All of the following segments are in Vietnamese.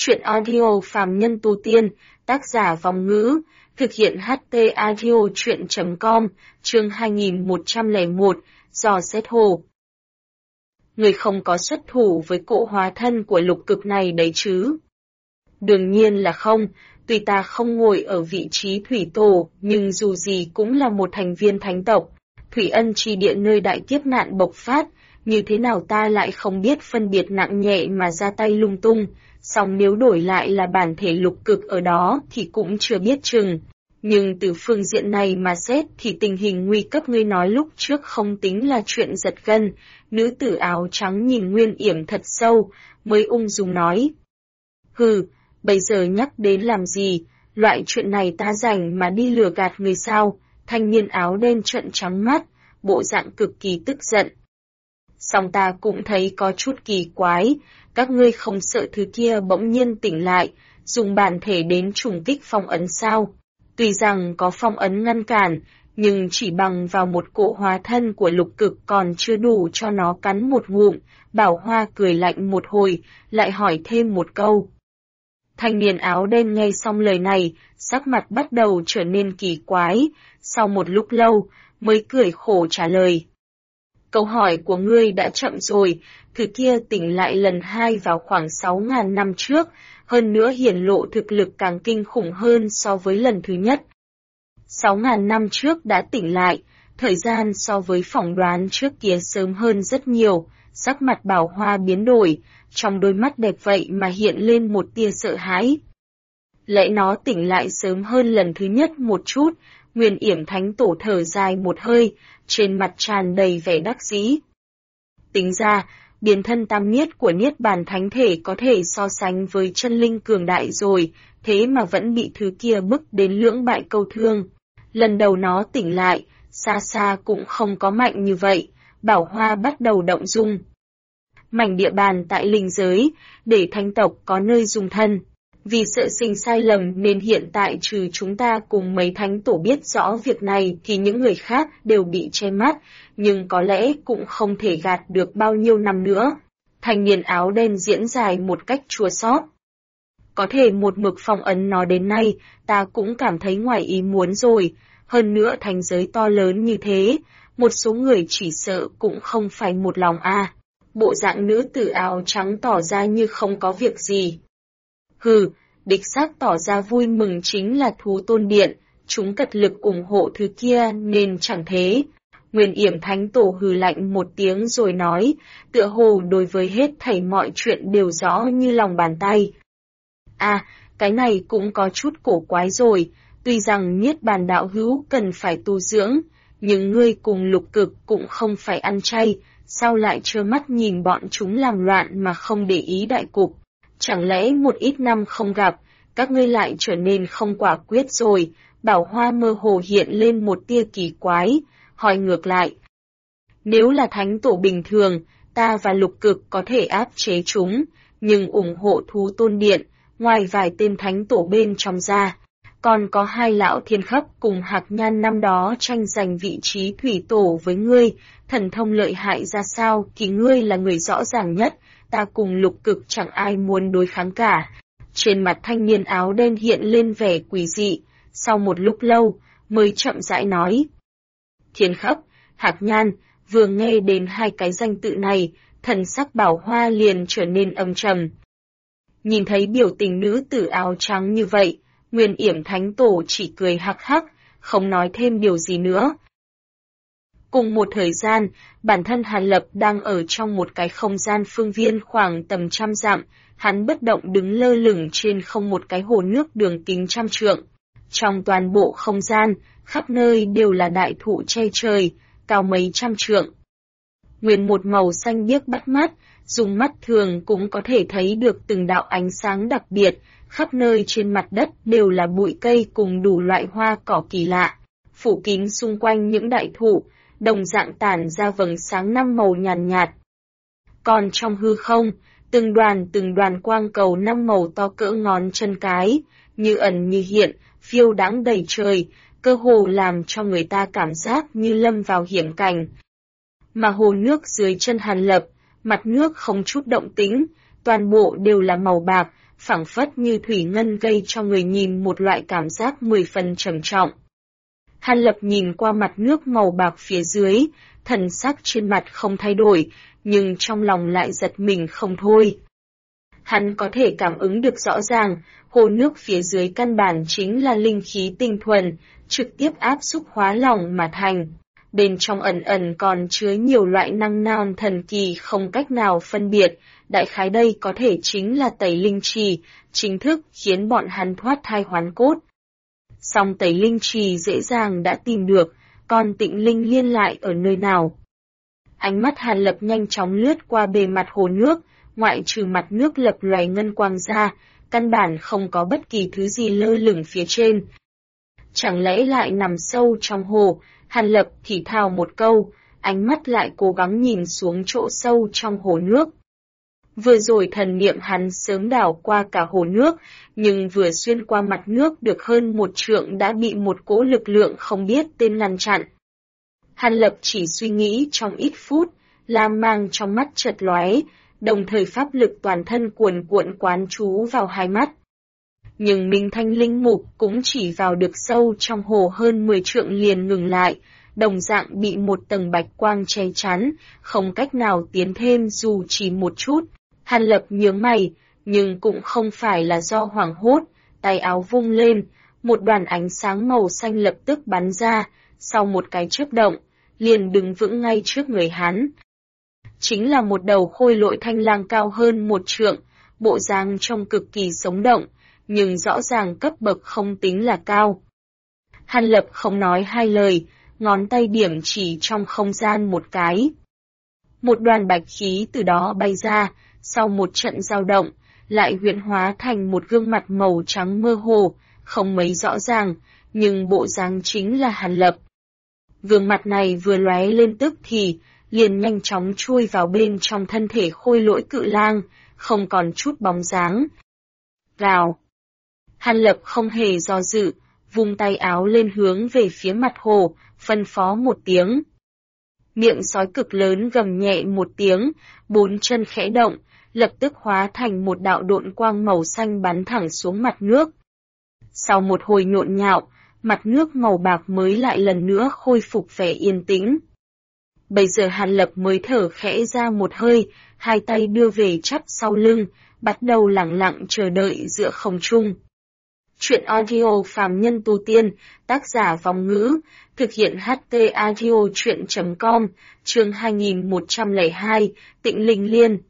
Chuyện audio phàm nhân tu tiên, tác giả Vong Ngữ, thực hiện HT audio chuyện.com, chương 2101, dò xét hồ. Người không có xuất thủ với cỗ hóa thân của lục cực này đấy chứ? Đương nhiên là không, tuy ta không ngồi ở vị trí thủy tổ, nhưng dù gì cũng là một thành viên thánh tộc. Thủy Ân Chi Địa nơi đại kiếp nạn bộc phát, như thế nào ta lại không biết phân biệt nặng nhẹ mà ra tay lung tung, song nếu đổi lại là bản thể lục cực ở đó thì cũng chưa biết chừng. Nhưng từ phương diện này mà xét thì tình hình nguy cấp ngươi nói lúc trước không tính là chuyện giật gân. Nữ tử áo trắng nhìn Nguyên Yểm thật sâu, mới ung dung nói. Hừ, bây giờ nhắc đến làm gì, loại chuyện này ta rảnh mà đi lừa gạt người sao? Thanh niên áo đen trợn trắng mắt, bộ dạng cực kỳ tức giận. Song ta cũng thấy có chút kỳ quái, các ngươi không sợ thứ kia bỗng nhiên tỉnh lại, dùng bản thể đến trùng kích phong ấn sao? Tuy rằng có phong ấn ngăn cản, nhưng chỉ bằng vào một cỗ hóa thân của lục cực còn chưa đủ cho nó cắn một ngụm. Bảo Hoa cười lạnh một hồi, lại hỏi thêm một câu. Thanh niên áo đen nghe xong lời này, sắc mặt bắt đầu trở nên kỳ quái, sau một lúc lâu, mới cười khổ trả lời. Câu hỏi của ngươi đã chậm rồi, thứ kia tỉnh lại lần 2 vào khoảng 6.000 năm trước, hơn nữa hiển lộ thực lực càng kinh khủng hơn so với lần thứ nhất. 6.000 năm trước đã tỉnh lại, thời gian so với phỏng đoán trước kia sớm hơn rất nhiều, sắc mặt Bảo Hoa biến đổi, trong đôi mắt đẹp vậy mà hiện lên một tia sợ hãi. Lẽ nó tỉnh lại sớm hơn lần thứ nhất một chút, Nguyên Yểm Thánh Tổ thở dài một hơi, trên mặt tràn đầy vẻ đắc dĩ. Tính ra, biến thân tam niết của Niết Bàn Thánh Thể có thể so sánh với chân linh cường đại rồi, thế mà vẫn bị thứ kia bức đến lưỡng bại câu thương. Lần đầu nó tỉnh lại, xa xa cũng không có mạnh như vậy, Bảo Hoa bắt đầu động dung. Mảnh địa bàn tại linh giới, để thánh tộc có nơi dung thân. Vì sợ sinh sai lầm nên hiện tại trừ chúng ta cùng mấy thánh tổ biết rõ việc này thì những người khác đều bị che mắt, nhưng có lẽ cũng không thể gạt được bao nhiêu năm nữa. Thanh niên áo đen diễn dài một cách chua xót. Có thể một mực phong ấn nó đến nay, ta cũng cảm thấy ngoài ý muốn rồi, hơn nữa thành giới to lớn như thế, một số người chỉ sợ cũng không phải một lòng a. Bộ dạng nữ tử áo trắng tỏ ra như không có việc gì. Hừ, đích xác tỏ ra vui mừng chính là thú tôn điện, chúng cật lực ủng hộ thứ kia nên chẳng thế. Nguyên Yểm Thánh Tổ hừ lạnh một tiếng rồi nói, tựa hồ đối với hết thảy mọi chuyện đều rõ như lòng bàn tay. À, cái này cũng có chút cổ quái rồi, tuy rằng Niết Bàn đạo hữu cần phải tu dưỡng, nhưng ngươi cùng lục cực cũng không phải ăn chay, sao lại trơ mắt nhìn bọn chúng làm loạn mà không để ý đại cục. Chẳng lẽ một ít năm không gặp, các ngươi lại trở nên không quả quyết rồi? Bảo Hoa mơ hồ hiện lên một tia kỳ quái, hỏi ngược lại. Nếu là thánh tổ bình thường, ta và lục cực có thể áp chế chúng, nhưng ủng hộ thú tôn điện, ngoài vài tên thánh tổ bên trong ra, còn có 2 lão thiên khắp cùng Hạc Nhan năm đó tranh giành vị trí thủy tổ với ngươi, thần thông lợi hại ra sao thì ngươi là người rõ ràng nhất. Ta cùng lục cực chẳng ai muốn đối kháng cả. Trên mặt thanh niên áo đen hiện lên vẻ quỷ dị, sau một lúc lâu, mới chậm rãi nói. Thiên khắp, Hạc Nhan, vừa nghe đến 2 cái danh tự này, thần sắc Bảo Hoa liền trở nên âm trầm. Nhìn thấy biểu tình nữ tử áo trắng như vậy, Nguyên Yểm Thánh Tổ chỉ cười hắc hắc, không nói thêm điều gì nữa. Cùng một thời gian, bản thân Hàn Lập đang ở trong một cái không gian phương viên khoảng tầm 100 dặm, hắn bất động đứng lơ lửng trên không một cái hồ nước đường kính 100 trượng. Trong toàn bộ không gian, khắp nơi đều là đại thụ che trời, cao mấy trăm trượng. Nguyên một màu xanh biếc bắt mắt, dùng mắt thường cũng có thể thấy được từng đạo ánh sáng đặc biệt, khắp nơi trên mặt đất đều là bụi cây cùng đủ loại hoa cỏ kỳ lạ, phủ kín xung quanh những đại thụ, đồng dạng tản ra vầng sáng 5 màu nhàn nhạt. Còn trong hư không, từng đoàn quang cầu 5 màu to cỡ ngón chân cái, như ẩn như hiện, phiêu đãng đầy trời, cơ hồ làm cho người ta cảm giác như lâm vào hiểm cảnh. Mà hồ nước dưới chân Hàn Lập, mặt nước không chút động tĩnh, toàn bộ đều là màu bạc, phảng phất như thủy ngân gây cho người nhìn một loại cảm giác 10 phần trầm trọng. Hàn Lập nhìn qua mặt nước màu bạc phía dưới, thần sắc trên mặt không thay đổi, nhưng trong lòng lại giật mình không thôi. Hắn có thể cảm ứng được rõ ràng, hồ nước phía dưới căn bản chính là linh khí tinh thuần, trực tiếp áp xúc hóa lỏng mà thành. Bên trong ẩn ẩn còn chứa nhiều loại năng non thần kỳ không cách nào phân biệt, đại khái đây có thể chính là tẩy linh trì, chính thức khiến bọn hắn thoát thai hoán cốt. Song tẩy linh trì dễ dàng đã tìm được, còn tịnh linh liên lại ở nơi nào? Ánh mắt Hàn Lập nhanh chóng lướt qua bề mặt hồ nước, ngoại trừ mặt nước lập loè ngân quang ra, căn bản không có bất kỳ thứ gì lơ lửng phía trên. Chẳng lẽ lại nằm sâu trong hồ? Hàn Lập thì thào một câu, ánh mắt lại cố gắng nhìn xuống chỗ sâu trong hồ nước. Vừa rồi thần niệm hắn sớm đảo qua cả hồ nước, nhưng vừa xuyên qua mặt nước được hơn 1 trượng đã bị một cỗ lực lượng không biết tên ngăn chặn. Hàn Lập chỉ suy nghĩ trong ít phút, lam mang trong mắt chợt lóe, đồng thời pháp lực toàn thân cuồn cuộn quán trú vào hai mắt. Nhưng Minh Thanh linh mục cũng chỉ vào được sâu trong hồ hơn 10 trượng liền ngừng lại, đồng dạng bị một tầng bạch quang che chắn, không cách nào tiến thêm dù chỉ một chút. Hàn Lập nhướng mày, nhưng cũng không phải là do hoảng hốt, tay áo vung lên, một đoàn ánh sáng màu xanh lập tức bắn ra, sau một cái chớp động, liền đứng vững ngay trước người hắn. Chính là một đầu khôi lỗi thanh lang cao hơn 1 trượng, bộ dáng trông cực kỳ sống động, nhưng rõ ràng cấp bậc không tính là cao. Hàn Lập không nói hai lời, ngón tay điểm chỉ trong không gian một cái. Một đoàn bạch khí từ đó bay ra, sau một trận dao động, lại huyễn hóa thành một gương mặt màu trắng mơ hồ, không mấy rõ ràng, nhưng bộ dáng chính là Hàn Lập. Gương mặt này vừa lóe lên tức thì, liền nhanh chóng chui vào bên trong thân thể khôi lỗi cự lang, không còn chút bóng dáng. Rào! Hàn Lập không hề do dự, vung tay áo lên hướng về phía mặt hồ, phân phó một tiếng. Miệng sói cực lớn gầm nhẹ một tiếng, 4 chân khẽ động, lập tức hóa thành một đạo độn quang màu xanh bắn thẳng xuống mặt nước. Sau một hồi nhộn nhạo, mặt nước màu bạc mới lại lần nữa khôi phục vẻ yên tĩnh. Bây giờ Hàn Lập mới thở khẽ ra một hơi, hai tay đưa về chắp sau lưng, bắt đầu lặng lặng chờ đợi giữa không trung. Chuyện audio phàm nhân tu tiên, tác giả Vong Ngữ, thực hiện HT audio chuyện.com, chương 2102, Tịnh Linh Liên.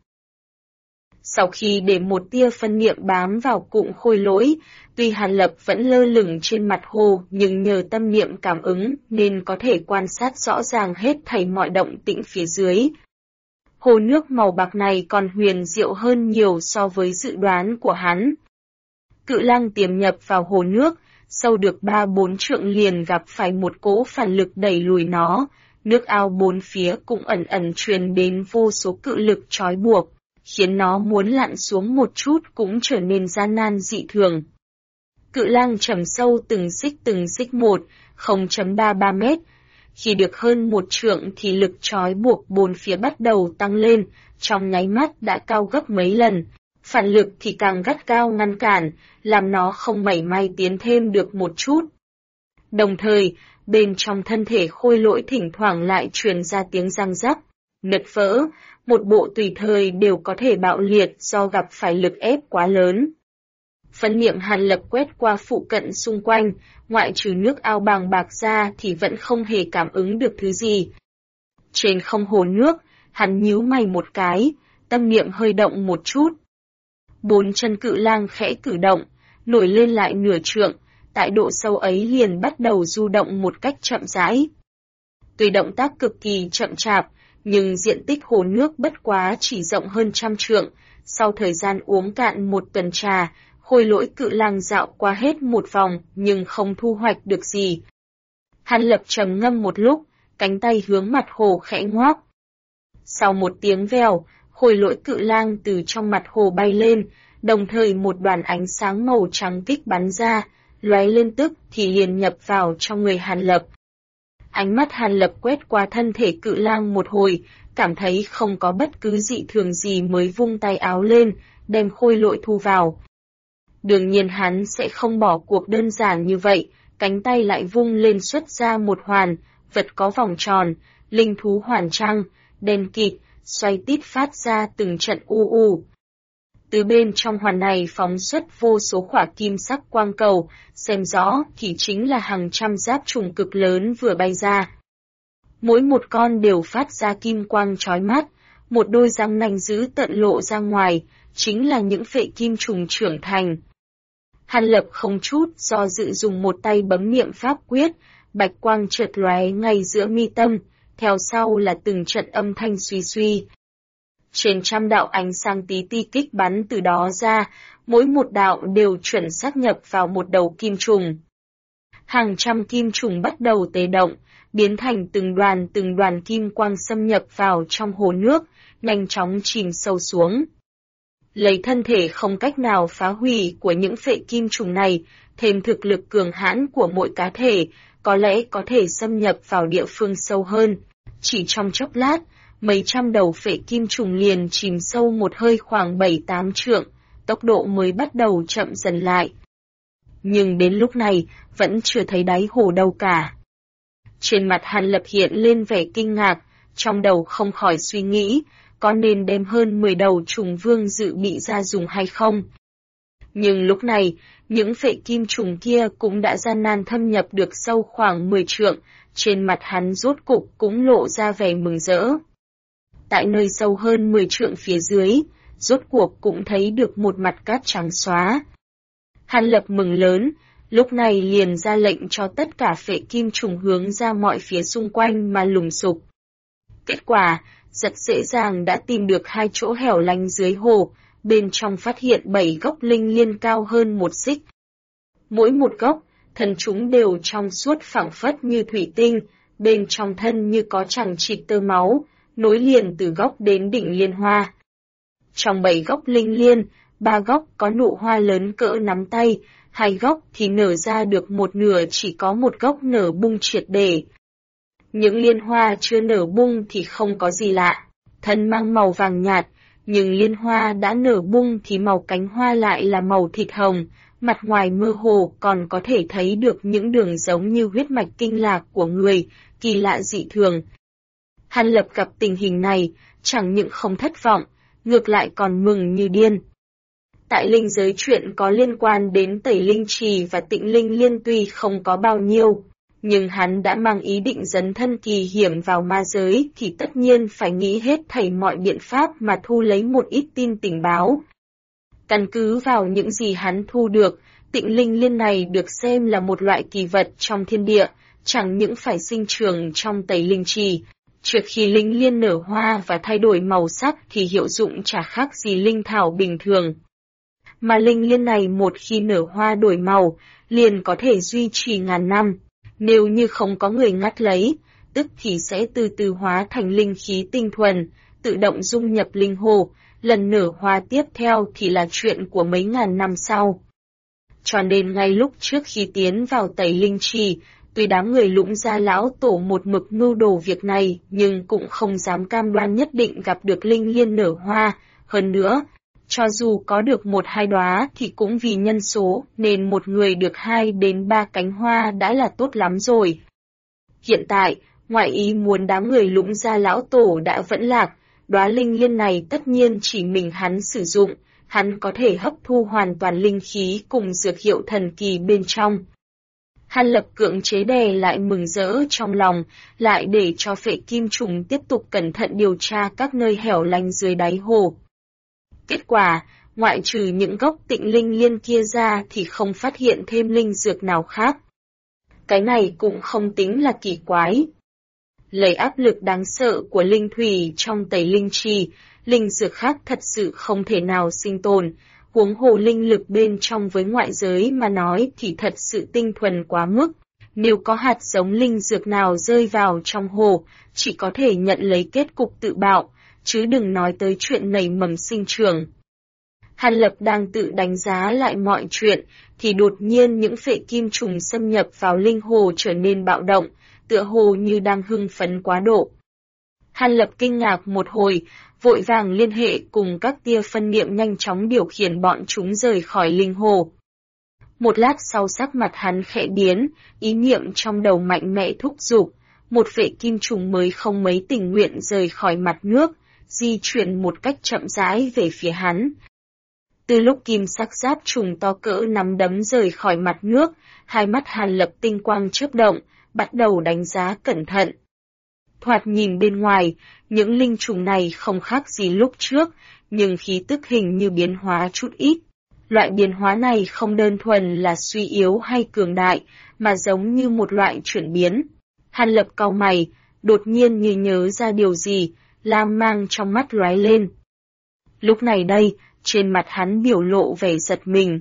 Sau khi để một tia phân niệm bám vào cụm khôi lỗi, tuy Hàn Lập vẫn lơ lửng trên mặt hồ nhưng nhờ tâm niệm cảm ứng nên có thể quan sát rõ ràng hết thảy mọi động tĩnh phía dưới. Hồ nước màu bạc này còn huyền diệu hơn nhiều so với dự đoán của hắn. Cự lang tiềm nhập vào hồ nước, sâu được 3-4 trượng liền gặp phải một cỗ phản lực đẩy lùi nó, nước ao bốn phía cũng ẩn ẩn truyền đến vô số cự lực trói buộc, khiến nó muốn lặn xuống một chút cũng trở nên gian nan dị thường. Cự lang trầm sâu từng xích 1, 0.33 mét. Khi được hơn 1 trượng thì lực trói buộc bốn phía bắt đầu tăng lên, trong nháy mắt đã cao gấp mấy lần. Phản lực thì càng gắt gao ngăn cản, làm nó không mảy may tiến thêm được một chút. Đồng thời, bên trong thân thể khôi lỗi thỉnh thoảng lại truyền ra tiếng răng rắc, nứt vỡ, một bộ tùy thời đều có thể bạo liệt do gặp phải lực ép quá lớn. Phân niệm Hàn Lập quét qua phụ cận xung quanh, ngoại trừ nước ao bàng bạc ra thì vẫn không hề cảm ứng được thứ gì. Trên không hồ nước, hắn nhíu mày một cái, tâm niệm hơi động một chút. 4 chân cự lang khẽ cử động, nổi lên lại nửa trượng, tại độ sâu ấy liền bắt đầu du động một cách chậm rãi. Tuy động tác cực kỳ chậm chạp, nhưng diện tích hồ nước bất quá chỉ rộng hơn 100 trượng, sau thời gian uống cạn một tuần trà, khôi lỗi cự lang dạo qua hết một vòng nhưng không thu hoạch được gì. Hàn Lập trầm ngâm một lúc, cánh tay hướng mặt hồ khẽ ngoác. Sau một tiếng vèo, khôi lỗi cự lang từ trong mặt hồ bay lên, đồng thời một đoàn ánh sáng màu trắng kích bắn ra, lóe lên tức thì liền nhập vào trong người Hàn Lập. Ánh mắt Hàn Lập quét qua thân thể cự lang một hồi, cảm thấy không có bất cứ dị thường gì mới vung tay áo lên, đem khôi lỗi thu vào. Đương nhiên hắn sẽ không bỏ cuộc đơn giản như vậy, cánh tay lại vung lên xuất ra một hoàn, vật có vòng tròn, linh thú hoàn trăng, đen kịt, xoay tít phát ra từng trận u u. Từ bên trong hoàn này phóng xuất vô số khỏa kim sắc quang cầu, xem rõ thì chính là hàng trăm giáp trùng cực lớn vừa bay ra. Mỗi một con đều phát ra kim quang chói mắt, một đôi răng nanh dữ tợn lộ ra ngoài, chính là những phệ kim trùng trưởng thành. Hàn Lập không chút do dự dùng một tay bấm niệm pháp quyết, bạch quang chợt lóe ngay giữa mi tâm, theo sau là từng trận âm thanh suy suy. Trên trăm đạo ánh sáng tí ti kích bắn từ đó ra, mỗi một đạo đều chuẩn xác nhập vào một đầu kim trùng. Hàng trăm kim trùng bắt đầu tê động, biến thành từng đoàn kim quang xâm nhập vào trong hồ nước, nhanh chóng chìm sâu xuống. Lấy thân thể không cách nào phá hủy của những phệ kim trùng này, thêm thực lực cường hãn của mỗi cá thể, có lẽ có thể xâm nhập vào địa phương sâu hơn. Chỉ trong chốc lát, mấy trăm đầu phệ kim trùng liền chìm sâu một hơi khoảng 7-8 trượng, tốc độ mới bắt đầu chậm dần lại. Nhưng đến lúc này, vẫn chưa thấy đáy hồ đâu cả. Trên mặt Hàn Lập hiện lên vẻ kinh ngạc, trong đầu không khỏi suy nghĩ, có nên đem hơn 10 đầu trùng vương dự bị ra dùng hay không? Nhưng lúc này, những phệ kim trùng kia cũng đã gian nan thâm nhập được sâu khoảng 10 trượng, trên mặt hắn rốt cục cũng lộ ra vẻ mừng rỡ. Tại nơi sâu hơn 10 trượng phía dưới, rốt cuộc cũng thấy được một mặt cát trắng xóa. Hàn Lập mừng lớn, lúc này liền ra lệnh cho tất cả phệ kim trùng hướng ra mọi phía xung quanh mà lùng sục. Kết quả, rất dễ dàng đã tìm được 2 chỗ hẻo lánh dưới hồ, bên trong phát hiện 7 gốc linh liên cao hơn 1 xích. Mỗi một gốc, thân chúng đều trong suốt phẳng phất như thủy tinh, bên trong thân như có chằng chịt tơ máu, nối liền từ gốc đến đỉnh liên hoa. Trong 7 gốc linh liên, 3 gốc có nụ hoa lớn cỡ nắm tay, 2 gốc thì nở ra được một nửa, chỉ có một gốc nở bung triệt để. Những liên hoa chưa nở bung thì không có gì lạ, thân mang màu vàng nhạt, nhưng liên hoa đã nở bung thì màu cánh hoa lại là màu thịt hồng, mặt ngoài mơ hồ còn có thể thấy được những đường giống như huyết mạch kinh lạc của người, kỳ lạ dị thường. Hàn Lập gặp tình hình này, chẳng những không thất vọng, ngược lại còn mừng như điên. Tại linh giới chuyện có liên quan đến Tẩy Linh Trì và Tịnh Linh Liên tuy không có bao nhiêu, nhưng hắn đã mang ý định dấn thân kỳ hiểm vào ma giới thì tất nhiên phải nghĩ hết thảy mọi biện pháp mà thu lấy một ít tin tình báo. Căn cứ vào những gì hắn thu được, Tịnh Linh Liên này được xem là một loại kỳ vật trong thiên địa, chẳng những phải sinh trưởng trong Tẩy Linh Trì. Trước khi linh liên nở hoa và thay đổi màu sắc thì hiệu dụng chả khác gì linh thảo bình thường. Mà linh liên này một khi nở hoa đổi màu, liền có thể duy trì ngàn năm. Nếu như không có người ngắt lấy, tức thì sẽ từ từ hóa thành linh khí tinh thuần, tự động dung nhập linh hồ, lần nở hoa tiếp theo thì là chuyện của mấy ngàn năm sau. Cho nên ngay lúc trước khi tiến vào Tẩy Linh Trì, tuy đám người Lũng Gia lão tổ một mực mưu đồ việc này, nhưng cũng không dám cam đoan nhất định gặp được linh liên nở hoa. Hơn nữa, cho dù có được 1-2 đóa thì cũng vì nhân số, nên một người được 2 đến 3 cánh hoa đã là tốt lắm rồi. Hiện tại, ngoại ý muốn đám người Lũng Gia lão tổ đã vẫn lạc, đóa linh liên này tất nhiên chỉ mình hắn sử dụng, hắn có thể hấp thu hoàn toàn linh khí cùng dược hiệu thần kỳ bên trong. Hàn Lập cưỡng chế đè lại mừng rỡ trong lòng, lại để cho phệ kim trùng tiếp tục cẩn thận điều tra các nơi hẻo lánh dưới đáy hồ. Kết quả, ngoại trừ những gốc Tịnh Linh Liên kia ra thì không phát hiện thêm linh dược nào khác. Cái này cũng không tính là kỳ quái. Lấy áp lực đáng sợ của linh thủy trong Tẩy Linh Trì, linh dược khác thật sự không thể nào sinh tồn. Huống hồ linh lực bên trong với ngoại giới mà nói thì thật sự tinh thuần quá mức. Nếu có hạt giống linh dược nào rơi vào trong hồ, chỉ có thể nhận lấy kết cục tự bạo, chứ đừng nói tới chuyện nảy mầm sinh trưởng. Hàn Lập đang tự đánh giá lại mọi chuyện, thì đột nhiên những phệ kim trùng xâm nhập vào linh hồ trở nên bạo động, tựa hồ như đang hưng phấn quá độ. Hàn Lập kinh ngạc một hồi, vội vàng liên hệ cùng các tia phân niệm nhanh chóng điều khiển bọn chúng rời khỏi linh hồ. Một lát sau sắc mặt hắn khẽ biến, ý niệm trong đầu mạnh mẽ thúc giục, một vệ kim trùng mới không mấy tình nguyện rời khỏi mặt nước, di chuyển một cách chậm rãi về phía hắn. Từ lúc kim sắc giáp trùng to cỡ nắm đấm rời khỏi mặt nước, hai mắt Hàn Lập tinh quang chớp động, bắt đầu đánh giá cẩn thận. Thoạt nhìn bên ngoài, những linh trùng này không khác gì lúc trước, nhưng khí tức hình như biến hóa chút ít. Loại biến hóa này không đơn thuần là suy yếu hay cường đại, mà giống như một loại chuyển biến. Hàn Lập cau mày, đột nhiên như nhớ ra điều gì, lam mang trong mắt lóe lên. Lúc này đây, trên mặt hắn biểu lộ vẻ giật mình.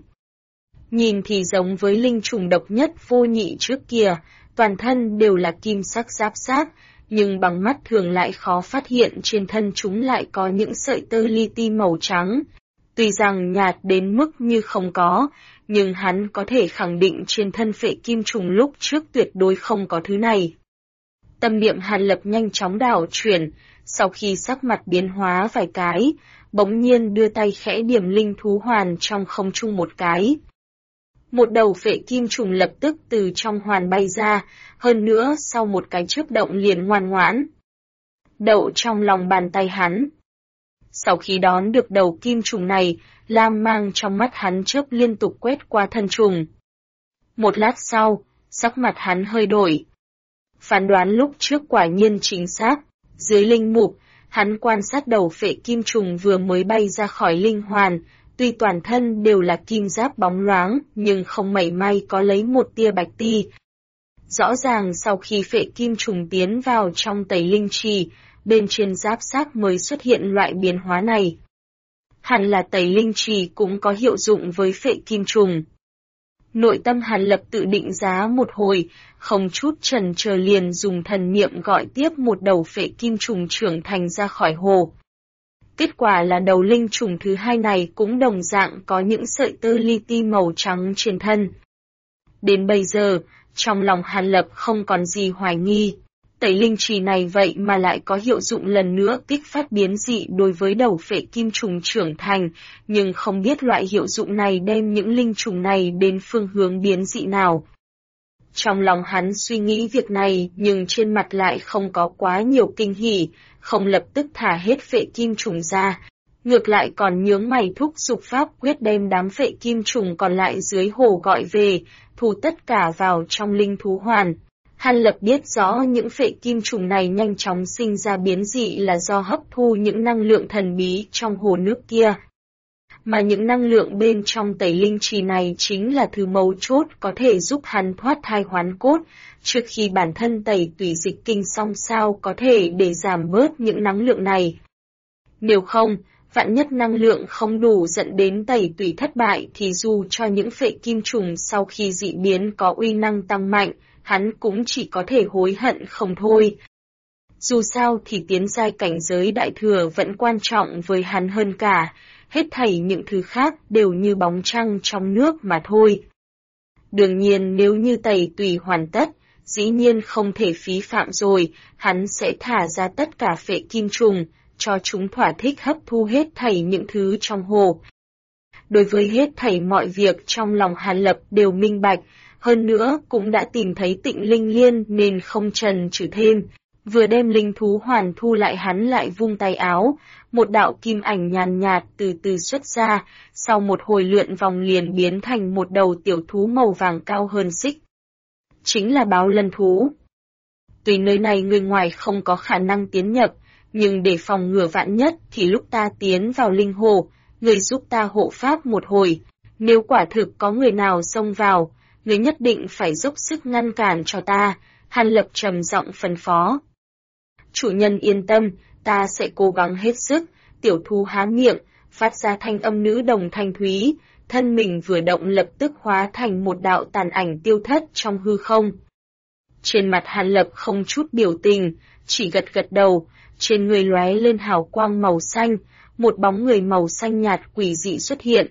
Nhìn thì giống với linh trùng độc nhất vô nhị trước kia, toàn thân đều là kim sắc giáp sát, nhưng bằng mắt thường lại khó phát hiện trên thân chúng lại có những sợi tơ li ti màu trắng. Tuy rằng nhạt đến mức như không có, nhưng hắn có thể khẳng định trên thân phệ kim trùng lúc trước tuyệt đối không có thứ này. Tâm niệm Hàn Lập nhanh chóng đảo chuyển, sau khi sắc mặt biến hóa vài cái, bỗng nhiên đưa tay khẽ điểm linh thú hoàn trong không trung một cái. Một đầu phệ kim trùng lập tức từ trong hoàn bay ra, hơn nữa sau một cái chớp động liền ngoan ngoãn đậu trong lòng bàn tay hắn. Sau khi đón được đầu kim trùng này, lam mang trong mắt hắn chớp liên tục quét qua thân trùng. Một lát sau, sắc mặt hắn hơi đổi. Phán đoán lúc trước quả nhiên chính xác, dưới linh mục, hắn quan sát đầu phệ kim trùng vừa mới bay ra khỏi linh hoàn, tuy toàn thân đều là kim giáp bóng loáng, nhưng không mảy may có lấy một tia bạch ti. Rõ ràng sau khi phệ kim trùng tiến vào trong tẩy linh trì, bên trên giáp xác mới xuất hiện loại biến hóa này. Hẳn là tẩy linh trì cũng có hiệu dụng với phệ kim trùng. Nội tâm Hàn Lập tự định giá một hồi, không chút chần chờ liền dùng thần niệm gọi tiếp một đầu phệ kim trùng trưởng thành ra khỏi hồ. Kết quả là đầu linh trùng thứ hai này cũng đồng dạng có những sợi tơ li ti màu trắng trên thân. Đến bây giờ, trong lòng Hàn Lập không còn gì hoài nghi. Tẩy linh trì này vậy mà lại có hiệu dụng lần nữa kích phát biến dị đối với đầu phệ kim trùng trưởng thành, nhưng không biết loại hiệu dụng này đem những linh trùng này đến phương hướng biến dị nào. Trong lòng hắn suy nghĩ việc này nhưng trên mặt lại không có quá nhiều kinh hỉ, không lập tức thả hết phệ kim trùng ra. Ngược lại còn nhướng mày thúc giục pháp quyết đem đám phệ kim trùng còn lại dưới hồ gọi về, thu tất cả vào trong linh thú hoàn. Hàn Lập biết rõ những phệ kim trùng này nhanh chóng sinh ra biến dị là do hấp thu những năng lượng thần bí trong hồ nước kia. Mà những năng lượng bên trong tẩy linh trì này chính là thứ mấu chốt có thể giúp hắn thoát thai hoán cốt, trước khi bản thân tẩy tủy dịch kinh xong sao có thể để giảm bớt những năng lượng này. Nếu không, vạn nhất năng lượng không đủ dẫn đến tẩy tủy thất bại thì dù cho những phệ kim trùng sau khi dị biến có uy năng tăng mạnh, hắn cũng chỉ có thể hối hận không thôi. Dù sao thì tiến giai cảnh giới đại thừa vẫn quan trọng với hắn hơn cả, hết thảy những thứ khác đều như bóng trăng trong nước mà thôi. Đương nhiên nếu như tẩy tủy hoàn tất, dĩ nhiên không thể phí phạm rồi, hắn sẽ thả ra tất cả phệ kim trùng, cho chúng thỏa thích hấp thu hết thảy những thứ trong hồ. Đối với hết thảy mọi việc trong lòng Hàn Lập đều minh bạch, hơn nữa cũng đã tìm thấy Tịnh Linh Liên nên không chần chừ thêm. Vừa đem linh thú hoàn thu lại hắn lại vung tay áo, một đạo kim ảnh nhàn nhạt từ từ xuất ra, sau một hồi lượn vòng liền biến thành một đầu tiểu thú màu vàng cao hơn xích. Chính là báo lân thú. Tuy nơi này người ngoài không có khả năng tiến nhập, nhưng để phòng ngừa vạn nhất thì lúc ta tiến vào linh hồ, người giúp ta hộ pháp một hồi, nếu quả thực có người nào xông vào, người nhất định phải dốc sức ngăn cản cho ta, Hàn Lập trầm giọng phân phó. Chủ nhân yên tâm, ta sẽ cố gắng hết sức, tiểu thú há miệng, phát ra thanh âm nữ đồng thanh thúy, thân mình vừa động lập tức hóa thành một đạo tàn ảnh tiêu thất trong hư không. Trên mặt Hàn Lập không chút biểu tình, chỉ gật gật đầu, trên người lóe lên hào quang màu xanh, một bóng người màu xanh nhạt quỷ dị xuất hiện.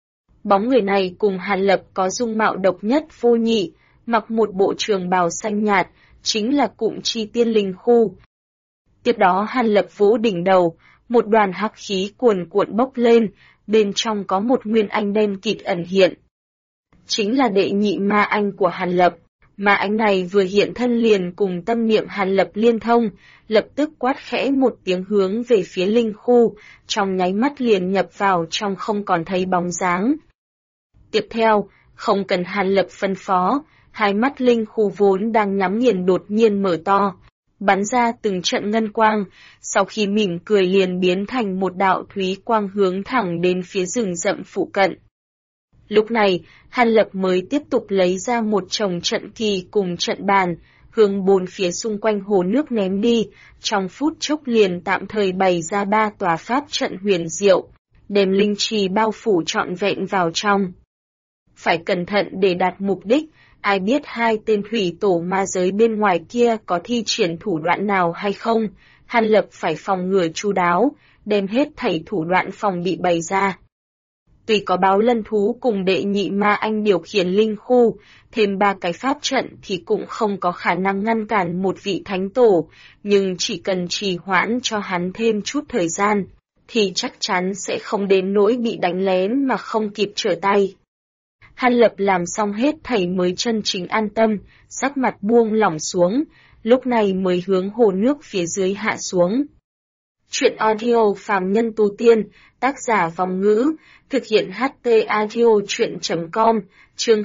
Bóng người này cùng Hàn Lập có dung mạo độc nhất vô nhị, mặc một bộ trường bào xanh nhạt, chính là Cụm Chi Tiên Linh Khu. Tiếp đó Hàn Lập vỗ đỉnh đầu, một đoàn hắc khí cuồn cuộn bốc lên, bên trong có một nguyên anh đen kịt ẩn hiện. Chính là đệ nhị ma anh của Hàn Lập. Ma anh này vừa hiện thân liền cùng tâm niệm Hàn Lập liên thông, lập tức quát khẽ một tiếng hướng về phía linh khu, trong nháy mắt liền nhập vào trong không còn thấy bóng dáng. Tiếp theo, không cần Hàn Lập phân phó, hai mắt linh khu vốn đang nhắm nghiền đột nhiên mở to, bắn ra từng trận ngân quang, sau khi mỉm cười liền biến thành một đạo thúy quang hướng thẳng đến phía rừng rậm phụ cận. Lúc này, Hàn Lập mới tiếp tục lấy ra một chồng trận kỳ cùng trận bàn, hướng bốn phía xung quanh hồ nước ném đi, trong phút chốc liền tạm thời bày ra 3 tòa pháp trận huyền diệu, đem linh trì bao phủ trọn vẹn vào trong. Phải cẩn thận để đạt mục đích, ai biết hai tên thủy tổ ma giới bên ngoài kia có thi triển thủ đoạn nào hay không, Hàn Lập phải phòng ngừa chu đáo, đem hết thảy thủ đoạn phòng bị bày ra. Tuy có báo lân thú cùng đệ nhị ma anh điều khiển linh khu, thêm 3 cái pháp trận thì cũng không có khả năng ngăn cản một vị thánh tổ, nhưng chỉ cần trì hoãn cho hắn thêm chút thời gian, thì chắc chắn sẽ không đến nỗi bị đánh lén mà không kịp trở tay. Hàn Lập làm xong hết thảy mới chân chính an tâm, sắc mặt buông lỏng xuống, lúc này mới hướng hồ nước phía dưới hạ xuống. Chuyện audio phàm nhân tu tiên, tác giả Vòng Ngữ, thực hiện HT audio chuyện.com, chương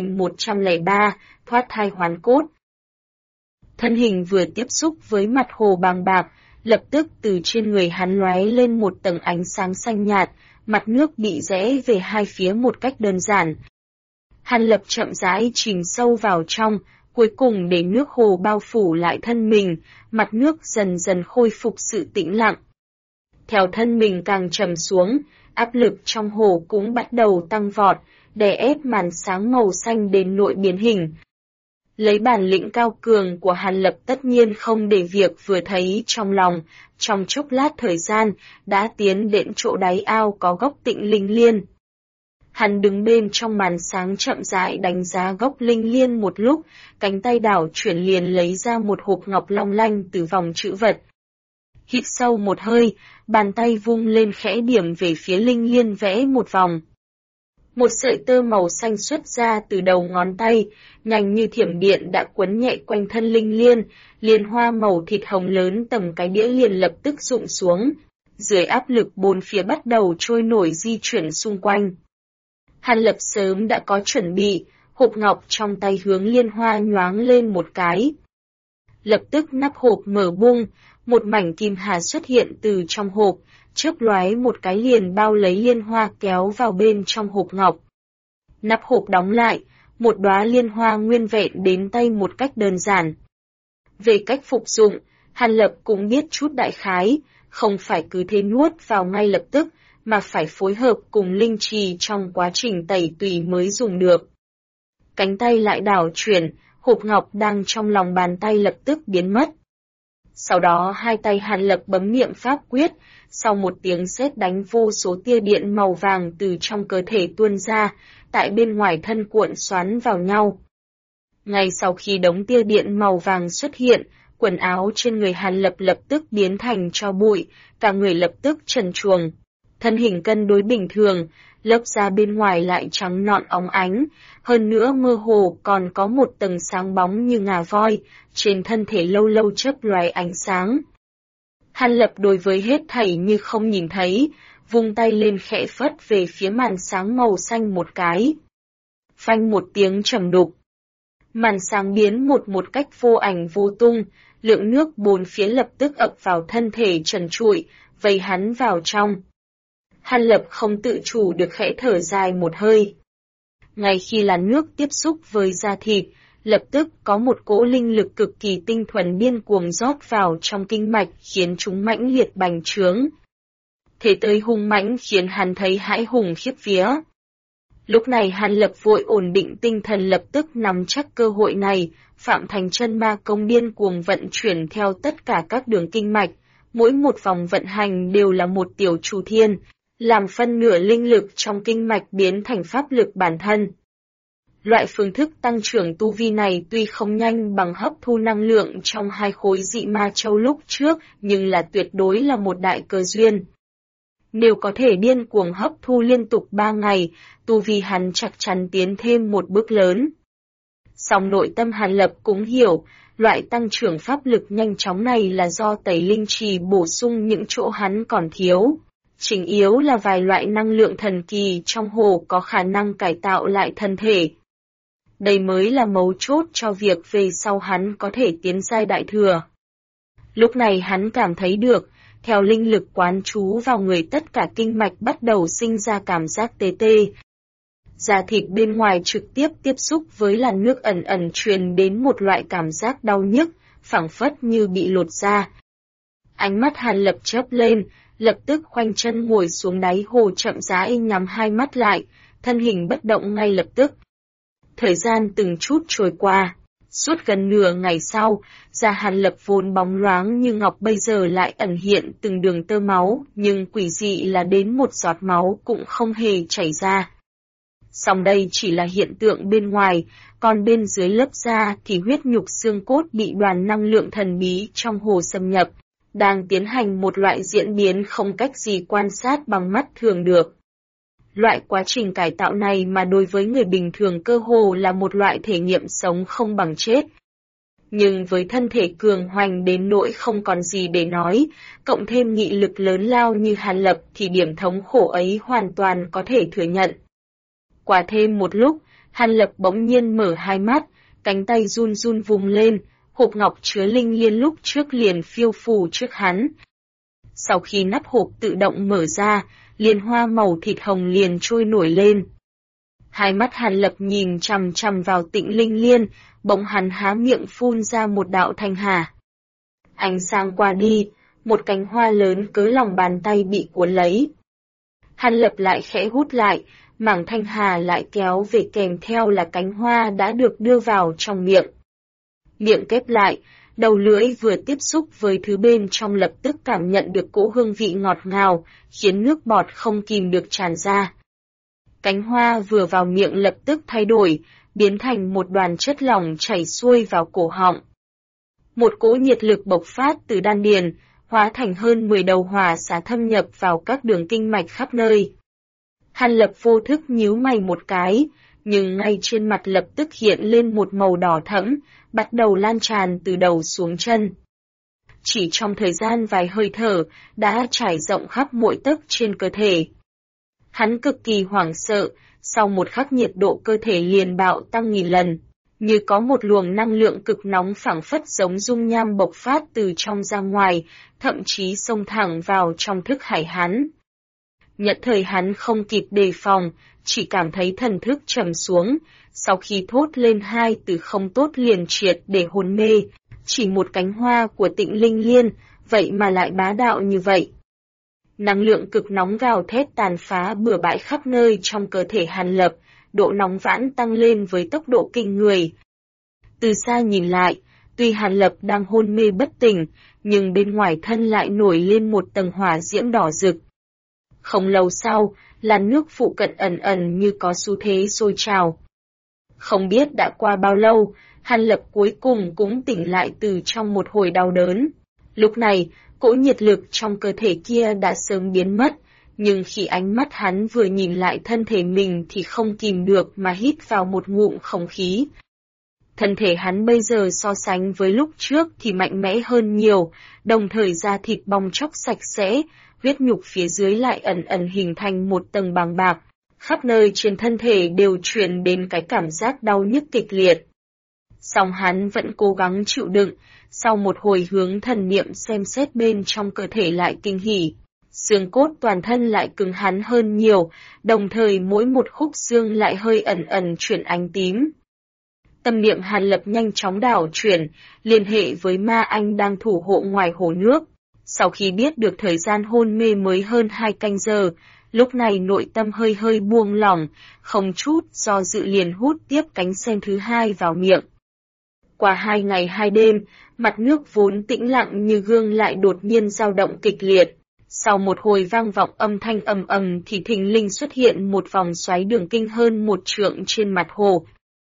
2103, thoát thai hoán cốt. Thân hình vừa tiếp xúc với mặt hồ bàng bạc, lập tức từ trên người hắn lóe lên một tầng ánh sáng xanh nhạt, mặt nước bị rẽ về hai phía một cách đơn giản. Hàn Lập chậm rãi chìm sâu vào trong, cuối cùng để nước hồ bao phủ lại thân mình, mặt nước dần dần khôi phục sự tĩnh lặng. Theo thân mình càng trầm xuống, áp lực trong hồ cũng bắt đầu tăng vọt, đè ép màn sáng màu xanh đến nỗi biến hình. Lấy bản lĩnh cao cường của Hàn Lập tất nhiên không để việc vừa thấy trong lòng, trong chốc lát thời gian, đã tiến đến chỗ đáy ao có gốc Tịnh Linh Liên. Hắn đứng bên trong màn sáng chậm rãi đánh giá gốc linh liên một lúc, cánh tay đảo chuyển liền lấy ra một hộp ngọc long lanh từ vòng trữ vật. Hít sâu một hơi, bàn tay vung lên khẽ điểm về phía linh liên vẽ một vòng. Một sợi tơ màu xanh xuất ra từ đầu ngón tay, nhanh như thiểm điện đã quấn nhẹ quanh thân linh liên, liên hoa màu thịt hồng lớn tầm cái đĩa liền lập tức rụng xuống. Dưới áp lực bốn phía bắt đầu trôi nổi di chuyển xung quanh. Hàn Lập sớm đã có chuẩn bị, hộp ngọc trong tay hướng liên hoa nhoáng lên một cái. Lập tức nắp hộp mở bung, một mảnh kim hà xuất hiện từ trong hộp, chớp lóe một cái liền bao lấy liên hoa kéo vào bên trong hộp ngọc. Nắp hộp đóng lại, một đóa liên hoa nguyên vẹn đến tay một cách đơn giản. Về cách phục dụng, Hàn Lập cũng biết chút đại khái, không phải cứ thế nuốt vào ngay lập tức, mà phải phối hợp cùng linh trì trong quá trình tẩy tùy mới dùng được. Cánh tay lại đảo chuyển, hộp ngọc đang trong lòng bàn tay lập tức biến mất. Sau đó hai tay Hàn Lập bấm niệm pháp quyết, sau một tiếng sét đánh vô số tia điện màu vàng từ trong cơ thể tuôn ra, tại bên ngoài thân cuộn xoắn vào nhau. Ngay sau khi đống tia điện màu vàng xuất hiện, quần áo trên người Hàn Lập lập tức biến thành tro bụi, cả người lập tức trần truồng. Thân hình cân đối bình thường, lớp da bên ngoài lại trắng nõn óng ánh, hơn nữa mơ hồ còn có một tầng sáng bóng như ngà voi, trên thân thể lâu lâu chớp lóe ánh sáng. Hàn Lập đối với hết thảy như không nhìn thấy, vung tay lên khẽ phất về phía màn sáng màu xanh một cái. Phanh một tiếng trầm đục. Màn sáng biến một cách vô ảnh vô tung, lượng nước bốn phía lập tức ập vào thân thể trần trụi, vây hắn vào trong. Hàn Lập không tự chủ được khẽ thở dài một hơi. Ngay khi làn nước tiếp xúc với da thịt, lập tức có một cỗ linh lực cực kỳ tinh thuần điên cuồng rót vào trong kinh mạch khiến chúng mãnh liệt bành trướng. Thế tới hung mãnh khiến hắn thấy hãi hùng khiếp vía. Lúc này Hàn Lập vội ổn định tinh thần lập tức nắm chắc cơ hội này, Phạm Thành Chân Ma công điên cuồng vận chuyển theo tất cả các đường kinh mạch, mỗi một vòng vận hành đều là một tiểu chu thiên, làm phân nửa linh lực trong kinh mạch biến thành pháp lực bản thân. Loại phương thức tăng trưởng tu vi này tuy không nhanh bằng hấp thu năng lượng trong hai khối dị ma châu lúc trước, nhưng là tuyệt đối là một đại cơ duyên. Nếu có thể điên cuồng hấp thu liên tục 3 ngày, tu vi hắn chắc chắn tiến thêm một bước lớn. Song nội tâm Hàn Lập cũng hiểu, loại tăng trưởng pháp lực nhanh chóng này là do tẩy linh trì bổ sung những chỗ hắn còn thiếu. Chính yếu là vài loại năng lượng thần kỳ trong hồ có khả năng cải tạo lại thân thể. Đây mới là mấu chốt cho việc về sau hắn có thể tiến giai đại thừa. Lúc này hắn cảm thấy được, theo linh lực quán trú vào người tất cả kinh mạch bắt đầu sinh ra cảm giác tê tê. Da thịt bên ngoài trực tiếp tiếp xúc với làn nước ẩn ẩn truyền đến một loại cảm giác đau nhức, phảng phất như bị lột da. Ánh mắt Hàn Lập chớp lên, lập tức khoanh chân ngồi xuống đáy hồ chậm rãi nhắm hai mắt lại, thân hình bất động ngay lập tức. Thời gian từng chút trôi qua, suốt gần nửa ngày sau, da Hàn Lập vốn bóng loáng như ngọc bây giờ lại ẩn hiện từng đường tơ máu, nhưng quỷ dị là đến một giọt máu cũng không hề chảy ra. Song đây chỉ là hiện tượng bên ngoài, còn bên dưới lớp da thì huyết nhục xương cốt bị đoàn năng lượng thần bí trong hồ xâm nhập, đang tiến hành một loại diễn biến không cách gì quan sát bằng mắt thường được. Loại quá trình cải tạo này mà đối với người bình thường cơ hồ là một loại thể nghiệm sống không bằng chết. Nhưng với thân thể cường hoành đến nỗi không còn gì để nói, cộng thêm nghị lực lớn lao như Hàn Lập thì điểm thống khổ ấy hoàn toàn có thể thừa nhận. Qua thêm một lúc, Hàn Lập bỗng nhiên mở hai mắt, cánh tay run run vùng lên, hộp ngọc chứa linh liên lúc trước liền phiêu phù trước hắn. Sau khi nắp hộp tự động mở ra, liên hoa màu thịt hồng liền trôi nổi lên. Hai mắt Hàn Lập nhìn chằm chằm vào Tịnh Linh Liên, bỗng hắn há miệng phun ra một đạo thanh hà. Ánh sáng qua đi, một cánh hoa lớn cỡ lòng bàn tay bị cuốn lấy. Hàn Lập lại khẽ hút lại, mảng thanh hà lại kéo về kèm theo là cánh hoa đã được đưa vào trong miệng. Miệng khép lại, đầu lưỡi vừa tiếp xúc với thứ bên trong lập tức cảm nhận được cỗ hương vị ngọt ngào, khiến nước bọt không kìm được tràn ra. Cánh hoa vừa vào miệng lập tức thay đổi, biến thành một đoàn chất lỏng chảy xuôi vào cổ họng. Một cỗ nhiệt lực bộc phát từ đan điền, hóa thành hơn 10 đầu hỏa xả thâm nhập vào các đường kinh mạch khắp nơi. Hàn Lập vô thức nhíu mày một cái, nhưng ngay trên mặt lập tức hiện lên một màu đỏ thẫm, bắt đầu lan tràn từ đầu xuống chân. Chỉ trong thời gian vài hơi thở, đã trải rộng khắp mỗi tấc trên cơ thể. Hắn cực kỳ hoảng sợ, sau một khắc nhiệt độ cơ thể liền bạo tăng nghìn lần, như có một luồng năng lượng cực nóng phảng phất giống dung nham bộc phát từ trong ra ngoài, thậm chí xông thẳng vào trong thức hải hắn. Nhất thời hắn không kịp đề phòng, chỉ cảm thấy thần thức trầm xuống, sau khi thốt lên hai từ không tốt liền triệt để hôn mê, chỉ một cánh hoa của Tịnh Linh Liên, vậy mà lại bá đạo như vậy. Năng lượng cực nóng gào thét tàn phá bừa bãi khắp nơi trong cơ thể Hàn Lập, độ nóng vãn tăng lên với tốc độ kinh người. Từ xa nhìn lại, tuy Hàn Lập đang hôn mê bất tỉnh, nhưng bên ngoài thân lại nổi lên một tầng hỏa diễm đỏ rực. Không lâu sau, làn nước phụ cận ẩn ẩn như có xu thế sôi trào. Không biết đã qua bao lâu, Hàn Lập cuối cùng cũng tỉnh lại từ trong một hồi đau đớn. Lúc này, cỗ nhiệt lực trong cơ thể kia đã sớm biến mất, nhưng khi ánh mắt hắn vừa nhìn lại thân thể mình thì không kìm được mà hít vào một ngụm không khí. Thân thể hắn bây giờ so sánh với lúc trước thì mạnh mẽ hơn nhiều, đồng thời da thịt bong tróc sạch sẽ, huyết nhục phía dưới lại ẩn ẩn hình thành một tầng bàng bạc, khắp nơi trên thân thể đều truyền đến cái cảm giác đau nhức kịch liệt. Song hắn vẫn cố gắng chịu đựng, sau một hồi hướng thần niệm xem xét bên trong cơ thể lại kinh hỉ. Xương cốt toàn thân lại cứng rắn hơn nhiều, đồng thời mỗi một khúc xương lại hơi ẩn ẩn chuyển ánh tím. Tâm niệm Hàn Lập nhanh chóng đảo chuyển, liên hệ với ma anh đang thủ hộ ngoài hồ nước. Sau khi biết được thời gian hôn mê mới hơn 2 canh giờ, lúc này nội tâm hơi hơi buông lỏng, không chút do dự liền hút tiếp cánh sen thứ hai vào miệng. Qua 2 ngày 2 đêm, mặt nước vốn tĩnh lặng như gương lại đột nhiên dao động kịch liệt. Sau một hồi vang vọng âm thanh ầm ầm thì thình lình xuất hiện một vòng xoáy đường kinh hơn 1 trượng trên mặt hồ.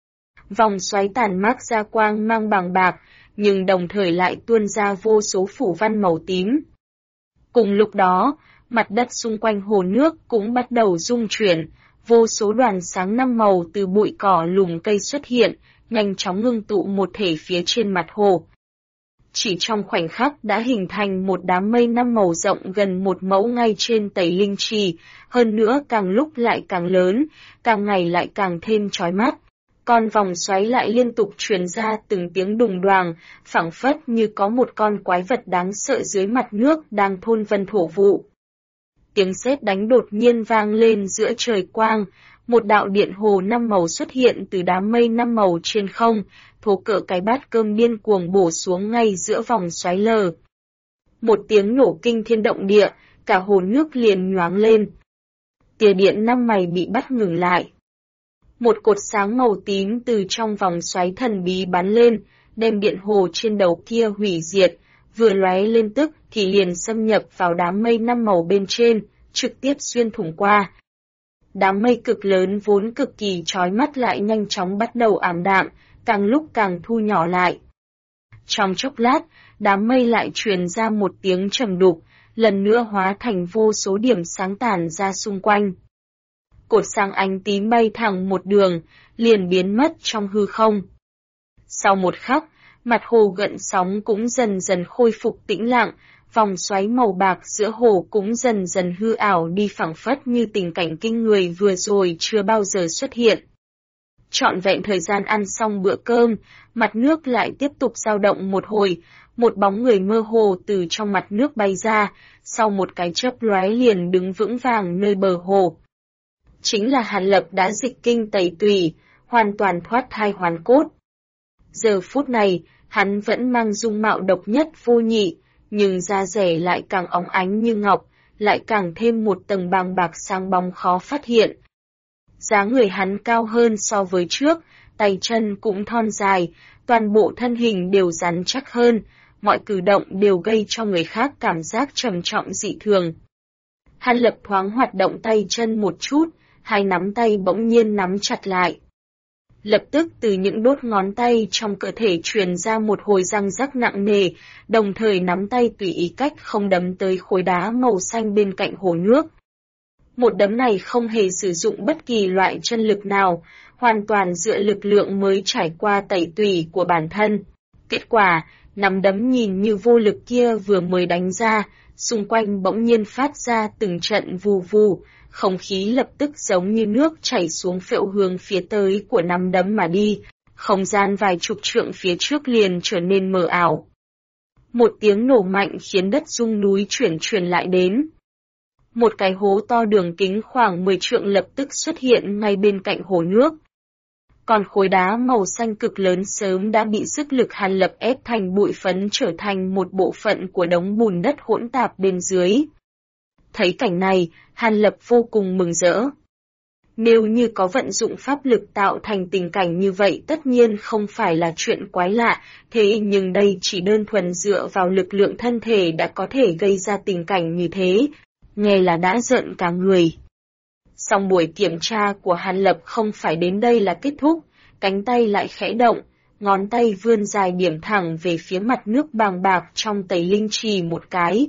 Vòng xoáy tản mát ra quang mang bàng bạc, nhưng đồng thời lại tuôn ra vô số phủ văn màu tím. Cùng lúc đó, mặt đất xung quanh hồ nước cũng bắt đầu rung chuyển, vô số đoàn sáng năm màu từ bụi cỏ lùm cây xuất hiện, nhanh chóng ngưng tụ một thể phía trên mặt hồ. Chỉ trong khoảnh khắc đã hình thành một đám mây năm màu rộng gần 1 mẫu ngay trên Tẩy Linh Trì, hơn nữa càng lúc lại càng lớn, càng ngày lại càng thêm chói mắt. Con vòng xoáy lại liên tục truyền ra từng tiếng đùng đoàng, phảng phất như có một con quái vật đáng sợ dưới mặt nước đang thôn vân thổ vụ. Tiếng sét đánh đột nhiên vang lên giữa trời quang, một đạo điện hồ 5 màu xuất hiện từ đám mây 5 màu trên không, thô cỡ cái bát cơm điên cuồng bổ xuống ngay giữa vòng xoáy lờ. Một tiếng nổ kinh thiên động địa, cả hồ nước liền nhoáng lên. Tia điện 5 mày bị bắt ngừng lại. Một cột sáng màu tím từ trong vòng xoáy thần bí bắn lên, đem điện hồ trên đầu kia hủy diệt, vừa lóe lên tức thì liền xâm nhập vào đám mây 5 màu bên trên, trực tiếp xuyên thủng qua. Đám mây cực lớn vốn cực kỳ chói mắt lại nhanh chóng bắt đầu ảm đạm, càng lúc càng thu nhỏ lại. Trong chốc lát, đám mây lại truyền ra một tiếng trầm đục, lần nữa hóa thành vô số điểm sáng tản ra xung quanh. Cột sáng ánh tím bay thẳng một đường, liền biến mất trong hư không. Sau một khắc, mặt hồ gợn sóng cũng dần dần khôi phục tĩnh lặng, vòng xoáy màu bạc giữa hồ cũng dần dần hư ảo đi phảng phất như tình cảnh kinh người vừa rồi chưa bao giờ xuất hiện. Trọn vẹn thời gian ăn xong bữa cơm, mặt nước lại tiếp tục dao động một hồi, một bóng người mơ hồ từ trong mặt nước bay ra, sau một cái chớp lóe liền đứng vững vàng nơi bờ hồ. Chính là Hàn Lập đã dịch kinh tẩy tùy, hoàn toàn thoát thai hoàn cốt. Giờ phút này, hắn vẫn mang dung mạo độc nhất vô nhị, nhưng da rẻ lại càng óng ánh như ngọc, lại càng thêm một tầng bàng bạc sáng bóng khó phát hiện. Dáng người hắn cao hơn so với trước, tay chân cũng thon dài, toàn bộ thân hình đều rắn chắc hơn, mọi cử động đều gây cho người khác cảm giác trầm trọng dị thường. Hàn Lập thoáng hoạt động tay chân một chút, hai nắm tay bỗng nhiên nắm chặt lại. Lập tức từ những đốt ngón tay trong cơ thể truyền ra một hồi răng rắc nặng nề, đồng thời nắm tay tùy ý cách không đấm tới khối đá màu xanh bên cạnh hồ nước. Một đấm này không hề sử dụng bất kỳ loại chân lực nào, hoàn toàn dựa lực lượng mới trải qua tẩy tùy của bản thân. Kết quả, nắm đấm nhìn như vô lực kia vừa mới đánh ra, xung quanh bỗng nhiên phát ra từng trận vù vù, không khí lập tức giống như nước chảy xuống phễu hướng phía tới của nắm đấm mà đi, không gian vài chục trượng phía trước liền trở nên mờ ảo. Một tiếng nổ mạnh khiến đất rung núi chuyển lại đến. Một cái hố to đường kính khoảng 10 trượng lập tức xuất hiện ngay bên cạnh hồ nước. Còn khối đá màu xanh cực lớn sớm đã bị sức lực Hàn Lập ép thành bụi phấn trở thành một bộ phận của đống bùn đất hỗn tạp bên dưới. Thấy cảnh này, Hàn Lập vô cùng mừng rỡ. Nếu như có vận dụng pháp lực tạo thành tình cảnh như vậy tất nhiên không phải là chuyện quái lạ, thế nhưng đây chỉ đơn thuần dựa vào lực lượng thân thể đã có thể gây ra tình cảnh như thế, nghe là đã giận cả người. Song buổi kiểm tra của Hàn Lập không phải đến đây là kết thúc, cánh tay lại khẽ động, ngón tay vươn dài điểm thẳng về phía mặt nước bàng bạc trong Tẩy Linh Trì một cái.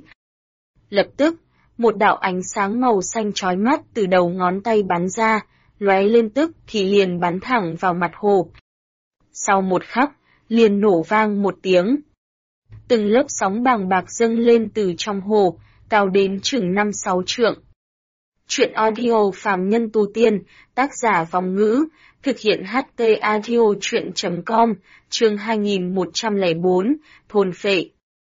Lập tức, một đạo ánh sáng màu xanh chói mắt từ đầu ngón tay bắn ra, lóe lên tức thì liền bắn thẳng vào mặt hồ. Sau một khắc, liền nổ vang một tiếng. Từng lớp sóng bàng bạc dâng lên từ trong hồ, cao đến chừng 5-6 trượng. Chuyện audio phàm nhân tu tiên, tác giả Vong Ngữ, thực hiện HT audio chuyện.com, chương 2104, thôn phệ.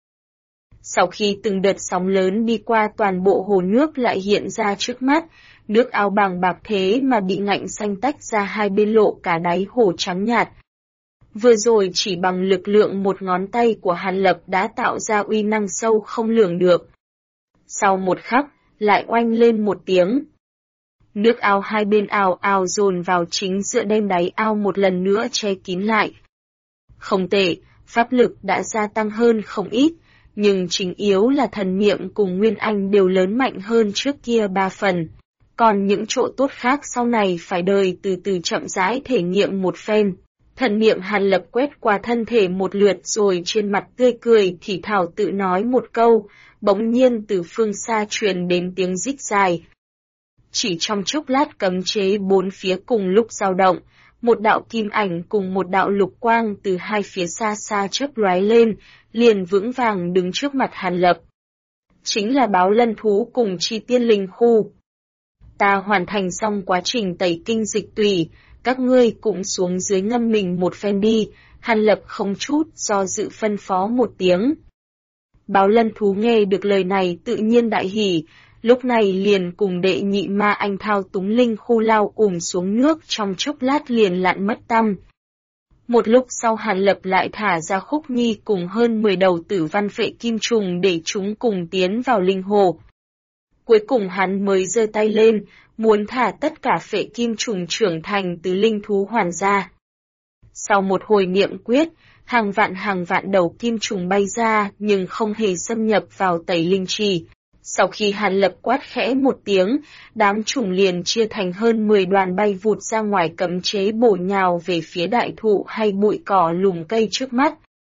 Sau khi từng đợt sóng lớn đi qua toàn bộ hồ nước lại hiện ra trước mắt, nước ao bàng bạc thế mà bị ngạnh xanh tách ra hai bên lộ cả đáy hồ trắng nhạt. Vừa rồi chỉ bằng lực lượng một ngón tay của Hàn Lập đã tạo ra uy năng sâu không lường được. Sau một khắc, lại oanh lên một tiếng. Nước ao hai bên ào dồn vào chính giữa đem đáy ao một lần nữa che kín lại. Không tệ, pháp lực đã gia tăng hơn không ít, nhưng chính yếu là thần niệm cùng Nguyên Anh đều lớn mạnh hơn trước kia 3 phần. Còn những chỗ tốt khác sau này phải đời từ từ chậm rãi thể nghiệm một phen. Thần niệm Hàn Lập quét qua thân thể một lượt rồi trên mặt tươi cười thì thảo tự nói một câu, bỗng nhiên từ phương xa truyền đến tiếng rít dài. Chỉ trong chốc lát cấm chế bốn phía cùng lúc dao động, một đạo kim ảnh cùng một đạo lục quang từ hai phía xa xa chớp lóe lên, liền vững vàng đứng trước mặt Hàn Lập. Chính là Báo Lân Thú cùng Chi Tiên Linh Khu. Ta hoàn thành xong quá trình tẩy kinh dịch tủy, các ngươi cũng xuống dưới ngâm mình một phen đi, Hàn Lập không chút do dự phân phó một tiếng. Báo Lân Thú nghe được lời này tự nhiên đại hỉ, lúc này liền cùng đệ nhị ma anh thao túng linh khu lao xuống nước trong chốc lát liền lặn mất tăm. Một lúc sau Hàn Lập lại thả ra Khúc Nhi cùng hơn 10 đầu tử văn phệ kim trùng để chúng cùng tiến vào linh hồ. Cuối cùng hắn mới giơ tay lên, muốn thả tất cả phệ kim trùng trưởng thành từ linh thú hoàn ra. Sau một hồi niệm quyết, hàng vạn đầu kim trùng bay ra nhưng không hề xâm nhập vào tẩy linh trì. Sau khi Hàn Lập quát khẽ một tiếng, đám trùng liền chia thành hơn 10 đoàn bay vụt ra ngoài cấm chế bổ nhào về phía đại thụ hay bụi cỏ lùm cây trước mắt.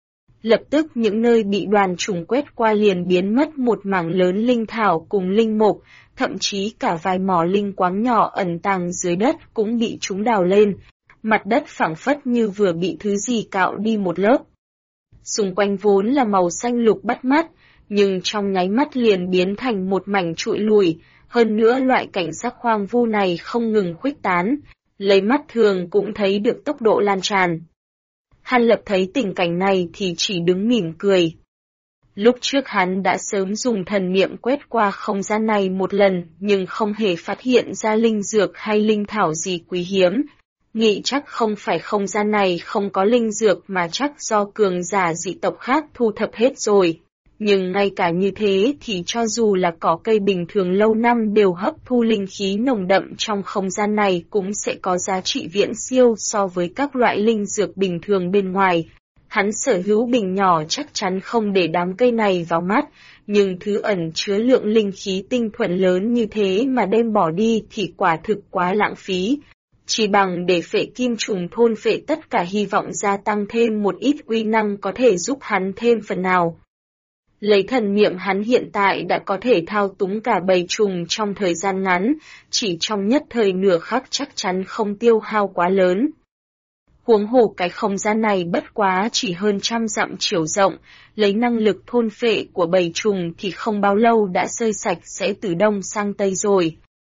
Lập tức những nơi bị đoàn trùng quét qua liền biến mất một mảng lớn linh thảo cùng linh mục, thậm chí cả vài mỏ linh quáng nhỏ ẩn tàng dưới đất cũng bị chúng đào lên, mặt đất phảng phất như vừa bị thứ gì cạo đi một lớp. Xung quanh vốn là màu xanh lục bắt mắt, nhưng trong nháy mắt liền biến thành một mảnh trụi lùi, hơn nữa loại cảnh sắc hoang vu này không ngừng khuếch tán, lấy mắt thường cũng thấy được tốc độ lan tràn. Hàn Lập thấy tình cảnh này thì chỉ đứng mỉm cười. Lúc trước hắn đã sớm dùng thần niệm quét qua không gian này một lần nhưng không hề phát hiện ra linh dược hay linh thảo gì quý hiếm. Nghĩ chắc không phải không gian này không có linh dược mà chắc do cường giả dị tộc khác thu thập hết rồi. Nhưng ngay cả như thế thì cho dù là cỏ cây bình thường lâu năm đều hấp thu linh khí nồng đậm trong không gian này cũng sẽ có giá trị viễn siêu so với các loại linh dược bình thường bên ngoài. Hắn sở hữu bình nhỏ chắc chắn không để đám cây này vào mắt, nhưng thứ ẩn chứa lượng linh khí tinh thuần lớn như thế mà đem bỏ đi thì quả thực quá lãng phí. Chỉ bằng để phệ kim trùng thôn phệ tất cả hy vọng gia tăng thêm một ít uy năng có thể giúp hắn thêm phần nào. Lấy thần niệm hắn hiện tại đã có thể thao túng cả bầy trùng trong thời gian ngắn, chỉ trong nhất thời nửa khắc chắc chắn không tiêu hao quá lớn. Huống hồ cái không gian này bất quá chỉ hơn 100 dặm chiều rộng, lấy năng lực thôn phệ của bầy trùng thì không bao lâu đã xơi sạch sẽ từ đông sang tây rồi.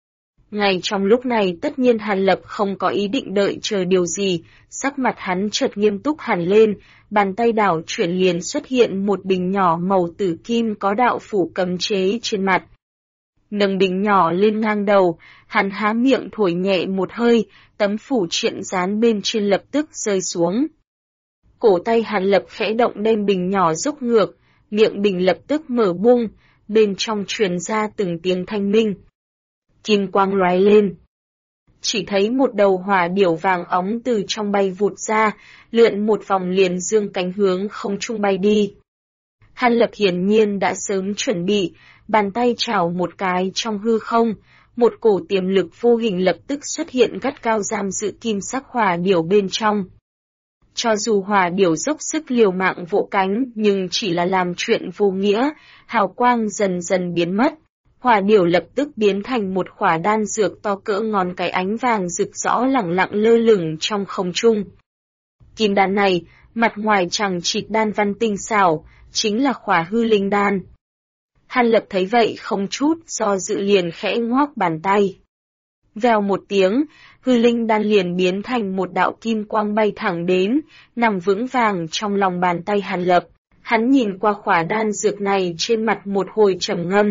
Ngay trong lúc này tất nhiên Hàn Lập không có ý định đợi chờ điều gì, sắc mặt hắn chợt nghiêm túc hẳn lên, bàn tay đảo chuyển liền xuất hiện một bình nhỏ màu tử kim có đạo phủ cấm chế trên mặt. Nâng bình nhỏ lên ngang đầu, hắn há miệng thổi nhẹ một hơi, tấm phủ triện dán bên trên lập tức rơi xuống. Cổ tay Hàn Lập khẽ động đem bình nhỏ rúc ngược, miệng bình lập tức mở bung, bên trong truyền ra từng tiếng thanh minh. Kim quang lóe lên. Chỉ thấy một đầu hỏa điểu vàng óng từ trong bay vụt ra, lượn một vòng liền dương cánh hướng không trung bay đi. Hàn Lập hiển nhiên đã sớm chuẩn bị, bàn tay chảo một cái trong hư không, một cổ tiềm lực vô hình lập tức xuất hiện gắt cao giam giữ kim sắc hỏa điểu bên trong. Cho dù hỏa điểu dốc sức liều mạng vỗ cánh nhưng chỉ là làm chuyện vô nghĩa, hào quang dần dần biến mất. Hỏa điểu lập tức biến thành một khỏa đan dược to cỡ ngón cái ánh vàng rực rõ lẳng lặng lơ lửng trong không trung. Kim đan này, mặt ngoài chằng chịt đan văn tinh xảo, chính là khỏa hư linh đan. Hàn Lập thấy vậy không chút do dự liền khẽ ngoác bàn tay. Vèo một tiếng, hư linh đan liền biến thành một đạo kim quang bay thẳng đến, nằm vững vàng trong lòng bàn tay Hàn Lập. Hắn nhìn qua khỏa đan dược này trên mặt một hồi trầm ngâm.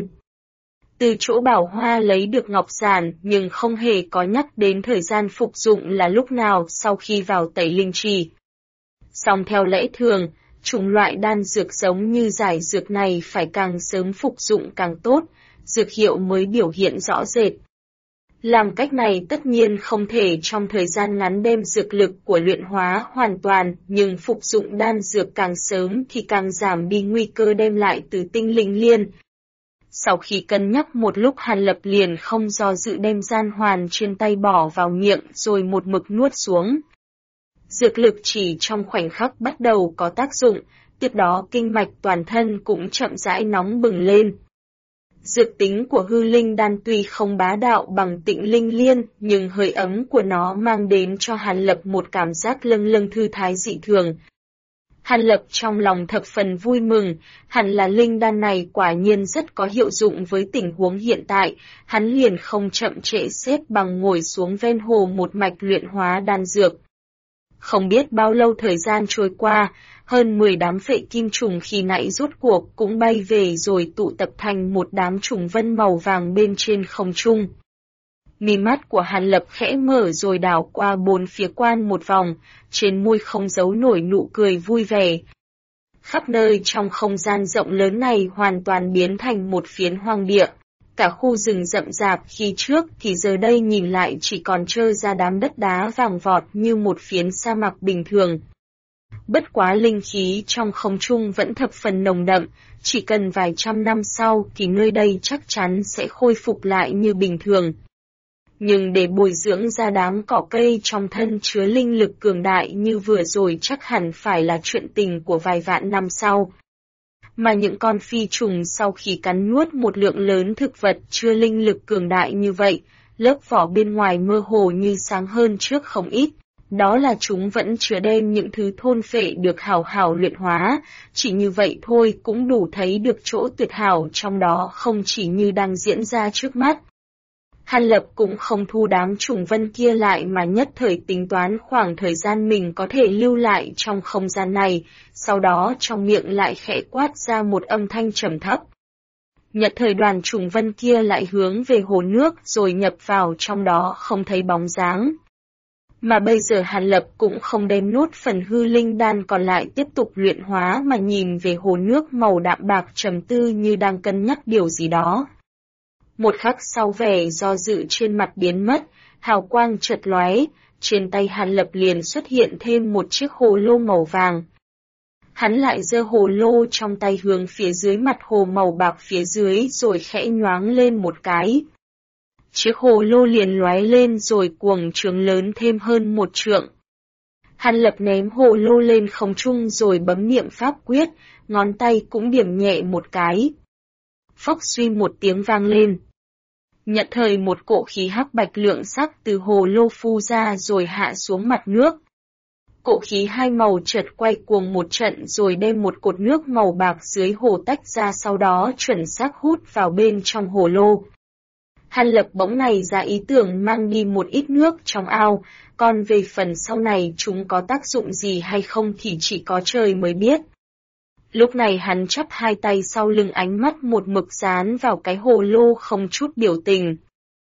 Từ chỗ Bảo Hoa lấy được ngọc giản nhưng không hề có nhắc đến thời gian phục dụng là lúc nào sau khi vào tẩy linh trì. Song theo lẽ thường, chủng loại đan dược giống như giải dược này phải càng sớm phục dụng càng tốt, dược hiệu mới biểu hiện rõ rệt. Làm cách này tất nhiên không thể trong thời gian ngắn đem dược lực của luyện hóa hoàn toàn, nhưng phục dụng đan dược càng sớm thì càng giảm đi nguy cơ đem lại từ tinh linh liên. Sau khi cân nhắc một lúc Hàn Lập liền không do dự đem gian hoàn trên tay bỏ vào miệng rồi một mực nuốt xuống. Dược lực chỉ trong khoảnh khắc bắt đầu có tác dụng, tiếp đó kinh mạch toàn thân cũng chậm rãi nóng bừng lên. Dược tính của hư linh đan tuy không bá đạo bằng Tịnh Linh Liên, nhưng hơi ấm của nó mang đến cho Hàn Lập một cảm giác lâng lâng thư thái dị thường. Hàn Lập trong lòng thập phần vui mừng, hẳn là linh đan này quả nhiên rất có hiệu dụng với tình huống hiện tại, hắn liền không chậm trễ xếp bằng ngồi xuống ven hồ một mạch luyện hóa đan dược. Không biết bao lâu thời gian trôi qua, hơn 10 đám phệ kim trùng khi nãy rốt cuộc cũng bay về rồi tụ tập thành một đám trùng vân màu vàng bên trên không trung. Mí mắt của Hàn Lập khẽ mở rồi đảo qua bốn phía quan một vòng, trên môi không giấu nổi nụ cười vui vẻ. Khắp nơi trong không gian rộng lớn này hoàn toàn biến thành một phiến hoang địa. Cả khu rừng rậm rạp khi trước thì giờ đây nhìn lại chỉ còn trơ ra đám đất đá vàng vọt như một phiến sa mạc bình thường. Bất quá linh khí trong không trung vẫn thập phần nồng đậm, chỉ cần vài trăm năm sau thì nơi đây chắc chắn sẽ khôi phục lại như bình thường. Nhưng để bồi dưỡng ra đám cỏ cây trong thân chứa linh lực cường đại như vừa rồi chắc hẳn phải là chuyện tình của vài vạn năm sau. Mà những con phi trùng sau khi cắn nuốt một lượng lớn thực vật chứa linh lực cường đại như vậy, lớp vỏ bên ngoài mơ hồ như sáng hơn trước không ít. Đó là chúng vẫn chứa đem những thứ thôn phệ được hảo hảo luyện hóa, chỉ như vậy thôi cũng đủ thấy được chỗ tuyệt hảo trong đó không chỉ như đang diễn ra trước mắt. Hàn Lập cũng không thu đám trùng vân kia lại mà nhất thời tính toán khoảng thời gian mình có thể lưu lại trong không gian này, sau đó trong miệng lại khẽ quát ra một âm thanh trầm thấp. Nhất thời đoàn trùng vân kia lại hướng về hồ nước rồi nhập vào trong đó không thấy bóng dáng. Mà bây giờ Hàn Lập cũng không đem nốt phần hư linh đan còn lại tiếp tục luyện hóa mà nhìn về hồ nước màu đạm bạc trầm tư như đang cân nhắc điều gì đó. Một khắc sau vẻ do dự trên mặt biến mất, hào quang chợt lóe, trên tay Hàn Lập liền xuất hiện thêm một chiếc hồ lô màu vàng. Hắn lại giơ hồ lô trong tay hướng phía dưới mặt hồ màu bạc phía dưới rồi khẽ nhoáng lên một cái. Chiếc hồ lô liền lóe lên rồi cuồng trướng lớn thêm hơn 1 trượng. Hàn Lập ném hồ lô lên không trung rồi bấm niệm pháp quyết, ngón tay cũng điểm nhẹ một cái. Phốc suy một tiếng vang lên. Nhận thời một cỗ khí hắc bạch lượng sắc từ hồ lô phu ra rồi hạ xuống mặt nước. Cỗ khí hai màu chợt quay cuồng một trận rồi đem một cột nước màu bạc dưới hồ tách ra sau đó chuẩn xác hút vào bên trong hồ lô. Hàn Lập bỗng này ra ý tưởng mang đi một ít nước trong ao, còn về phần sau này chúng có tác dụng gì hay không thì chỉ có trời mới biết. Lúc này hắn chắp hai tay sau lưng ánh mắt một mực dán vào cái hồ lô không chút biểu tình.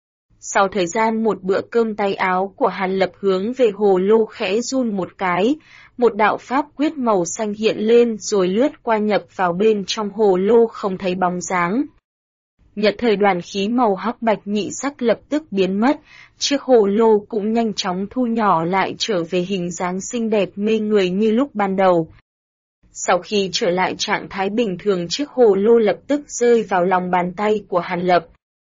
Sau thời gian một bữa cơm tay áo của Hàn Lập hướng về hồ lô khẽ run một cái, một đạo pháp quyết màu xanh hiện lên rồi lướt qua nhập vào bên trong hồ lô không thấy bóng dáng. Nhật thời đoàn khí màu hắc bạch nhị sắc lập tức biến mất, chiếc hồ lô cũng nhanh chóng thu nhỏ lại trở về hình dáng xinh đẹp mê người như lúc ban đầu. Sau khi trở lại trạng thái bình thường chiếc hồ lô lập tức rơi vào lòng bàn tay của Hàn Lập.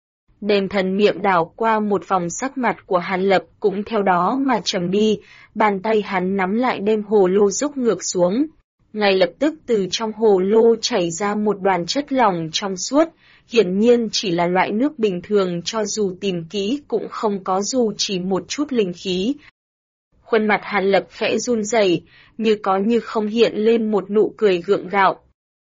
Đêm thần niệm đảo qua một vòng sắc mặt của Hàn Lập cũng theo đó mà trầm đi, bàn tay hắn nắm lại đem hồ lô dốc ngược xuống. Ngay lập tức từ trong hồ lô chảy ra một đoàn chất lỏng trong suốt, hiển nhiên chỉ là loại nước bình thường cho dù tìm kỹ cũng không có dù chỉ một chút linh khí. Khuôn mặt Hàn Lập khẽ run rẩy, như có như không hiện lên một nụ cười gượng gạo.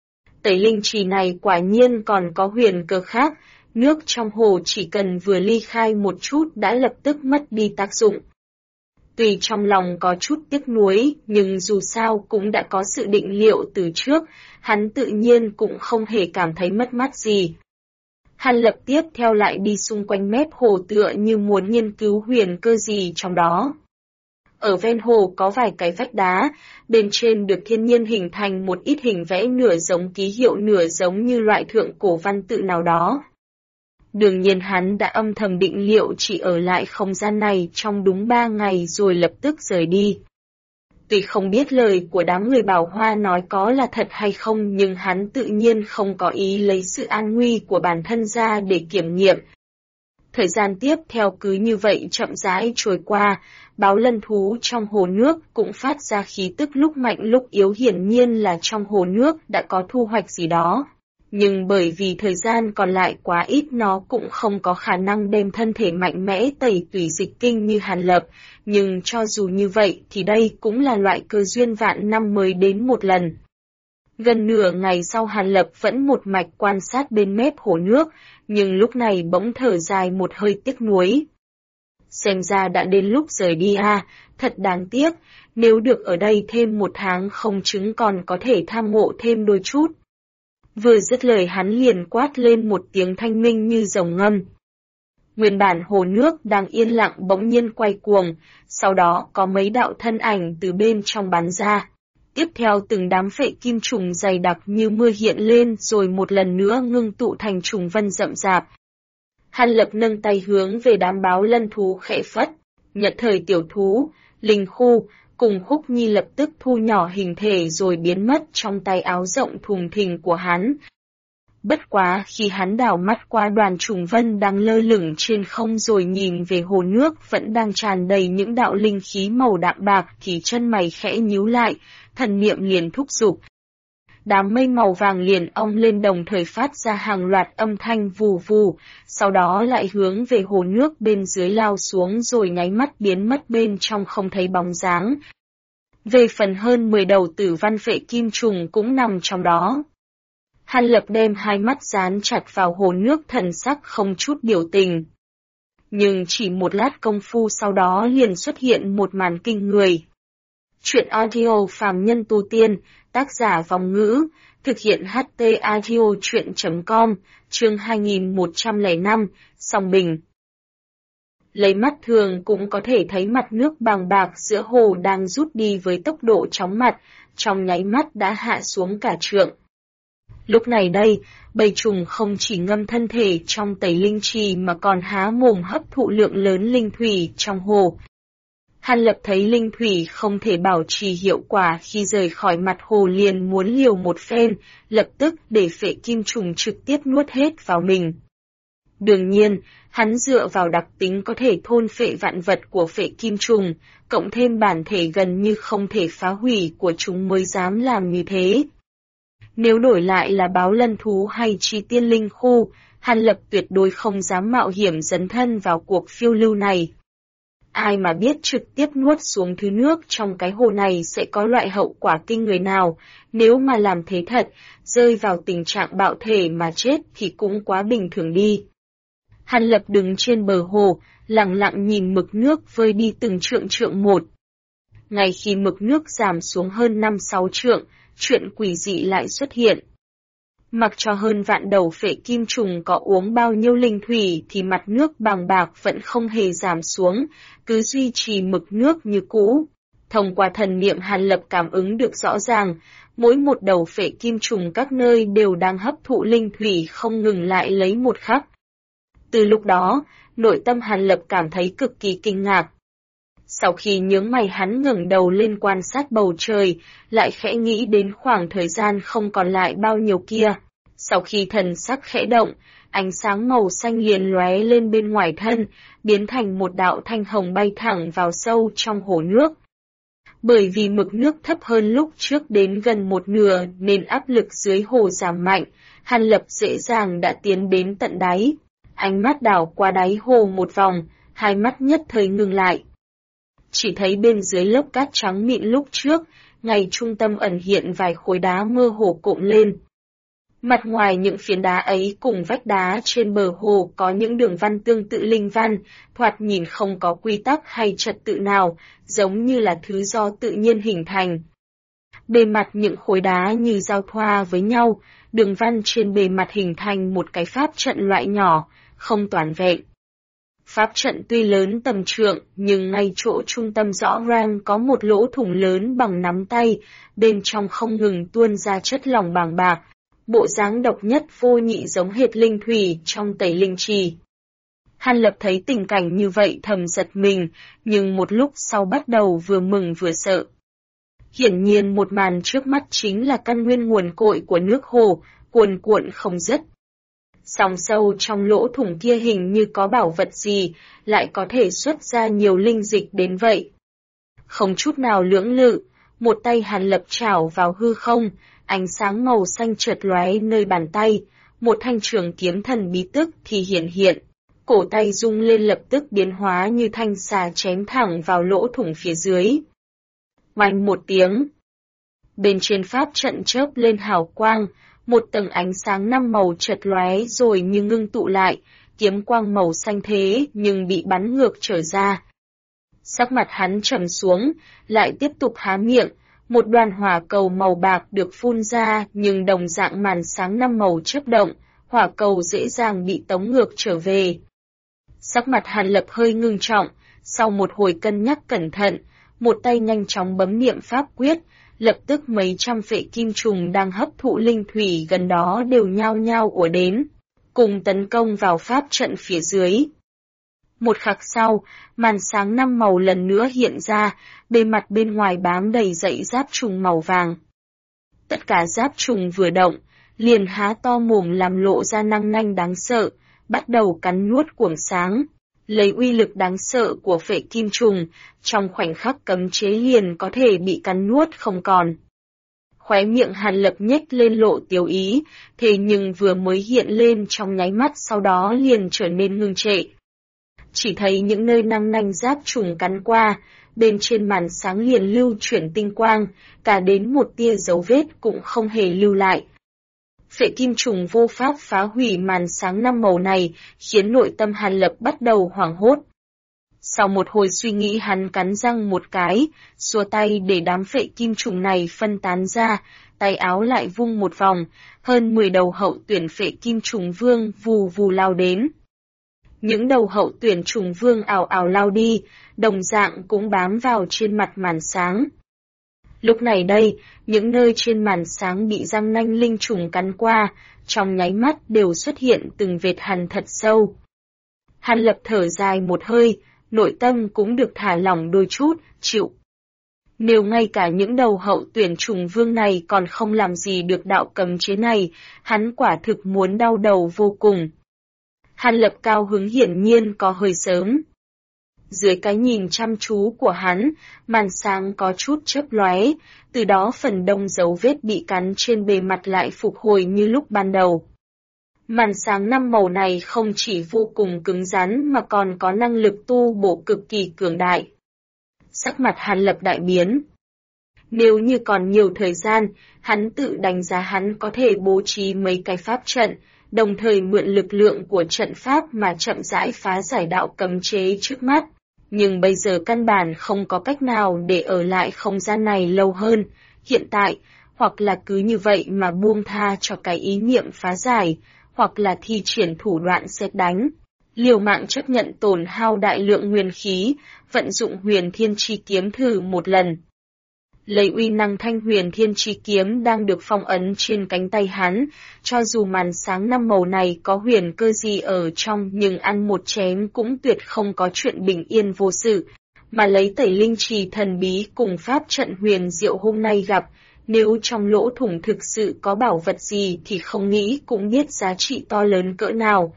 Tẩy linh trì này quả nhiên còn có huyền cơ khác, nước trong hồ chỉ cần vừa ly khai một chút đã lập tức mất đi tác dụng. Tuy trong lòng có chút tiếc nuối, nhưng dù sao cũng đã có sự định liệu từ trước, hắn tự nhiên cũng không hề cảm thấy mất mát gì. Hàn Lập tiếp theo lại đi xung quanh mép hồ tựa như muốn nghiên cứu huyền cơ gì trong đó. Ở ven hồ có vài cái vách đá, bên trên được thiên nhiên hình thành một ít hình vẽ nửa giống ký hiệu nửa giống như loại thượng cổ văn tự nào đó. Đương nhiên hắn đã âm thầm định liệu chỉ ở lại không gian này trong đúng 3 ngày rồi lập tức rời đi. Tuy không biết lời của đám người Bảo Hoa nói có là thật hay không nhưng hắn tự nhiên không có ý lấy sự an nguy của bản thân ra để kiểm nghiệm. Thời gian tiếp theo cứ như vậy chậm rãi trôi qua, báo lân thú trong hồ nước cũng phát ra khí tức lúc mạnh lúc yếu, hiển nhiên là trong hồ nước đã có thu hoạch gì đó. Nhưng bởi vì thời gian còn lại quá ít, nó cũng không có khả năng đem thân thể mạnh mẽ tẩy tủy dịch kinh như Hàn Lập, nhưng cho dù như vậy thì đây cũng là loại cơ duyên vạn năm mới đến một lần. Gần nửa ngày sau, Hàn Lập vẫn một mạch quan sát bên mép hồ nước, nhưng lúc này bỗng thở dài một hơi tiếc nuối. Xem ra đã đến lúc rời đi à, thật đáng tiếc, nếu được ở đây thêm một tháng không chứng còn có thể tham ngộ thêm đôi chút. Vừa dứt lời hắn liền quát lên một tiếng thanh minh như rồng ngâm. Nguyên bản hồ nước đang yên lặng bỗng nhiên quay cuồng, sau đó có mấy đạo thân ảnh từ bên trong bắn ra. Tiếp theo từng đám phệ kim trùng dày đặc như mưa hiện lên rồi một lần nữa ngưng tụ thành trùng vân rậm rạp. Hàn Lập nâng tay hướng về đám báo lân thú khẽ phất, Nhật Thời tiểu thú, Linh Khu, cùng Khúc Nhi lập tức thu nhỏ hình thể rồi biến mất trong tay áo rộng thùng thình của hắn. Bất quá khi hắn đảo mắt qua đoàn trùng vân đang lơ lửng trên không rồi nhìn về hồ nước vẫn đang tràn đầy những đạo linh khí màu đạm bạc thì chân mày khẽ nhíu lại, thần niệm liền thúc giục. Đám mây màu vàng liền ong lên đồng thời phát ra hàng loạt âm thanh vù vù, sau đó lại hướng về hồ nước bên dưới lao xuống rồi nháy mắt biến mất bên trong không thấy bóng dáng. Về phần hơn 10 đầu tử văn phệ kim trùng cũng nằm trong đó. Hàn Lập đem hai mắt dán chặt vào hồ nước, thần sắc không chút biểu tình. Nhưng chỉ một lát công phu sau đó liền xuất hiện một màn kinh người. Chuyện audio phàm nhân tu tiên, tác giả Vòng Ngữ, thực hiện HT audio chuyện.com, chương 2105, Song Bình. Lấy mắt thường cũng có thể thấy mặt nước bàng bạc giữa hồ đang rút đi với tốc độ chóng mặt, trong nháy mắt đã hạ xuống cả trượng. Lúc này đây, bầy trùng không chỉ ngâm thân thể trong tẩy linh trì mà còn há mồm hấp thụ lượng lớn linh thủy trong hồ. Hàn Lập thấy linh thủy không thể bảo trì hiệu quả khi rời khỏi mặt hồ liền muốn liều một phen, lập tức để phệ kim trùng trực tiếp nuốt hết vào mình. Đương nhiên, hắn dựa vào đặc tính có thể thôn phệ vạn vật của phệ kim trùng, cộng thêm bản thể gần như không thể phá hủy của chúng mới dám làm như thế. Nếu đổi lại là báo lân thú hay chi tiên linh khu, Hàn Lập tuyệt đối không dám mạo hiểm dấn thân vào cuộc phiêu lưu này. Ai mà biết trực tiếp nuốt xuống thứ nước trong cái hồ này sẽ có loại hậu quả kinh người nào, nếu mà làm thế thật, rơi vào tình trạng bạo thể mà chết thì cũng quá bình thường đi. Hàn Lập đứng trên bờ hồ, lặng lặng nhìn mực nước vơi đi từng trượng một. Ngay khi mực nước giảm xuống hơn 5-6 trượng, chuyện quỷ dị lại xuất hiện. Mặc cho hơn vạn đầu phệ kim trùng có uống bao nhiêu linh thủy thì mặt nước bàng bạc vẫn không hề giảm xuống, cứ duy trì mực nước như cũ. Thông qua thần niệm Hàn Lập cảm ứng được rõ ràng, mỗi một đầu phệ kim trùng các nơi đều đang hấp thụ linh thủy không ngừng lại lấy một khắc. Từ lúc đó, nội tâm Hàn Lập cảm thấy cực kỳ kinh ngạc. Sau khi nhướng mày hắn ngẩng đầu lên quan sát bầu trời, lại khẽ nghĩ đến khoảng thời gian không còn lại bao nhiêu kia. Sau khi thần sắc khẽ động, ánh sáng màu xanh liền lóe lên bên ngoài thân, biến thành một đạo thanh hồng bay thẳng vào sâu trong hồ nước. Bởi vì mực nước thấp hơn lúc trước đến gần một nửa nên áp lực dưới hồ giảm mạnh, Hàn Lập dễ dàng đã tiến đến tận đáy. Ánh mắt đảo qua đáy hồ một vòng, hai mắt nhất thời ngừng lại. Chỉ thấy bên dưới lớp cát trắng mịn lúc trước, ngay trung tâm ẩn hiện vài khối đá mơ hồ cộm lên. Mặt ngoài những phiến đá ấy cùng vách đá trên bờ hồ có những đường văn tương tự linh văn, thoạt nhìn không có quy tắc hay trật tự nào, giống như là thứ do tự nhiên hình thành. Bề mặt những khối đá như giao thoa với nhau, đường văn trên bề mặt hình thành một cái pháp trận loại nhỏ, không toàn vẹn. Pháp trận tuy lớn tầm trượng, nhưng ngay chỗ trung tâm rõ ràng có một lỗ thủng lớn bằng nắm tay, bên trong không ngừng tuôn ra chất lỏng bàng bạc, bộ dáng độc nhất vô nhị giống hệt linh thủy trong tẩy linh trì. Hàn Lập thấy tình cảnh như vậy thầm giật mình, nhưng một lúc sau bắt đầu vừa mừng vừa sợ. Hiển nhiên một màn trước mắt chính là căn nguyên nguồn cội của nước hồ, cuồn cuộn không dứt. Sòng sâu trong lỗ thủng kia hình như có bảo vật gì, lại có thể xuất ra nhiều linh dịch đến vậy. Không chút nào lưỡng lự, một tay Hàn Lập chảo vào hư không, ánh sáng màu xanh chợt lóe nơi bàn tay, một thanh trường kiếm thần bí tức thì hiện hiện. Cổ tay rung lên lập tức biến hóa như thanh xà chém thẳng vào lỗ thủng phía dưới. Oanh một tiếng. Bên trên pháp trận chớp lên hào quang, một tầng ánh sáng năm màu chợt lóe rồi như ngưng tụ lại, kiếm quang màu xanh thế nhưng bị bắn ngược trở ra. Sắc mặt hắn trầm xuống, lại tiếp tục há miệng, một đoàn hỏa cầu màu bạc được phun ra nhưng đồng dạng màn sáng năm màu chớp động, hỏa cầu dễ dàng bị tống ngược trở về. Sắc mặt Hàn Lập hơi ngưng trọng, sau một hồi cân nhắc cẩn thận, một tay nhanh chóng bấm niệm pháp quyết, lập tức mấy trăm phệ kim trùng đang hấp thụ linh thủy gần đó đều nhao nhao ùa đến, cùng tấn công vào pháp trận phía dưới. Một khắc sau, màn sáng năm màu lần nữa hiện ra, bề mặt bên ngoài bám đầy dãy giáp trùng màu vàng. Tất cả giáp trùng vừa động, liền há to mồm làm lộ ra răng nanh đáng sợ, bắt đầu cắn nuốt cuồng sáng. Lấy uy lực đáng sợ của phệ kim trùng, trong khoảnh khắc cấm chế liền có thể bị cắn nuốt không còn. Khóe miệng Hàn Lập nhếch lên lộ tiếu ý, thế nhưng vừa mới hiện lên trong nháy mắt sau đó liền trở nên ngưng trệ. Chỉ thấy những nơi răng nanh giáp trùng cắn qua, bên trên màn sáng liền lưu chuyển tinh quang, cả đến một tia dấu vết cũng không hề lưu lại. Phệ kim trùng vô pháp phá hủy màn sáng năm màu này, khiến nội tâm Hàn Lập bắt đầu hoảng hốt. Sau một hồi suy nghĩ hắn cắn răng một cái, xua tay để đám phệ kim trùng này phân tán ra, tay áo lại vung một vòng, hơn 10 đầu hậu tuyển phệ kim trùng vương vù vù lao đến. Những đầu hậu tuyển trùng vương ào ào lao đi, đồng dạng cũng bám vào trên mặt màn sáng. Lúc này đây, những nơi trên màn sáng bị răng nanh linh trùng cắn qua, trong nháy mắt đều xuất hiện từng vệt hằn thật sâu. Hàn Lập thở dài một hơi, nội tâm cũng được thả lỏng đôi chút, chịu. Nếu ngay cả những đầu hậu tuyển trùng vương này còn không làm gì được đạo cấm chế này, hắn quả thực muốn đau đầu vô cùng. Hàn Lập cao hứng hiển nhiên có hơi sớm. Dưới cái nhìn chăm chú của hắn, màn sáng có chút chớp lóe, từ đó phần đông dấu vết bị cắn trên bề mặt lại phục hồi như lúc ban đầu. Màn sáng năm màu này không chỉ vô cùng cứng rắn mà còn có năng lực tu bổ cực kỳ cường đại. Sắc mặt Hàn Lập đại biến. Nếu như còn nhiều thời gian, hắn tự đánh giá hắn có thể bố trí mấy cái pháp trận, đồng thời mượn lực lượng của trận pháp mà chậm rãi phá giải đạo cấm chế trước mắt. Nhưng bây giờ căn bản không có cách nào để ở lại không gian này lâu hơn, hiện tại, hoặc là cứ như vậy mà buông tha cho cái ý niệm phá giải, hoặc là thi triển thủ đoạn sét đánh. Liều mạng chấp nhận tổn hao đại lượng nguyên khí, vận dụng huyền thiên chi kiếm thử một lần. Lấy uy năng thanh huyền thiên chi kiếm đang được phong ấn trên cánh tay hắn, cho dù màn sáng năm màu này có huyền cơ gì ở trong nhưng ăn một chém cũng tuyệt không có chuyện bình yên vô sự, mà lấy tẩy linh trì thần bí cùng pháp trận huyền diệu hôm nay gặp, nếu trong lỗ thủng thực sự có bảo vật gì thì không nghĩ cũng biết giá trị to lớn cỡ nào.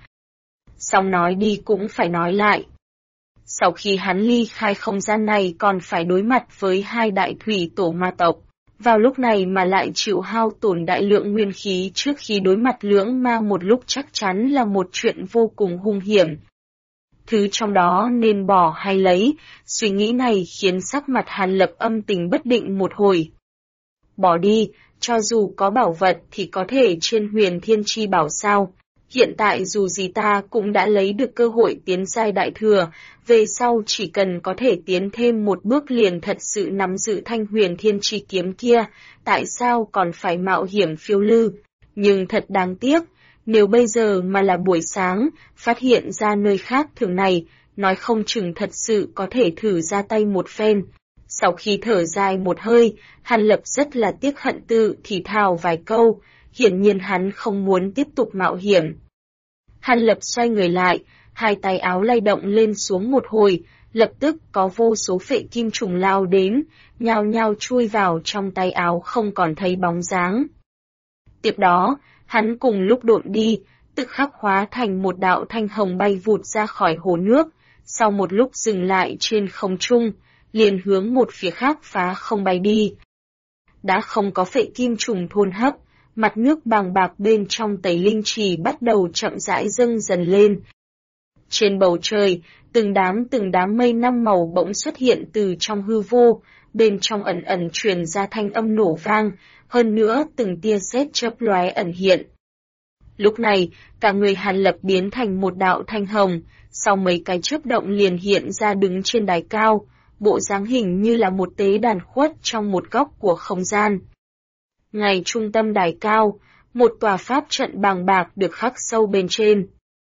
Song nói đi cũng phải nói lại. Sau khi hắn ly khai không gian này còn phải đối mặt với hai đại thủy tổ ma tộc, vào lúc này mà lại chịu hao tổn đại lượng nguyên khí trước khi đối mặt lưỡng ma một lúc chắc chắn là một chuyện vô cùng hung hiểm. Thứ trong đó nên bỏ hay lấy, suy nghĩ này khiến sắc mặt Hàn Lập âm tình bất định một hồi. Bỏ đi, cho dù có bảo vật thì có thể trên huyền thiên chi bảo sao. Hiện tại dù gì ta cũng đã lấy được cơ hội tiến giai đại thừa, về sau chỉ cần có thể tiến thêm một bước liền thật sự nắm giữ thanh huyền thiên chi kiếm kia, tại sao còn phải mạo hiểm phiêu lưu? Nhưng thật đáng tiếc, nếu bây giờ mà là buổi sáng, phát hiện ra nơi khác thường này, nói không chừng thật sự có thể thử ra tay một phen. Sau khi thở dài một hơi, Hàn Lập rất là tiếc hận tự thì thào vài câu, hiển nhiên hắn không muốn tiếp tục mạo hiểm. Hàn Lập xoay người lại, hai tay áo lay động lên xuống một hồi, lập tức có vô số phệ kim trùng lao đến, nhao nhao chui vào trong tay áo không còn thấy bóng dáng. Tiếp đó, hắn cùng lúc độn đi, tức khắc hóa thành một đạo thanh hồng bay vụt ra khỏi hồ nước, sau một lúc dừng lại trên không trung, liền hướng một phía khác phá không bay đi. Đã không có phệ kim trùng thôn hấp, mặt nước bàng bạc bên trong Tẩy Linh Trì bắt đầu chậm rãi dâng dần lên. Trên bầu trời, từng đám mây năm màu bỗng xuất hiện từ trong hư vô, bên trong ẩn ẩn truyền ra thanh âm nổ vang, hơn nữa từng tia sét chớp lóe ẩn hiện. Lúc này, cả người Hàn Lập biến thành một đạo thanh hồng, sau mấy cái chớp động liền hiện ra đứng trên đài cao, bộ dáng hình như là một tế đàn khuất trong một góc của không gian. Ngay trung tâm đài cao, một tòa pháp trận bàng bạc được khắc sâu bên trên.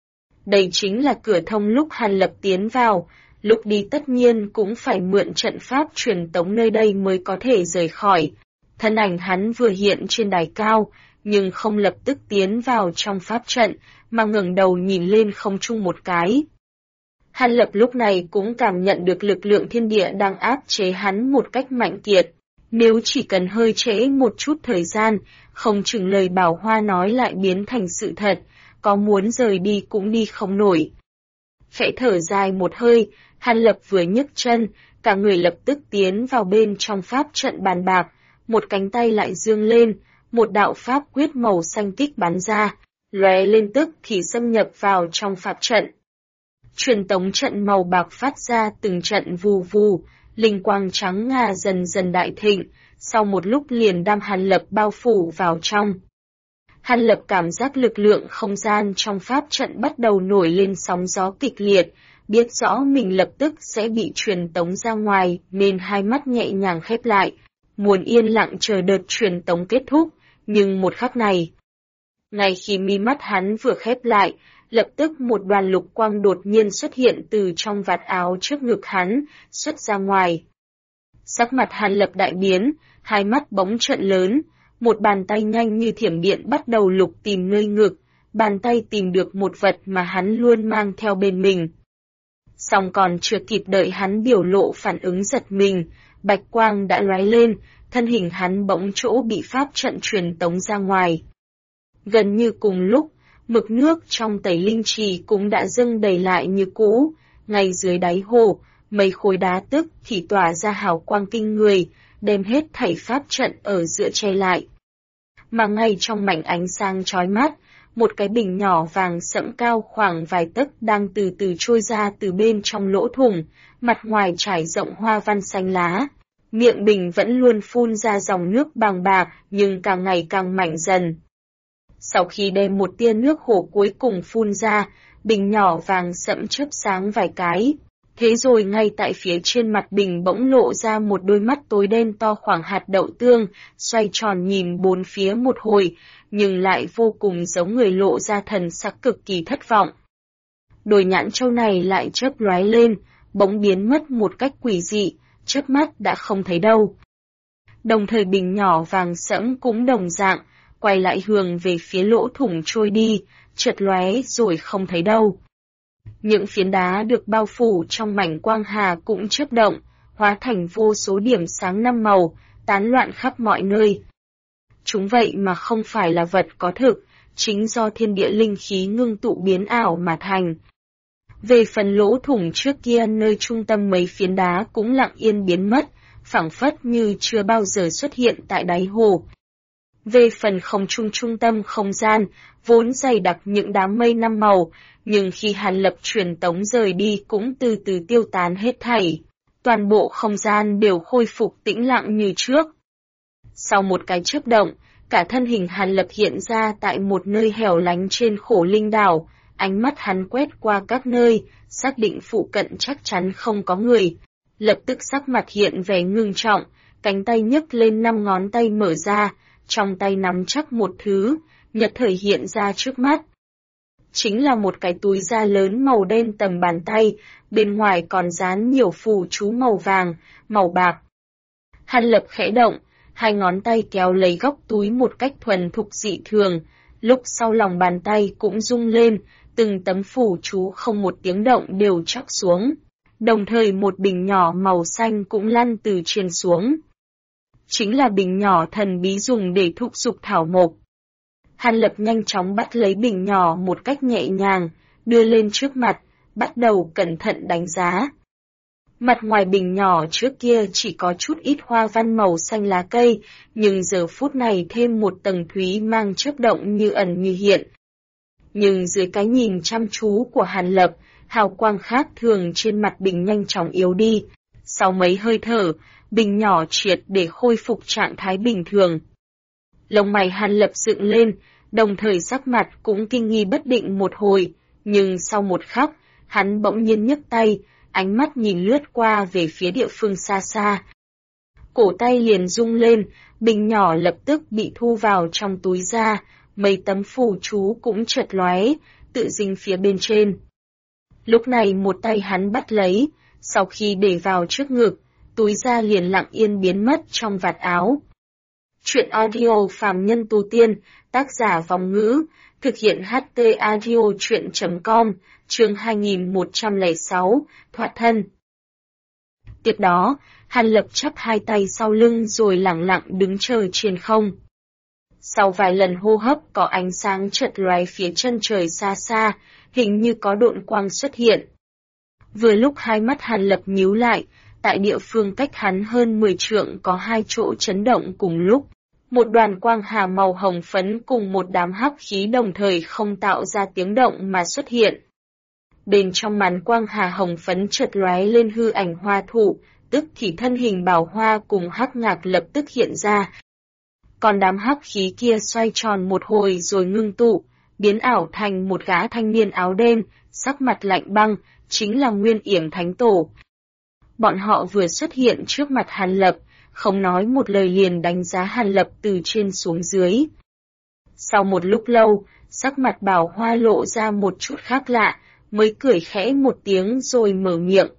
Đây chính là cửa thông lúc Hàn Lập tiến vào, lúc đi tất nhiên cũng phải mượn trận pháp truyền tống nơi đây mới có thể rời khỏi. Thân ảnh hắn vừa hiện trên đài cao, nhưng không lập tức tiến vào trong pháp trận, mà ngẩng đầu nhìn lên không trung một cái. Hàn Lập lúc này cũng cảm nhận được lực lượng thiên địa đang áp chế hắn một cách mạnh kiệt. Nếu chỉ cần hơi trễ một chút thời gian, không chừng lời Bảo Hoa nói lại biến thành sự thật, có muốn rời đi cũng đi không nổi. Khẽ thở dài một hơi, Hàn Lập vừa nhấc chân, cả người lập tức tiến vào bên trong pháp trận bàn bạc, một cánh tay lại dương lên, một đạo pháp quyết màu xanh kích bắn ra, lóe lên tức thì xâm nhập vào trong pháp trận. Truyền tống trận màu bạc phát ra từng trận vù vù, linh quang trắng ngà dần dần đại thịnh, sau một lúc liền đem Hàn Lập bao phủ vào trong. Hàn Lập cảm giác lực lượng không gian trong pháp trận bắt đầu nổi lên sóng gió kịch liệt, biết rõ mình lập tức sẽ bị truyền tống ra ngoài nên hai mắt nhẹ nhàng khép lại, muốn yên lặng chờ đợt truyền tống kết thúc, nhưng một khắc này. Ngay khi mi mắt hắn vừa khép lại, lập tức một đoàn lục quang đột nhiên xuất hiện từ trong vạt áo trước ngực hắn, xuất ra ngoài. Sắc mặt Hàn Lập đại biến, hai mắt bỗng trợn lớn, một bàn tay nhanh như thiểm điện bắt đầu lục tìm nơi ngực, bàn tay tìm được một vật mà hắn luôn mang theo bên mình. Song còn chưa kịp đợi hắn biểu lộ phản ứng giật mình, bạch quang đã lóe lên, thân hình hắn bỗng chỗ bị pháp trận truyền tống ra ngoài. Gần như cùng lúc, mực nước trong Tẩy Linh Trì cũng đã dâng đầy lại như cũ, ngay dưới đáy hồ, mấy khối đá tức thì tỏa ra hào quang kinh người, đem hết thảy pháp trận ở giữa che lại. Mà ngay trong mảnh ánh sáng chói mắt, một cái bình nhỏ vàng sẫm cao khoảng vài tấc đang từ từ trôi ra từ bên trong lỗ thủng, mặt ngoài trải rộng hoa văn xanh lá. Miệng bình vẫn luôn phun ra dòng nước bàng bạc nhưng càng ngày càng mạnh dần. Sau khi đem một tia nước hồ cuối cùng phun ra, bình nhỏ vàng sẫm chớp sáng vài cái. Thế rồi ngay tại phía trên mặt bình bỗng lộ ra một đôi mắt tối đen to khoảng hạt đậu tương, xoay tròn nhìn bốn phía một hồi, nhưng lại vô cùng giống người lộ ra thần sắc cực kỳ thất vọng. Đôi nhãn châu này lại chớp lóe lên, bỗng biến mất một cách quỷ dị, chớp mắt đã không thấy đâu. Đồng thời bình nhỏ vàng sẫm cũng đồng dạng, quay lại hướng về phía lỗ thủng trôi đi, chợt lóe rồi không thấy đâu. Những phiến đá được bao phủ trong mảnh quang hà cũng chớp động, hóa thành vô số điểm sáng năm màu, tán loạn khắp mọi nơi. Chúng vậy mà không phải là vật có thực, chính do thiên địa linh khí ngưng tụ biến ảo mà thành. Về phần lỗ thủng trước kia nơi trung tâm mấy phiến đá cũng lặng yên biến mất, phảng phất như chưa bao giờ xuất hiện tại đáy hồ. Về phần không trung tâm không gian, vốn dày đặc những đám mây năm màu, nhưng khi Hàn Lập truyền tống rời đi cũng từ từ tiêu tán hết thảy. Toàn bộ không gian đều khôi phục tĩnh lặng như trước. Sau một cái chớp động, cả thân hình Hàn Lập hiện ra tại một nơi hẻo lánh trên Khổ Linh đảo, ánh mắt hắn quét qua các nơi, xác định phụ cận chắc chắn không có người. Lập tức sắc mặt hiện vẻ ngưng trọng, cánh tay nhấc lên 5 ngón tay mở ra, trong tay nắm chắc một thứ, nhật thời hiện ra trước mắt. Chính là một cái túi da lớn màu đen tầm bàn tay, bên ngoài còn dán nhiều phù chú màu vàng, màu bạc. Hàn Lập khẽ động, hai ngón tay kéo lấy góc túi một cách thuần thục dị thường, lúc sau lòng bàn tay cũng rung lên, từng tấm phù chú không một tiếng động đều chóc xuống. Đồng thời một bình nhỏ màu xanh cũng lăn từ trên xuống. Chính là bình nhỏ thần bí dùng để thúc giục thảo mộc. Hàn Lập nhanh chóng bắt lấy bình nhỏ một cách nhẹ nhàng, đưa lên trước mặt, bắt đầu cẩn thận đánh giá. Mặt ngoài bình nhỏ trước kia chỉ có chút ít hoa văn màu xanh lá cây, nhưng giờ phút này thêm một tầng thúy mang chớp động như ẩn như hiện. Nhưng dưới cái nhìn chăm chú của Hàn Lập, hào quang khác thường trên mặt bình nhanh chóng yếu đi. Sau mấy hơi thở, bình nhỏ triệt để khôi phục trạng thái bình thường. Lông mày Hàn Lập dựng lên, đồng thời sắc mặt cũng kinh nghi bất định một hồi, nhưng sau một khắc, hắn bỗng nhiên nhấc tay, ánh mắt nhìn lướt qua về phía địa phương xa xa. Cổ tay liền rung lên, bình nhỏ lập tức bị thu vào trong túi da, mấy tấm phù chú cũng chợt lóe, tự dính phía bên trên. Lúc này một tay hắn bắt lấy, sau khi để vào trước ngực, túi da liền lặng yên biến mất trong vạt áo. Chuyện audio phàm nhân tu tiên, tác giả Vong Ngữ, thực hiện HT audio chuyện.com, chương 2106, thoát thân. Tiếp đó, Hàn Lập chắp hai tay sau lưng rồi lẳng lặng đứng chờ trên không. Sau vài lần hô hấp có ánh sáng chợt lóe phía chân trời xa xa, hình như có độn quang xuất hiện. Vừa lúc hai mắt Hàn Lập nhíu lại, tại địa phương cách hắn hơn 10 trượng có hai chỗ chấn động cùng lúc. Một đoàn quang hà màu hồng phấn cùng một đám hắc khí đồng thời không tạo ra tiếng động mà xuất hiện. Bên trong màn quang hà hồng phấn chợt lóe lên hư ảnh hoa thụ, tức thì thân hình Bảo Hoa cùng Hắc Ngạc lập tức hiện ra. Còn đám hắc khí kia xoay tròn một hồi rồi ngưng tụ, biến ảo thành một gã thanh niên áo đen, sắc mặt lạnh băng, chính là Nguyên Yểm Thánh Tổ. Bọn họ vừa xuất hiện trước mặt Hàn Lập, không nói một lời liền đánh giá Hàn Lập từ trên xuống dưới. Sau một lúc lâu, sắc mặt Bảo Hoa lộ ra một chút khác lạ, mới cười khẽ một tiếng rồi mở miệng.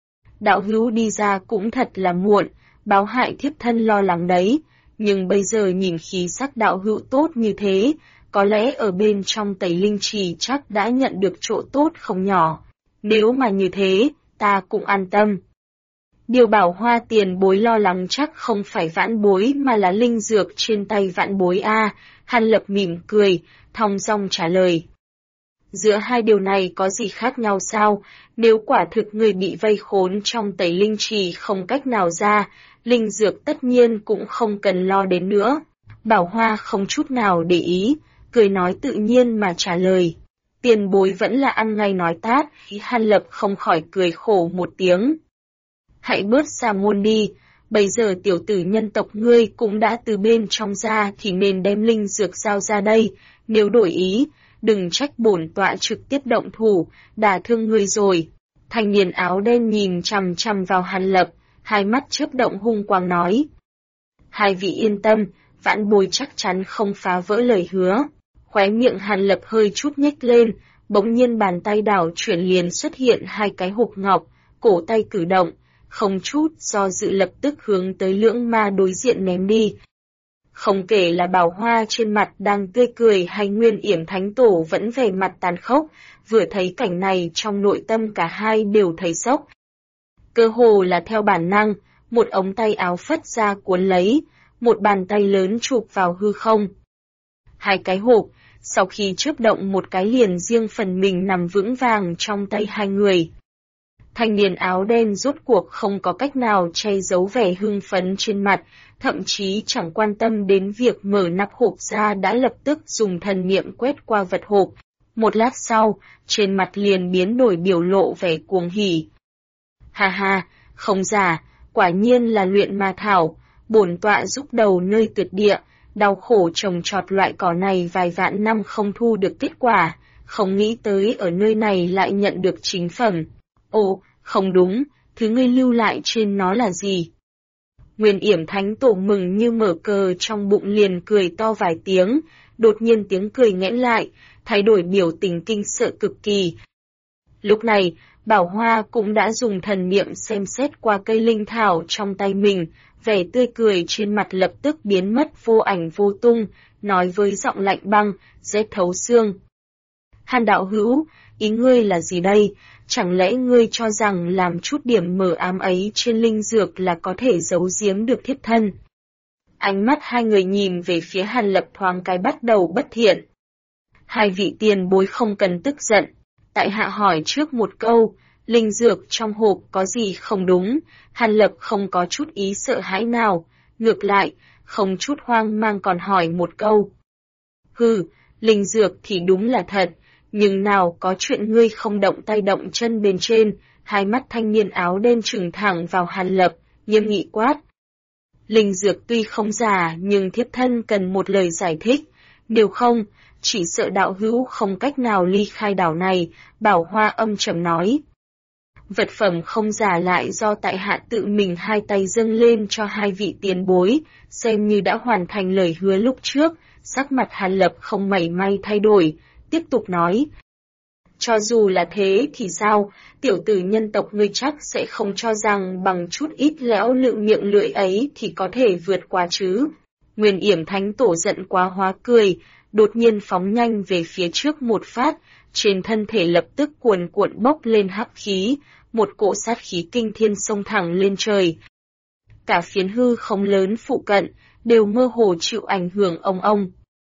Đạo hữu đi ra cũng thật là muộn, báo hại thiếp thân lo lắng đấy, nhưng bây giờ nhìn khí sắc đạo hữu tốt như thế, có lẽ ở bên trong Tẩy Linh Trì chắc đã nhận được chỗ tốt không nhỏ. Nếu mà như thế, ta cũng an tâm. Điều Bảo Hoa tiền bối lo lắng chắc không phải vãn bối mà là linh dược trên tay vãn bối a. Hàn Lập mỉm cười, thong dong trả lời. Giữa hai điều này có gì khác nhau sao? Nếu quả thực người bị vây khốn trong Tẩy Linh Trì không cách nào ra, linh dược tất nhiên cũng không cần lo đến nữa. Bảo Hoa không chút nào để ý, cười nói tự nhiên mà trả lời. Tiền bối vẫn là ăn ngay nói tát, Hàn Lập không khỏi cười khổ một tiếng. Hãy bớt xa môn đi, bây giờ tiểu tử nhân tộc ngươi cũng đã từ bên trong ra thì nên đem linh dược giao ra đây, nếu đổi ý, đừng trách bổn tọa trực tiếp động thủ, đả thương ngươi rồi. Thanh niên áo đen nhìn chằm chằm vào Hàn Lập, hai mắt chớp động hung quang nói. Hai vị yên tâm, vãn bối chắc chắn không phá vỡ lời hứa. Khóe miệng Hàn Lập hơi chút nhếch lên, bỗng nhiên bàn tay đảo chuyển liền xuất hiện hai cái hộp ngọc, cổ tay cử động, không chút do dự lập tức hướng tới lưỡng ma đối diện ném đi. Không kể là Bảo Hoa trên mặt đang tươi cười hay Nguyên Yểm Thánh Tổ vẫn vẻ mặt tàn khốc, vừa thấy cảnh này trong nội tâm cả hai đều thấy sốc. Cơ hồ là theo bản năng, một ống tay áo phất ra cuốn lấy, một bàn tay lớn chụp vào hư không. Hai cái hộp, sau khi chớp động một cái liền riêng phần mình nằm vững vàng trong tay hai người. Thanh niên áo đen rốt cuộc không có cách nào che giấu vẻ hưng phấn trên mặt, thậm chí chẳng quan tâm đến việc mở nắp hộp ra đã lập tức dùng thần niệm quét qua vật hộp. Một lát sau, trên mặt liền biến đổi biểu lộ vẻ cuồng hỉ. Ha ha, không giả, quả nhiên là luyện ma thảo, bổn tọa giúp đầu nơi tuyệt địa, đau khổ trồng trọt loại cỏ này vài vạn năm không thu được kết quả, không nghĩ tới ở nơi này lại nhận được chính phẩm. Ồ, không đúng, thứ ngươi lưu lại trên nó là gì? Nguyên Yểm Thánh Tổ mừng như mở cờ trong bụng liền cười to vài tiếng, đột nhiên tiếng cười nghẽn lại, thay đổi biểu tình kinh sợ cực kỳ. Lúc này, Bảo Hoa cũng đã dùng thần niệm xem xét qua cây linh thảo trong tay mình, vẻ tươi cười trên mặt lập tức biến mất vô ảnh vô tung, nói với giọng lạnh băng, rét thấu xương. Hàn đạo hữu, ý ngươi là gì đây? Chẳng lẽ ngươi cho rằng làm chút điểm mờ ám ấy trên linh dược là có thể giấu giếm được thiếp thân? Ánh mắt hai người nhìn về phía Hàn Lập thoáng cái bắt đầu bất thiện. Hai vị tiền bối không cần tức giận, tại hạ hỏi trước một câu, linh dược trong hộp có gì không đúng? Hàn Lập không có chút ý sợ hãi nào, ngược lại, không chút hoang mang còn hỏi một câu. Hừ, linh dược thì đúng là thật, nhưng nào có chuyện ngươi không động tay động chân bên trên. Hai mắt thanh niên áo đen trừng thẳng vào Hàn Lập, nghiêm nghị quát. Linh dược tuy không giả nhưng thiếp thân cần một lời giải thích, nếu không, chỉ sợ đạo hữu không cách nào ly khai đảo này. Bảo Hoa âm trầm nói. Vật phẩm không giả lại do tại hạ tự mình hai tay dâng lên cho hai vị tiền bối, xem như đã hoàn thành lời hứa lúc trước. Sắc mặt Hàn Lập không mảy may thay đổi, tiếp tục nói. Cho dù là thế thì sao, tiểu tử nhân tộc ngươi chắc sẽ không cho rằng bằng chút ít lẽo lựng miệng lưỡi ấy thì có thể vượt qua chứ. Nguyên Yểm Thánh Tổ giận quá hóa cười, đột nhiên phóng nhanh về phía trước một phát, trên thân thể lập tức cuồn cuộn bốc lên hắc khí, một cỗ sát khí kinh thiên xông thẳng lên trời. Cả phiến hư không lớn phụ cận, đều mơ hồ chịu ảnh hưởng ông.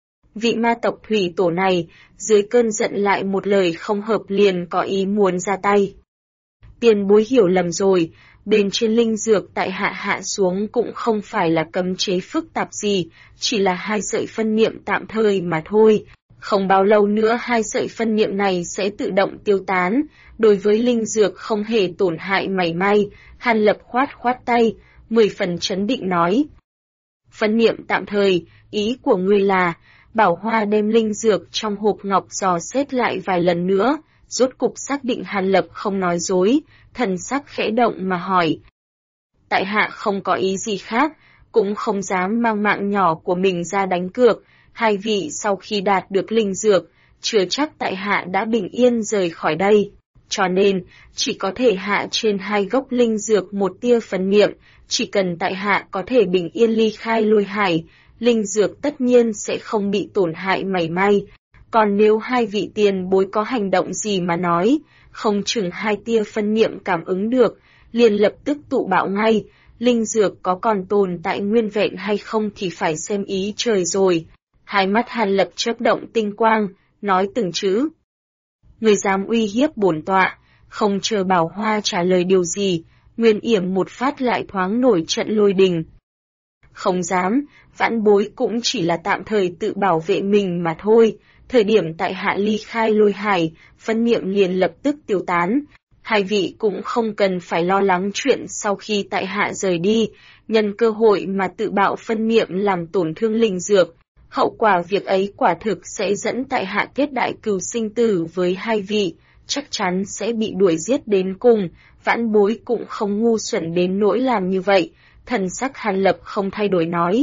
Vị ma tộc thủy tổ này, dưới cơn giận lại một lời không hợp liền có ý muốn ra tay. Tiền bối hiểu lầm rồi, bên trên linh dược tại hạ xuống cũng không phải là cấm chế phức tạp gì, chỉ là hai sợi phân niệm tạm thời mà thôi. Không bao lâu nữa hai sợi phân niệm này sẽ tự động tiêu tán, đối với linh dược không hề tổn hại mảy may. Hàn Lập khoát tay, 10 phần trấn định nói. Phân niệm tạm thời, ý của ngươi là, Bảo Hoa đem linh dược trong hộp ngọc dò xét lại vài lần nữa, rốt cục xác định Hàn Lập không nói dối, thần sắc khẽ động mà hỏi. Tại hạ không có ý gì khác, cũng không dám mang mạng nhỏ của mình ra đánh cược, hai vị sau khi đạt được linh dược, chưa chắc tại hạ đã bình yên rời khỏi đây. Cho nên, chỉ có thể hạ trên hai gốc linh dược một tia phần niệm, chỉ cần tại hạ có thể bình yên ly khai Lôi Hải, linh dược tất nhiên sẽ không bị tổn hại mảy may. Còn nếu hai vị tiền bối có hành động gì mà nói, không chừng hai tia phân niệm cảm ứng được, liền lập tức tụ bạo ngay, linh dược có còn tồn tại nguyên vẹn hay không thì phải xem ý trời rồi. Hai mắt Hàn Lập chớp động tinh quang, nói từng chữ. Người dám uy hiếp bổn tọa, không chờ Bảo Hoa trả lời điều gì, Nguyên Yểm một phát lại thoáng nổi trận lôi đình. Không dám, vãn bối cũng chỉ là tạm thời tự bảo vệ mình mà thôi. Thời điểm tại hạ ly khai Lôi Hải, phân niệm liền lập tức tiêu tán. Hai vị cũng không cần phải lo lắng chuyện sau khi tại hạ rời đi, nhân cơ hội mà tự bạo phân niệm làm tổn thương linh dược. Hậu quả việc ấy quả thực sẽ dẫn tại hạ kết đại cừu sinh tử với hai vị, chắc chắn sẽ bị đuổi giết đến cùng, vãn bối cũng không ngu xuẩn đến nỗi làm như vậy. Thần sắc Hàn Lập không thay đổi nói.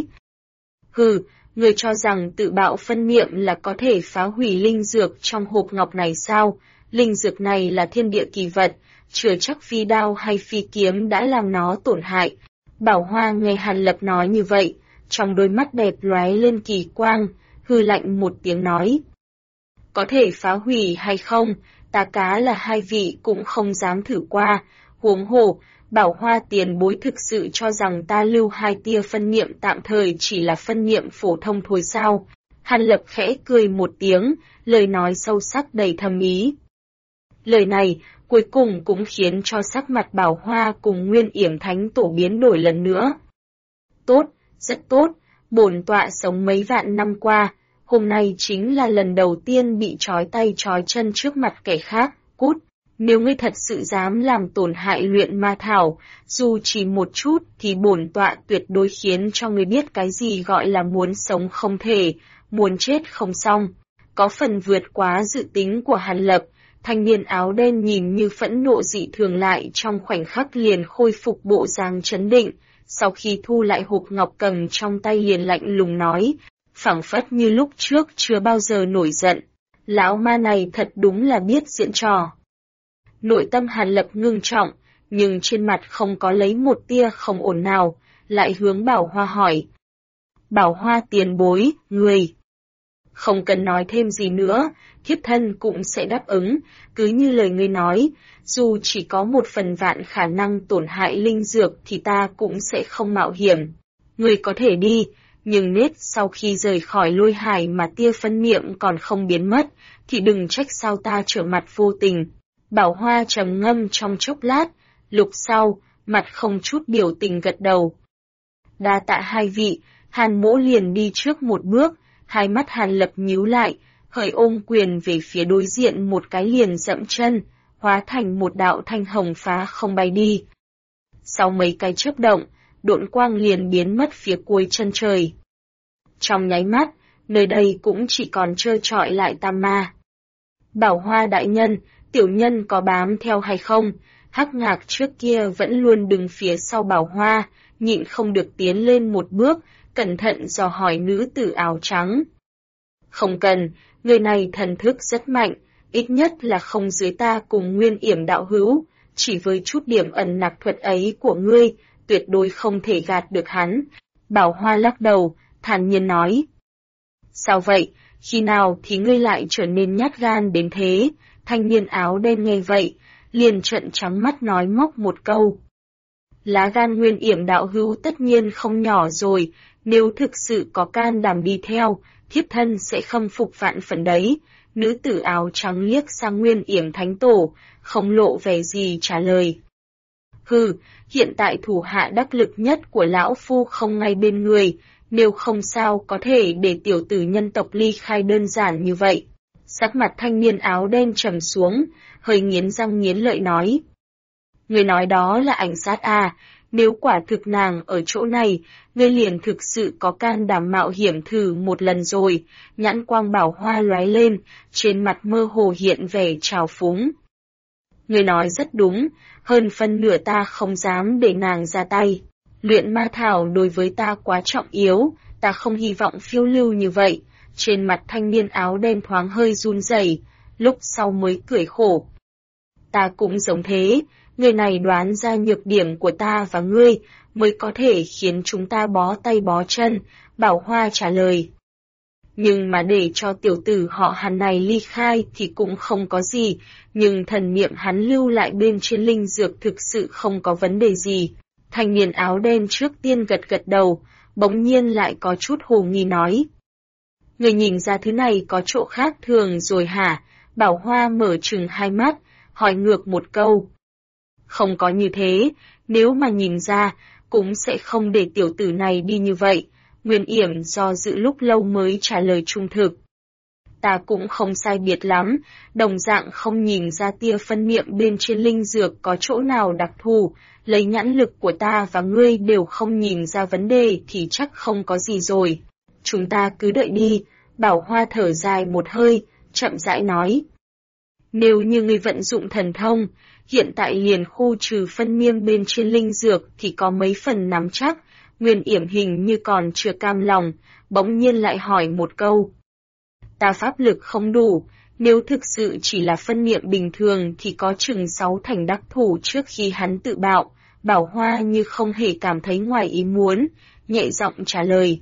Hừ, người cho rằng tự bạo phân niệm là có thể phá hủy linh dược trong hộp ngọc này sao? Linh dược này là thiên địa kỳ vật, chưa chắc phi đao hay phi kiếm đã làm nó tổn hại. Bảo Hoa nghe Hàn Lập nói như vậy, trong đôi mắt đẹp lóe lên kỳ quang, hừ lạnh một tiếng nói. Có thể phá hủy hay không, ta cá là hai vị cũng không dám thử qua, huống hồ. Bảo Hoa tiền bối thực sự cho rằng ta lưu hai tia phân niệm tạm thời chỉ là phân niệm phổ thông thôi sao? Hàn Lập khẽ cười một tiếng, lời nói sâu sắc đầy thâm ý. Lời này, cuối cùng cũng khiến cho sắc mặt Bảo Hoa cùng Nguyên Yểm Thánh Tổ biến đổi lần nữa. Tốt, rất tốt, bổn tọa sống mấy vạn năm qua, hôm nay chính là lần đầu tiên bị trói tay trói chân trước mặt kẻ khác, cút. Nếu ngươi thật sự dám làm tổn hại luyện ma thảo, dù chỉ một chút thì bổn tọa tuyệt đối khiến cho ngươi biết cái gì gọi là muốn sống không thể, muốn chết không xong. Có phần vượt quá dự tính của Hàn Lập, thanh niên áo đen nhìn như phẫn nộ dị thường lại trong khoảnh khắc liền khôi phục bộ dáng trấn định, sau khi thu lại hộp ngọc cầm trong tay liền lạnh lùng nói, phảng phất như lúc trước chưa bao giờ nổi giận. Lão ma này thật đúng là biết diễn trò. Nội tâm Hàn Lập ngưng trọng, nhưng trên mặt không có lấy một tia không ổn nào, lại hướng Bảo Hoa hỏi. Bảo Hoa tiền bối, người. Không cần nói thêm gì nữa, thiếp thân cũng sẽ đáp ứng, cứ như lời ngươi nói, dù chỉ có 1/1000 khả năng tổn hại linh dược thì ta cũng sẽ không mạo hiểm. Ngươi có thể đi, nhưng nết sau khi rời khỏi lôi hải mà tia phân niệm còn không biến mất, thì đừng trách sao ta trở mặt vô tình. Bảo Hoa trầm ngâm trong chốc lát, lục sau, mặt không chút biểu tình gật đầu. Đa tạ hai vị, Hàn Mỗ liền đi trước một bước, hai mắt Hàn Lập nhíu lại, hời ôm quyền về phía đối diện một cái liền dậm chân, hóa thành một đạo thanh hồng phá không bay đi. Sau mấy cái chớp động, độn quang liền biến mất phía cuối chân trời. Trong nháy mắt, nơi đây cũng chỉ còn trơ trọi lại tam ma. Bảo Hoa đại nhân, tiểu nhân có bám theo hay không? Hắc Ngạc trước kia vẫn luôn đứng phía sau Bảo Hoa, nhịn không được tiến lên một bước, cẩn thận dò hỏi nữ tử áo trắng. Không cần, người này thần thức rất mạnh, ít nhất là không dưới ta cùng Nguyên Yểm đạo hữu, chỉ với chút điểm ẩn nặc thuật ấy của ngươi, tuyệt đối không thể gạt được hắn. Bảo Hoa lắc đầu, thản nhiên nói. Sao vậy, khi nào thì ngươi lại trở nên nhát gan đến thế? Thanh niên áo đen nghe vậy, liền trợn trắng mắt nói móc một câu. Lá gan Nguyên Yểm đạo hữu tất nhiên không nhỏ rồi, nếu thực sự có can đảm đi theo, thiếp thân sẽ khâm phục vạn phần đấy. Nữ tử áo trắng liếc sang Nguyên Yểm thánh tổ, không lộ vẻ gì trả lời. Hừ, hiện tại thủ hạ đắc lực nhất của lão phu không ngay bên người, nếu không sao có thể để tiểu tử nhân tộc ly khai đơn giản như vậy. Sắc mặt thanh niên áo đen trầm xuống, hơi nghiến răng nghiến lợi nói. Người nói đó là ảnh sát à, nếu quả thực nàng ở chỗ này, ngươi liền thực sự có can đảm mạo hiểm thử một lần rồi. Nhãn quang Bảo Hoa lóe lên, trên mặt mơ hồ hiện vẻ trào phúng. Ngươi nói rất đúng, hơn phân nửa ta không dám để nàng ra tay. Luyện ma thảo đối với ta quá trọng yếu, ta không hy vọng phiêu lưu như vậy. Trên mặt thanh niên áo đen thoáng hơi run rẩy, lúc sau mới cười khổ. Ta cũng giống thế, người này đoán ra nhược điểm của ta và ngươi, mới có thể khiến chúng ta bó tay bó chân, Bảo Hoa trả lời. Nhưng mà để cho tiểu tử họ Hàn này ly khai thì cũng không có gì, nhưng thần niệm hắn lưu lại bên trên linh dược thực sự không có vấn đề gì. Thanh niên áo đen trước tiên gật gật đầu, bỗng nhiên lại có chút hồ nghi nói. Người nhìn ra thứ này có chỗ khác thường rồi hả? Bảo Hoa mở trừng hai mắt, hỏi ngược một câu. Không có như thế, nếu mà nhìn ra, cũng sẽ không để tiểu tử này đi như vậy. Nguyên Yểm do dự lúc lâu mới trả lời trung thực. Ta cũng không sai biệt lắm, đồng dạng không nhìn ra tia phân niệm bên trên linh dược có chỗ nào đặc thù, lấy nhãn lực của ta và ngươi đều không nhìn ra vấn đề thì chắc không có gì rồi. Chúng ta cứ đợi đi, Bảo Hoa thở dài một hơi, chậm rãi nói. Nếu như ngươi vận dụng thần thông, hiện tại liền khu trừ phân niêm bên trên linh dược thì có mấy phần nắm chắc. Nguyên Yểm hình như còn chưa cam lòng, bỗng nhiên lại hỏi một câu. Ta pháp lực không đủ, nếu thực sự chỉ là phân niệm bình thường thì có chừng 6 thành đắc thủ trước khi hắn tự bạo. Bảo Hoa như không hề cảm thấy ngoài ý muốn, nhẹ giọng trả lời.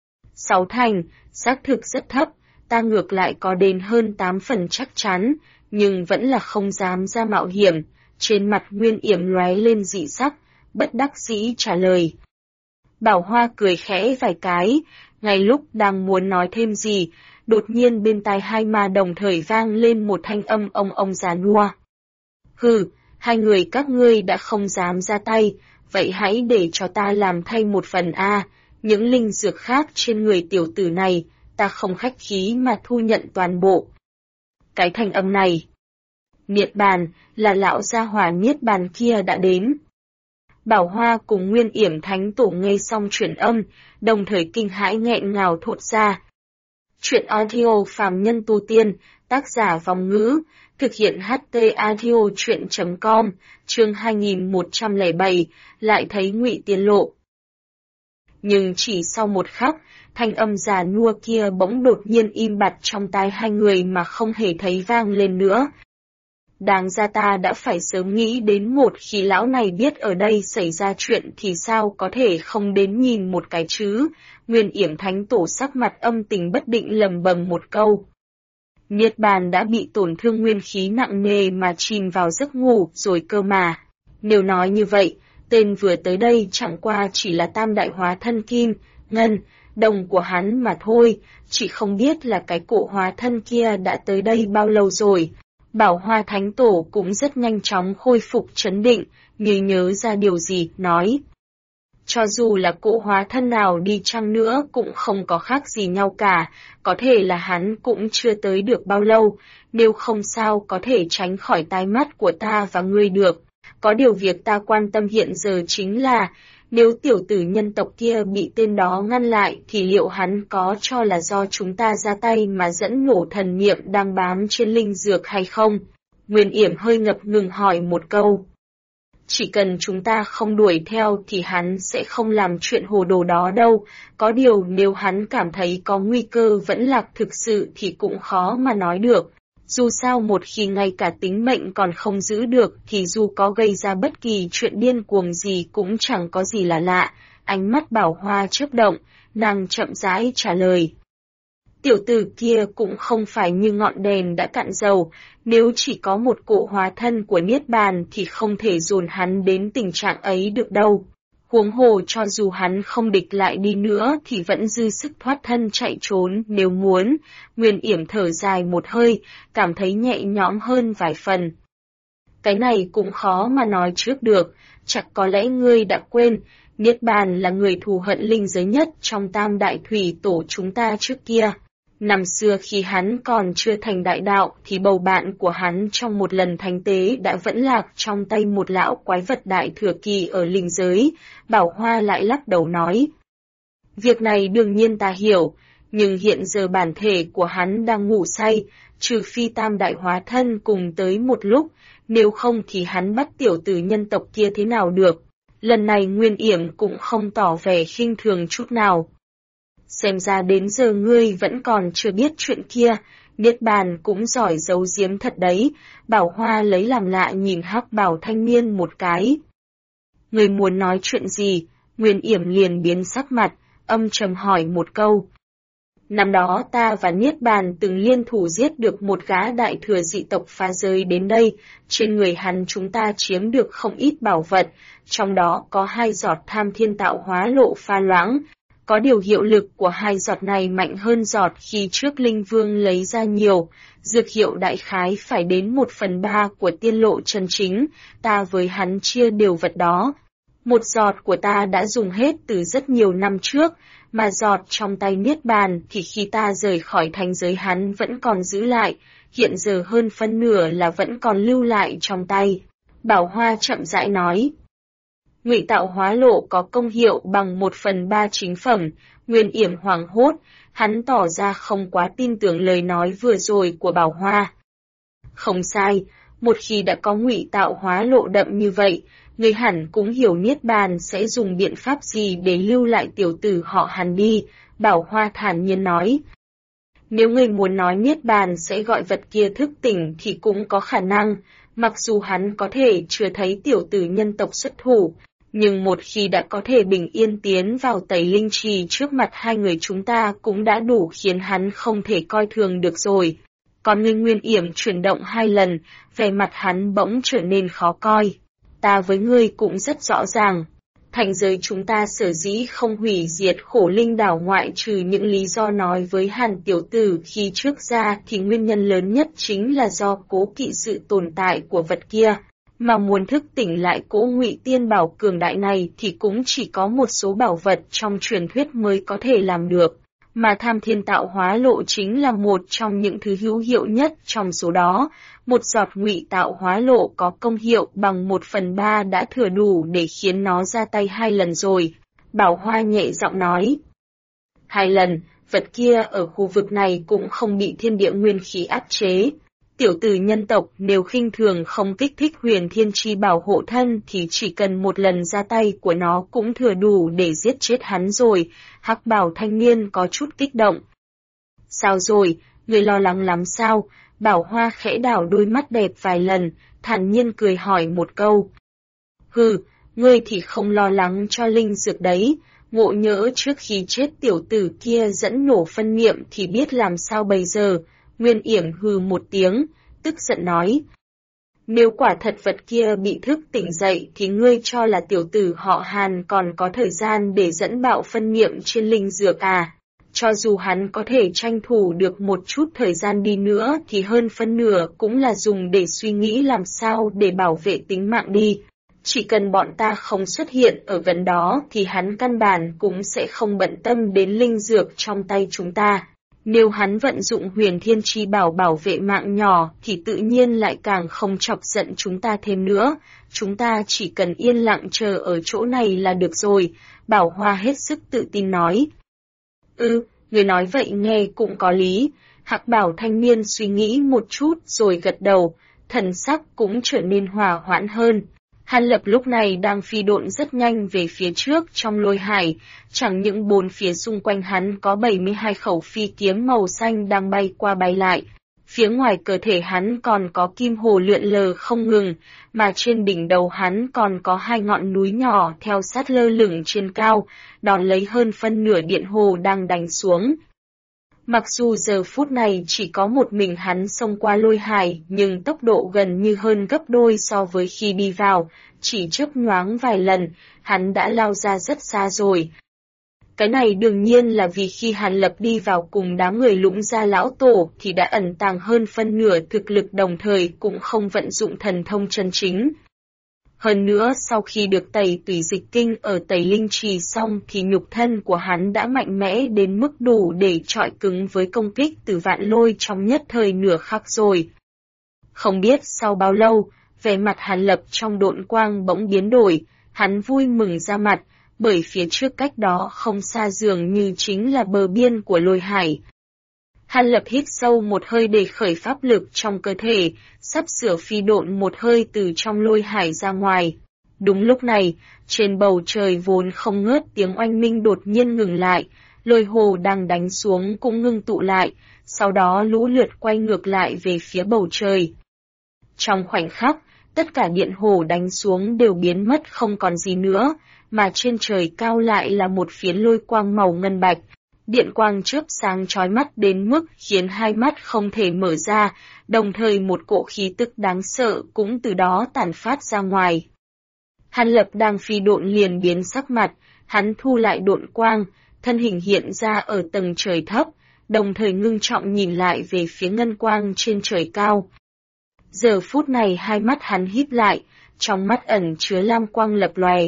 6 thành, xác thực rất thấp, ta ngược lại có đến hơn 8 phần chắc chắn, nhưng vẫn là không dám ra mạo hiểm. Trên mặt Nguyên Yểm lóe lên dị sắc, bất đắc dĩ trả lời. Bảo Hoa cười khẽ vài cái, ngay lúc đang muốn nói thêm gì, đột nhiên bên tai hai ma đồng thời vang lên một thanh âm ông già nua. Hừ, hai người các ngươi đã không dám ra tay, vậy hãy để cho ta làm thay một phần a. Những linh dược khác trên người tiểu tử này, ta không khách khí mà thu nhận toàn bộ. Cái thanh âm này, Niết Bàn, là lão gia hỏa Niết Bàn kia đã đến. Bảo Hoa cùng Nguyên Yểm thánh tổ nghe xong chuyển âm, đồng thời kinh hãi nghẹn ngào thốt ra. Chuyện audio phàm nhân tu tiên, tác giả Vong Ngữ, thực hiện HT audio chuyện.com, chương 2107, lại thấy Ngụy Tiên lộ. Nhưng chỉ sau một khắc, thanh âm già nua kia bỗng đột nhiên im bặt trong tai hai người mà không hề thấy vang lên nữa. Đáng ra ta đã phải sớm nghĩ đến một khi lão này biết ở đây xảy ra chuyện thì sao có thể không đến nhìn một cái chứ. Nguyên Yểm thánh tổ sắc mặt âm tình bất định lầm bầm một câu. Niết Bàn đã bị tổn thương nguyên khí nặng nề mà chìm vào giấc ngủ rồi cơ mà. Nếu nói như vậy, Tên vừa tới đây chẳng qua chỉ là tam đại hóa thân kim, ngân, đồng của hắn mà thôi, chỉ không biết là cái cổ hóa thân kia đã tới đây bao lâu rồi. Bảo Hoa Thánh Tổ cũng rất nhanh chóng khôi phục trấn định, như nhớ ra điều gì, nói. Cho dù là cỗ hóa thân nào đi chăng nữa cũng không có khác gì nhau cả, có thể là hắn cũng chưa tới được bao lâu, nếu không sao có thể tránh khỏi tai mắt của ta và ngươi được. Có điều việc ta quan tâm hiện giờ chính là, nếu tiểu tử nhân tộc kia bị tên đó ngăn lại thì liệu hắn có cho là do chúng ta ra tay mà dẫn nổ thần niệm đang bám trên linh dược hay không? Nguyên Yểm hơi ngập ngừng hỏi một câu. Chỉ cần chúng ta không đuổi theo thì hắn sẽ không làm chuyện hồ đồ đó đâu, có điều nếu hắn cảm thấy có nguy cơ vẫn lạc thực sự thì cũng khó mà nói được. Dù sao một khi ngay cả tính mệnh còn không giữ được thì dù có gây ra bất kỳ chuyện điên cuồng gì cũng chẳng có gì là lạ. Ánh mắt Bảo Hoa chớp động, nàng chậm rãi trả lời. Tiểu tử kia cũng không phải như ngọn đèn đã cạn dầu, nếu chỉ có một cỗ hóa thân của Niết Bàn thì không thể dồn hắn đến tình trạng ấy được đâu. Huống hồ cho dù hắn không địch lại đi nữa thì vẫn dư sức thoát thân chạy trốn nếu muốn. Nguyên Yểm thở dài một hơi, cảm thấy nhẹ nhõm hơn vài phần. Cái này cũng khó mà nói trước được, chắc có lẽ ngươi đã quên, Niết Bàn là người thù hận linh giới nhất trong tam đại thủy tổ chúng ta trước kia. Năm xưa khi hắn còn chưa thành đại đạo thì bầu bạn của hắn trong một lần thánh tế đã vẫn lạc trong tay một lão quái vật đại thừa kỳ ở linh giới. Bảo Hoa lại lắc đầu nói. Việc này đương nhiên ta hiểu, nhưng hiện giờ bản thể của hắn đang ngủ say, trừ phi tam đại hóa thân cùng tới một lúc, nếu không thì hắn bắt tiểu tử nhân tộc kia thế nào được. Lần này Nguyên Yểm cũng không tỏ vẻ khinh thường chút nào. Xem ra đến giờ ngươi vẫn còn chưa biết chuyện kia, Niết Bàn cũng giỏi giấu giếm thật đấy. Bảo Hoa lấy làm lạ nhìn Hắc Bảo thanh niên một cái. Ngươi muốn nói chuyện gì? Nguyên Yểm liền biến sắc mặt, âm trầm hỏi một câu. Năm đó ta và Niết Bàn từng liên thủ giết được một gã đại thừa dị tộc phá giới đến đây, trên người hắn chúng ta chiếm được không ít bảo vật, trong đó có 2 giọt Tham Thiên Tạo Hóa Lộ pha loãng. Có điều hiệu lực của 2 giọt này mạnh hơn giọt khi trước Linh Vương lấy ra nhiều, dược hiệu đại khái phải đến 1/3 của tiên lộ chân chính, ta với hắn chia đều vật đó. 1 giọt của ta đã dùng hết từ rất nhiều năm trước, mà giọt trong tay Niết Bàn thì khi ta rời khỏi thành giới hắn vẫn còn giữ lại, hiện giờ hơn phân nửa là vẫn còn lưu lại trong tay. Bảo Hoa chậm rãi nói. Ngụy Tạo Hóa Lộ có công hiệu bằng 1/3 chính phẩm. Nguyên Yểm hoảng hốt, hắn tỏ ra không quá tin tưởng lời nói vừa rồi của Bảo Hoa. Không sai, một khi đã có Ngụy Tạo Hóa Lộ đậm như vậy, người hẳn cũng hiểu Niết Bàn sẽ dùng biện pháp gì để lưu lại tiểu tử họ Hàn đi, Bảo Hoa thản nhiên nói. Nếu người muốn nói Niết Bàn sẽ gọi vật kia thức tỉnh thì cũng có khả năng, mặc dù hắn có thể chưa thấy tiểu tử nhân tộc xuất thủ, nhưng một khi đã có thể bình yên tiến vào Tẩy Linh Trì trước mặt hai người chúng ta cũng đã đủ khiến hắn không thể coi thường được rồi. Còn người Nguyên Yểm chuyển động 2 lần, vẻ mặt hắn bỗng trở nên khó coi. Ta với ngươi cũng rất rõ ràng. Thành giới chúng ta sở dĩ không hủy diệt Khổ Linh đảo ngoại trừ những lý do nói với Hàn tiểu tử khi trước ra thì nguyên nhân lớn nhất chính là do cố kỵ sự tồn tại của vật kia. Mà muốn thức tỉnh lại cỗ Ngụy Tiên Bảo cường đại này thì cũng chỉ có một số bảo vật trong truyền thuyết mới có thể làm được. Mà Tham Thiên Tạo Hóa Lộ chính là một trong những thứ hữu hiệu nhất trong số đó. 1 giọt Ngụy Tạo Hóa Lộ có công hiệu bằng 1/3 đã thừa đủ để khiến nó ra tay 2 lần rồi. Bảo Hoa nhẹ giọng nói. 2 lần, vật kia ở khu vực này cũng không bị thiên địa nguyên khí áp chế. Tiểu tử nhân tộc nếu khinh thường không kích thích Huyền Thiên Chi Bảo hộ thân thì chỉ cần 1 lần ra tay của nó cũng thừa đủ để giết chết hắn rồi. Hắc Bảo thanh niên có chút kích động. Sao rồi, người lo lắng lắm sao? Bảo Hoa khẽ đảo đôi mắt đẹp vài lần, thản nhiên cười hỏi một câu. Hừ, ngươi thì không lo lắng cho linh dược đấy, ngộ nhỡ trước khi chết tiểu tử kia dẫn nổ phân niệm thì biết làm sao bây giờ. Nguyên Yểm hừ một tiếng, tức giận nói. Nếu quả thật vật kia bị thức tỉnh dậy thì ngươi cho là tiểu tử họ Hàn còn có thời gian để dẫn bạo phân niệm trên linh dược à? Cho dù hắn có thể tranh thủ được một chút thời gian đi nữa thì hơn phân nửa cũng là dùng để suy nghĩ làm sao để bảo vệ tính mạng đi. Chỉ cần bọn ta không xuất hiện ở gần đó thì hắn căn bản cũng sẽ không bận tâm đến linh dược trong tay chúng ta. Nếu hắn vận dụng huyền thiên chi bảo bảo vệ mạng nhỏ thì tự nhiên lại càng không chọc giận chúng ta thêm nữa. Chúng ta chỉ cần yên lặng chờ ở chỗ này là được rồi, Bảo Hoa hết sức tự tin nói. Người nói vậy nghe cũng có lý. Hạc Bảo thanh niên suy nghĩ một chút rồi gật đầu, thần sắc cũng trở nên hòa hoãn hơn. Hàn Lập lúc này đang phi độn rất nhanh về phía trước trong lôi hải, chẳng những bốn phía xung quanh hắn có 72 khẩu phi kiếm màu xanh đang bay qua bay lại. Phía ngoài cơ thể hắn còn có kim hồ lượn lờ không ngừng, mà trên đỉnh đầu hắn còn có hai ngọn núi nhỏ theo sát lơ lửng trên cao, đón lấy hơn phân nửa điện hồ đang đánh xuống. Mặc dù giờ phút này chỉ có một mình hắn xông qua lôi hải, nhưng tốc độ gần như hơn gấp đôi so với khi đi vào, chỉ chớp nhoáng vài lần, hắn đã lao ra rất xa rồi. Cái này đương nhiên là vì khi Hàn Lập đi vào cùng đám người Lũng Gia lão tổ thì đã ẩn tàng hơn phân nửa thực lực, đồng thời cũng không vận dụng thần thông chân chính. Hơn nữa sau khi được tẩy tùy dịch kinh ở Tẩy Linh Trì xong thì nhục thân của hắn đã mạnh mẽ đến mức đủ để chọi cứng với công kích từ vạn lôi trong nhất thời nửa khắc rồi. Không biết sau bao lâu, vẻ mặt Hàn Lập trong độn quang bỗng biến đổi, hắn vui mừng ra mặt, bởi phía trước cách đó không xa dường như chính là bờ biên của lôi hải. Hàn Lập hít sâu một hơi để khởi pháp lực trong cơ thể, sắp sửa phi độn một hơi từ trong lôi hải ra ngoài. Đúng lúc này, trên bầu trời vốn không ngớt tiếng oanh minh đột nhiên ngừng lại, lôi hồ đang đánh xuống cũng ngưng tụ lại, sau đó lũ lượt quay ngược lại về phía bầu trời. Trong khoảnh khắc, tất cả điện hồ đánh xuống đều biến mất không còn gì nữa, mà trên trời cao lại là một phiến lôi quang màu ngân bạch. Điện quang chớp sáng chói mắt đến mức khiến hai mắt không thể mở ra, đồng thời một cỗ khí tức đáng sợ cũng từ đó tản phát ra ngoài. Hàn Lập đang phi độn liền biến sắc mặt, hắn thu lại độn quang, thân hình hiện ra ở tầng trời thấp, đồng thời ngưng trọng nhìn lại về phía ngân quang trên trời cao. Giờ phút này hai mắt hắn híp lại, trong mắt ẩn chứa lam quang lập lòe.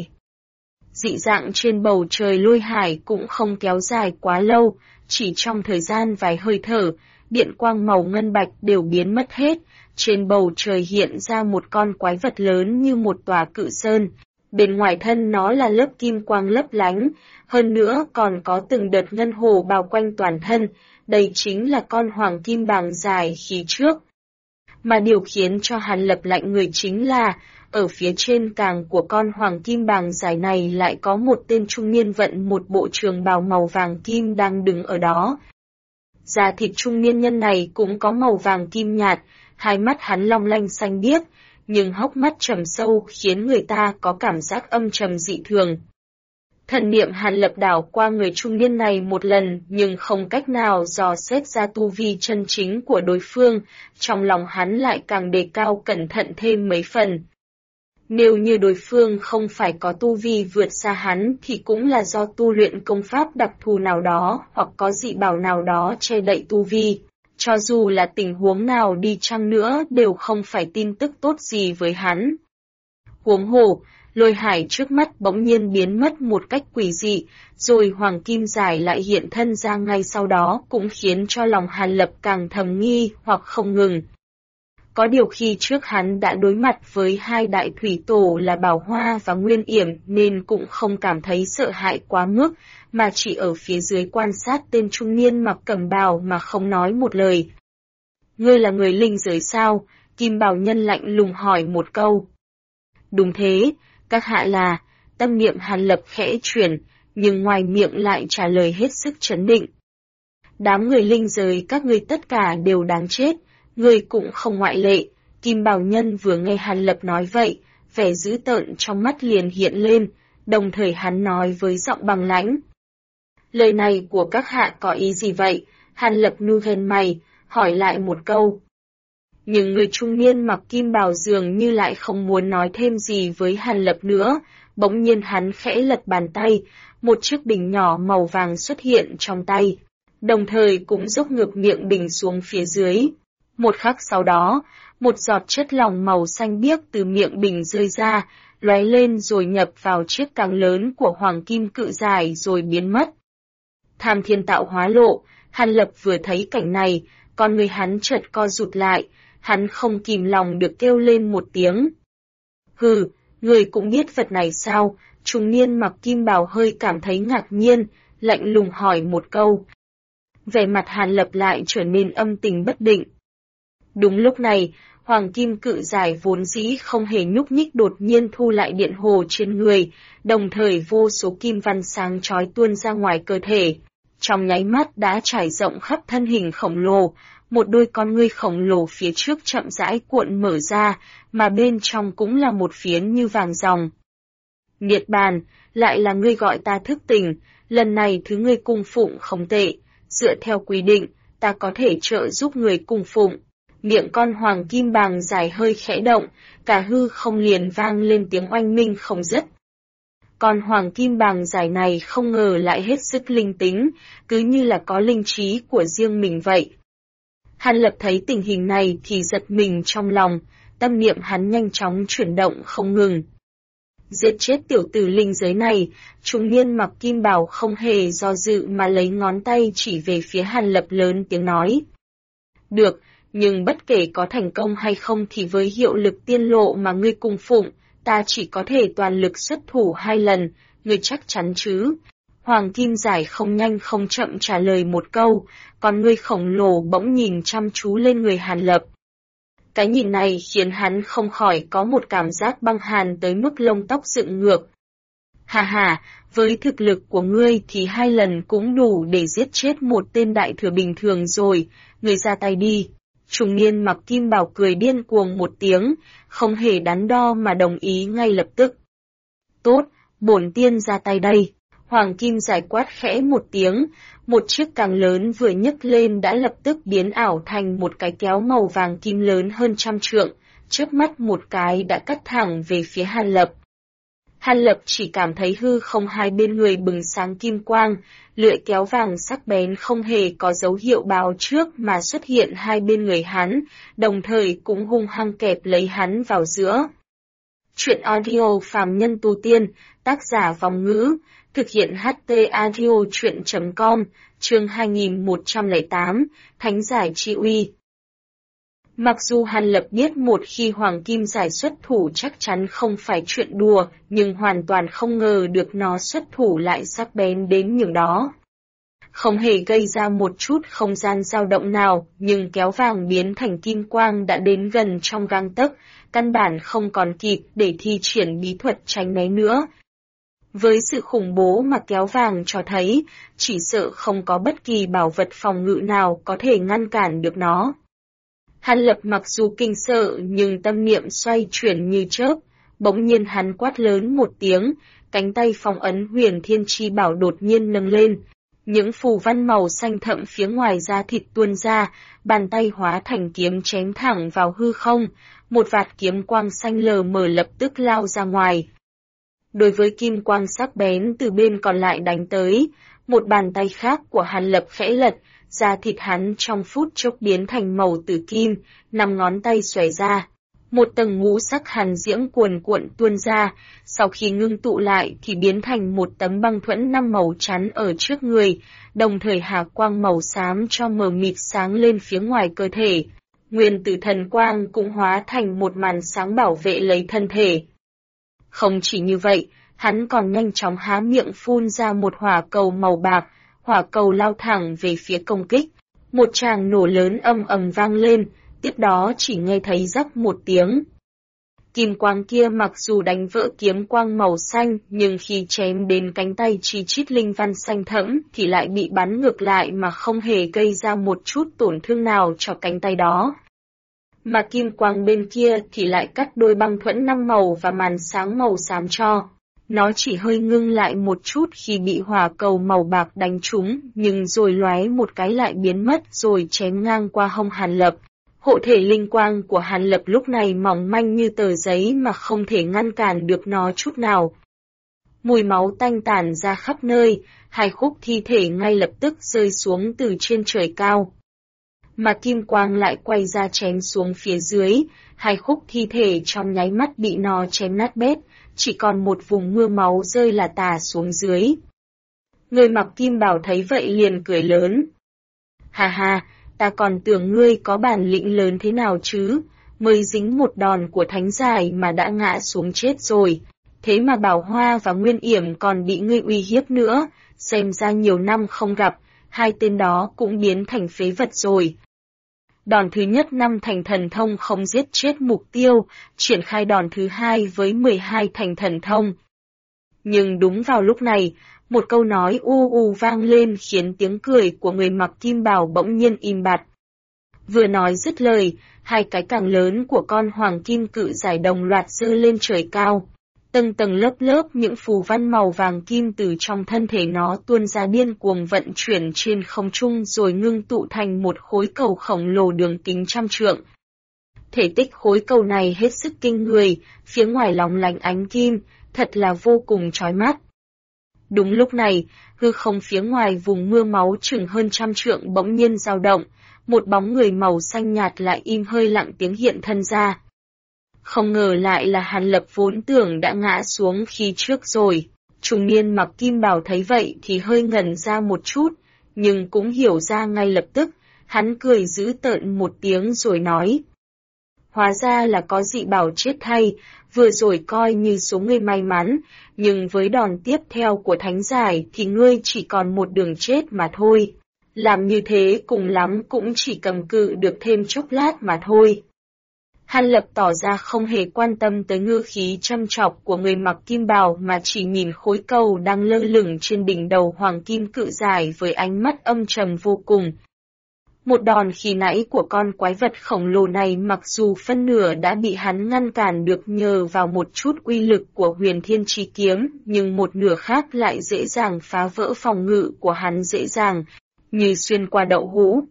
Dị dạng trên bầu trời lôi hải cũng không kéo dài quá lâu, chỉ trong thời gian vài hơi thở, điện quang màu ngân bạch đều biến mất hết, trên bầu trời hiện ra một con quái vật lớn như một tòa cự sơn. Bên ngoài thân nó là lớp kim quang lấp lánh, hơn nữa còn có từng đợt ngân hồ bao quanh toàn thân, đây chính là con hoàng kim bàng dài khi trước. Mà điều khiến cho Hàn Lập lạnh người chính là, ở phía trên càng của con hoàng kim bàng dài này lại có một tên trung niên vận một bộ trường bào màu vàng kim đang đứng ở đó. Da thịt trung niên nhân này cũng có màu vàng kim nhạt, hai mắt hắn long lanh xanh biếc, nhưng hốc mắt trầm sâu khiến người ta có cảm giác âm trầm dị thường. Thần niệm Hàn Lập đảo qua người trung niên này một lần nhưng không cách nào dò xét ra tu vi chân chính của đối phương, trong lòng hắn lại càng đề cao cẩn thận thêm mấy phần. Nếu như đối phương không phải có tu vi vượt xa hắn thì cũng là do tu luyện công pháp đặc thù nào đó hoặc có dị bảo nào đó che đậy tu vi. Cho dù là tình huống nào đi chăng nữa đều không phải tin tức tốt gì với hắn. Huống hồ, lôi hải trước mắt bỗng nhiên biến mất một cách quỷ dị, rồi hoàng kim dài lại hiện thân ra ngay sau đó cũng khiến cho lòng Hàn Lập càng thầm nghi hoặc không ngừng. Có điều khi trước hắn đã đối mặt với hai đại thủy tổ là Bảo Hoa và Nguyên Yểm nên cũng không cảm thấy sợ hãi quá mức, mà chỉ ở phía dưới quan sát tên trung niên mặc cẩm bào mà không nói một lời. Ngươi là người linh giới sao? Kim bào nhân lạnh lùng hỏi một câu. Đúng thế, các hạ là, tâm niệm Hàn Lập khẽ chuyển, nhưng ngoài miệng lại trả lời hết sức trấn định. Đám người linh giới các ngươi tất cả đều đáng chết. Người cũng không ngoại lệ, Kim Bào Nhân vừa nghe Hàn Lập nói vậy, vẻ dữ tợn trong mắt liền hiện lên, đồng thời hắn nói với giọng bằng lãnh. Lời này của các hạ có ý gì vậy? Hàn Lập nu ghen mày, hỏi lại một câu. Nhưng người trung niên mặc kim bào dường như lại không muốn nói thêm gì với Hàn Lập nữa, bỗng nhiên hắn khẽ lật bàn tay, một chiếc bình nhỏ màu vàng xuất hiện trong tay, đồng thời cũng dốc ngược miệng bình xuống phía dưới. Một khắc sau đó, một giọt chất lỏng màu xanh biếc từ miệng bình rơi ra, lóe lên rồi nhập vào chiếc càng lớn của hoàng kim cự giải rồi biến mất. Tham Thiên Tạo Hóa Lộ, Hàn Lập vừa thấy cảnh này, con người hắn chợt co rụt lại, hắn không kìm lòng được kêu lên một tiếng. Hừ, người cũng biết vật này sao? Trung niên mặc kim bào hơi cảm thấy ngạc nhiên, lạnh lùng hỏi một câu. Vẻ mặt Hàn Lập lại trở nên âm tình bất định. Đúng lúc này, hoàng kim cự giải vốn dĩ không hề nhúc nhích đột nhiên thu lại điện hồ trên người, đồng thời vô số kim văn sáng chói tuôn ra ngoài cơ thể. Trong nháy mắt đã trải rộng khắp thân hình khổng lồ, một đôi con ngươi khổng lồ phía trước chậm rãi cuộn mở ra, mà bên trong cũng là một phiến như vàng ròng. Niết bàn, lại là ngươi gọi ta thức tỉnh, lần này thứ ngươi cung phụng không tệ, dựa theo quy định, ta có thể trợ giúp người cung phụng. Miệng con hoàng kim bàng dài hơi khẽ động, cả hư không liền vang lên tiếng oanh minh không dứt. Con hoàng kim bàng dài này không ngờ lại hết sức linh tính, cứ như là có linh trí của riêng mình vậy. Hàn Lập thấy tình hình này thì giật mình trong lòng, tâm niệm hắn nhanh chóng chuyển động không ngừng. Giết chết tiểu tử linh giới này, trung niên mặc kim bào không hề do dự mà lấy ngón tay chỉ về phía Hàn Lập lớn tiếng nói. Được, nhưng bất kể có thành công hay không thì với hiệu lực tiên lộ mà ngươi cung phụng, ta chỉ có thể toàn lực xuất thủ 2 lần, ngươi chắc chắn chứ? Hoàng kim giải không nhanh không chậm trả lời một câu, còn ngươi khổng lồ bỗng nhìn chăm chú lên người Hàn Lập. Cái nhìn này khiến hắn không khỏi có một cảm giác băng hàn tới mức lông tóc dựng ngược. Hà hà, với thực lực của ngươi thì 2 lần cũng đủ để giết chết một tên đại thừa bình thường rồi, ngươi ra tay đi. Trung niên mặc kim bào cười điên cuồng một tiếng, không hề đắn đo mà đồng ý ngay lập tức. Tốt, bổn tiên ra tay đây. Hoàng kim giải quát khẽ một tiếng, một chiếc càng lớn vừa nhấc lên đã lập tức biến ảo thành một cái kéo màu vàng kim lớn hơn 100 trượng, chớp mắt một cái đã cắt thẳng về phía Hàn Lập. Hàn Lập chỉ cảm thấy hư không hai bên người bừng sáng kim quang, lưỡi kéo vàng sắc bén không hề có dấu hiệu báo trước mà xuất hiện hai bên người hắn, đồng thời cũng hung hăng kẹp lấy hắn vào giữa. Chuyện audio phàm nhân tu tiên, tác giả Vòng Ngữ, thực hiện HT audio chuyện.com, chương 2108, Thánh giải chi uy. Mặc dù Hàn Lập biết một khi Hoàng Kim giải xuất thủ chắc chắn không phải chuyện đùa, nhưng hoàn toàn không ngờ được nó xuất thủ lại sắc bén đến nhường đó. Không hề gây ra một chút không gian dao động nào, nhưng kéo vàng biến thành kim quang đã đến gần trong gang tấc, căn bản không còn kịp để thi triển bí thuật tránh né nữa. Với sự khủng bố mà kéo vàng cho thấy, chỉ sợ không có bất kỳ bảo vật phòng ngự nào có thể ngăn cản được nó. Hàn Lập mặc dù kinh sợ nhưng tâm niệm xoay chuyển như chớp, bỗng nhiên hắn quát lớn một tiếng, cánh tay phong ấn Huyền Thiên Chi Bảo đột nhiên nâng lên. Những phù văn màu xanh thẫm phía ngoài da thịt tuôn ra, bàn tay hóa thành kiếm chém thẳng vào hư không, một vạt kiếm quang xanh lờ mờ lập tức lao ra ngoài. Đối với kim quang sắc bén từ bên còn lại đánh tới, một bàn tay khác của Hàn Lập khẽ lật, da thịt hắn trong phút chốc biến thành màu tử kim, 5 ngón tay xòe ra. Một tầng ngũ sắc hàn diễm cuồn cuộn tuôn ra, sau khi ngưng tụ lại thì biến thành một tấm băng thuẫn 5 màu chắn ở trước người, đồng thời hà quang màu xám cho mờ mịt sáng lên phía ngoài cơ thể. Nguyên tử thần quang cũng hóa thành một màn sáng bảo vệ lấy thân thể. Không chỉ như vậy, hắn còn nhanh chóng há miệng phun ra một hỏa cầu màu bạc, hỏa cầu lao thẳng về phía công kích. Một tràng nổ lớn ầm ầm vang lên, tiếp đó chỉ nghe thấy rắc một tiếng. Kim quang kia mặc dù đánh vỡ kiếm quang màu xanh, nhưng khi chém đến cánh tay chi chít linh văn xanh thẫm thì lại bị bắn ngược lại mà không hề gây ra một chút tổn thương nào cho cánh tay đó. Mà kim quang bên kia thì lại cắt đôi băng thuẫn 5 màu và màn sáng màu xám cho. Nó chỉ hơi ngưng lại một chút khi bị hỏa cầu màu bạc đánh trúng, nhưng rồi lóe một cái lại biến mất rồi chém ngang qua hông Hàn Lập. Hộ thể linh quang của Hàn Lập lúc này mỏng manh như tờ giấy mà không thể ngăn cản được nó chút nào. Mùi máu tanh tản ra khắp nơi, hai khúc thi thể ngay lập tức rơi xuống từ trên trời cao. Mà kim quang lại quay ra chém xuống phía dưới, hai khúc thi thể trong nháy mắt bị nó chém nát bét, chỉ còn một vùng mưa máu rơi là tả xuống dưới. Người mặc kim bào thấy vậy liền cười lớn. Hà hà, ta còn tưởng ngươi có bản lĩnh lớn thế nào chứ, mới dính một đòn của thánh giải mà đã ngã xuống chết rồi. Thế mà Bảo Hoa và Nguyên Yểm còn bị ngươi uy hiếp nữa, xem ra nhiều năm không gặp, hai tên đó cũng biến thành phế vật rồi. Đòn thứ nhất năm thành thần thông không giết chết mục tiêu, triển khai đòn thứ hai với 12 thành thần thông. Nhưng đúng vào lúc này, một câu nói u vang lên khiến tiếng cười của người mặc kim bào bỗng nhiên im bặt. Vừa nói dứt lời, hai cái càng lớn của con hoàng kim cự giải đồng loạt giơ lên trời cao. Tầng tầng lớp lớp những phù văn màu vàng kim từ trong thân thể nó tuôn ra điên cuồng vận chuyển trên không trung rồi ngưng tụ thành một khối cầu khổng lồ đường kính trăm trượng. Thể tích khối cầu này hết sức kinh người, phía ngoài lóng lánh ánh kim, thật là vô cùng chói mắt. Đúng lúc này, hư không phía ngoài vùng mưa máu chừng hơn trăm trượng bỗng nhiên dao động, một bóng người màu xanh nhạt lại im hơi lặng tiếng hiện thân ra. Không ngờ lại là Hàn Lập vốn tưởng đã ngã xuống khi trước rồi. Trung niên mặc kim bào thấy vậy thì hơi ngẩn ra một chút, nhưng cũng hiểu ra ngay lập tức, hắn cười dữ tợn một tiếng rồi nói. Hóa ra là có dị bảo chết thay, vừa rồi coi như số ngươi may mắn, nhưng với đòn tiếp theo của thánh giải thì ngươi chỉ còn một đường chết mà thôi. Làm như thế cùng lắm cũng chỉ cầm cự được thêm chốc lát mà thôi. Hàn Lập tỏ ra không hề quan tâm tới ngữ khí châm chọc của người mặc kim bào mà chỉ nhìn khối cầu đang lơ lửng trên đỉnh đầu hoàng kim cự giải với ánh mắt âm trầm vô cùng. Một đòn khi nãy của con quái vật khổng lồ này mặc dù phân nửa đã bị hắn ngăn cản được nhờ vào một chút uy lực của Huyền Thiên Chi Kiếm, nhưng một nửa khác lại dễ dàng phá vỡ phòng ngự của hắn dễ dàng, như xuyên qua đậu hũ.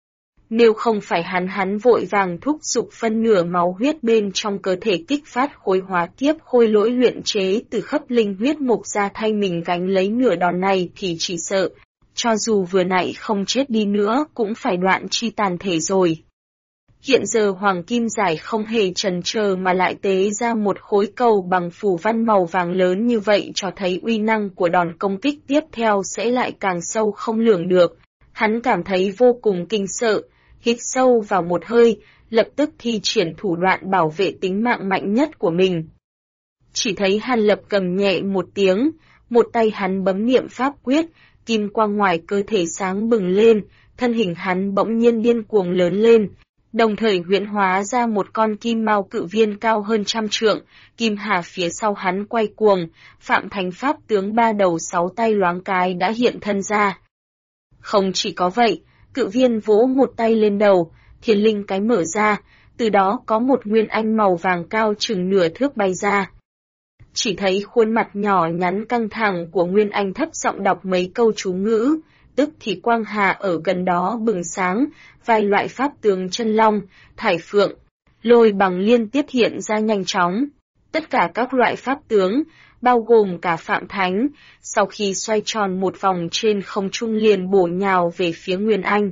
Nếu không phải hắn vội vàng thúc giục phân nửa máu huyết bên trong cơ thể kích phát khối hóa kiếp khôi lỗi luyện chế từ khắp linh huyết mục ra thay mình gánh lấy nửa đòn này thì chỉ sợ, cho dù vừa nãy không chết đi nữa cũng phải đoạn chi tàn thể rồi. Hiện giờ Hoàng Kim Giải không hề chần chờ mà lại tế ra một khối cầu bằng phù văn màu vàng lớn như vậy cho thấy uy năng của đòn công kích tiếp theo sẽ lại càng sâu không lường được. Hắn cảm thấy vô cùng kinh sợ, hít sâu vào một hơi, lập tức thi triển thủ đoạn bảo vệ tính mạng mạnh nhất của mình. Chỉ thấy Hàn Lập cầm nhẹ một tiếng, một tay hắn bấm niệm pháp quyết, kim quang ngoài cơ thể sáng bừng lên, thân hình hắn bỗng nhiên điên cuồng lớn lên, đồng thời huyễn hóa ra một con kim mao cự viên cao hơn trăm trượng, kim hà phía sau hắn quay cuồng, Phạm Thánh Pháp tướng ba đầu sáu tay loáng cái đã hiện thân ra. Không chỉ có vậy, cự viên vỗ một tay lên đầu, thiên linh cái mở ra, từ đó có một nguyên anh màu vàng cao chừng nửa thước bay ra. Chỉ thấy khuôn mặt nhỏ nhắn căng thẳng của Nguyên Anh thấp giọng đọc mấy câu chú ngữ, tức thì quang hà ở gần đó bừng sáng, vài loại pháp tướng chân long, thải phượng, lôi bằng liên tiếp hiện ra nhanh chóng. Tất cả các loại pháp tướng, bao gồm cả Phạm Thánh, sau khi xoay tròn một vòng trên không trung liền bổ nhào về phía Nguyên Anh.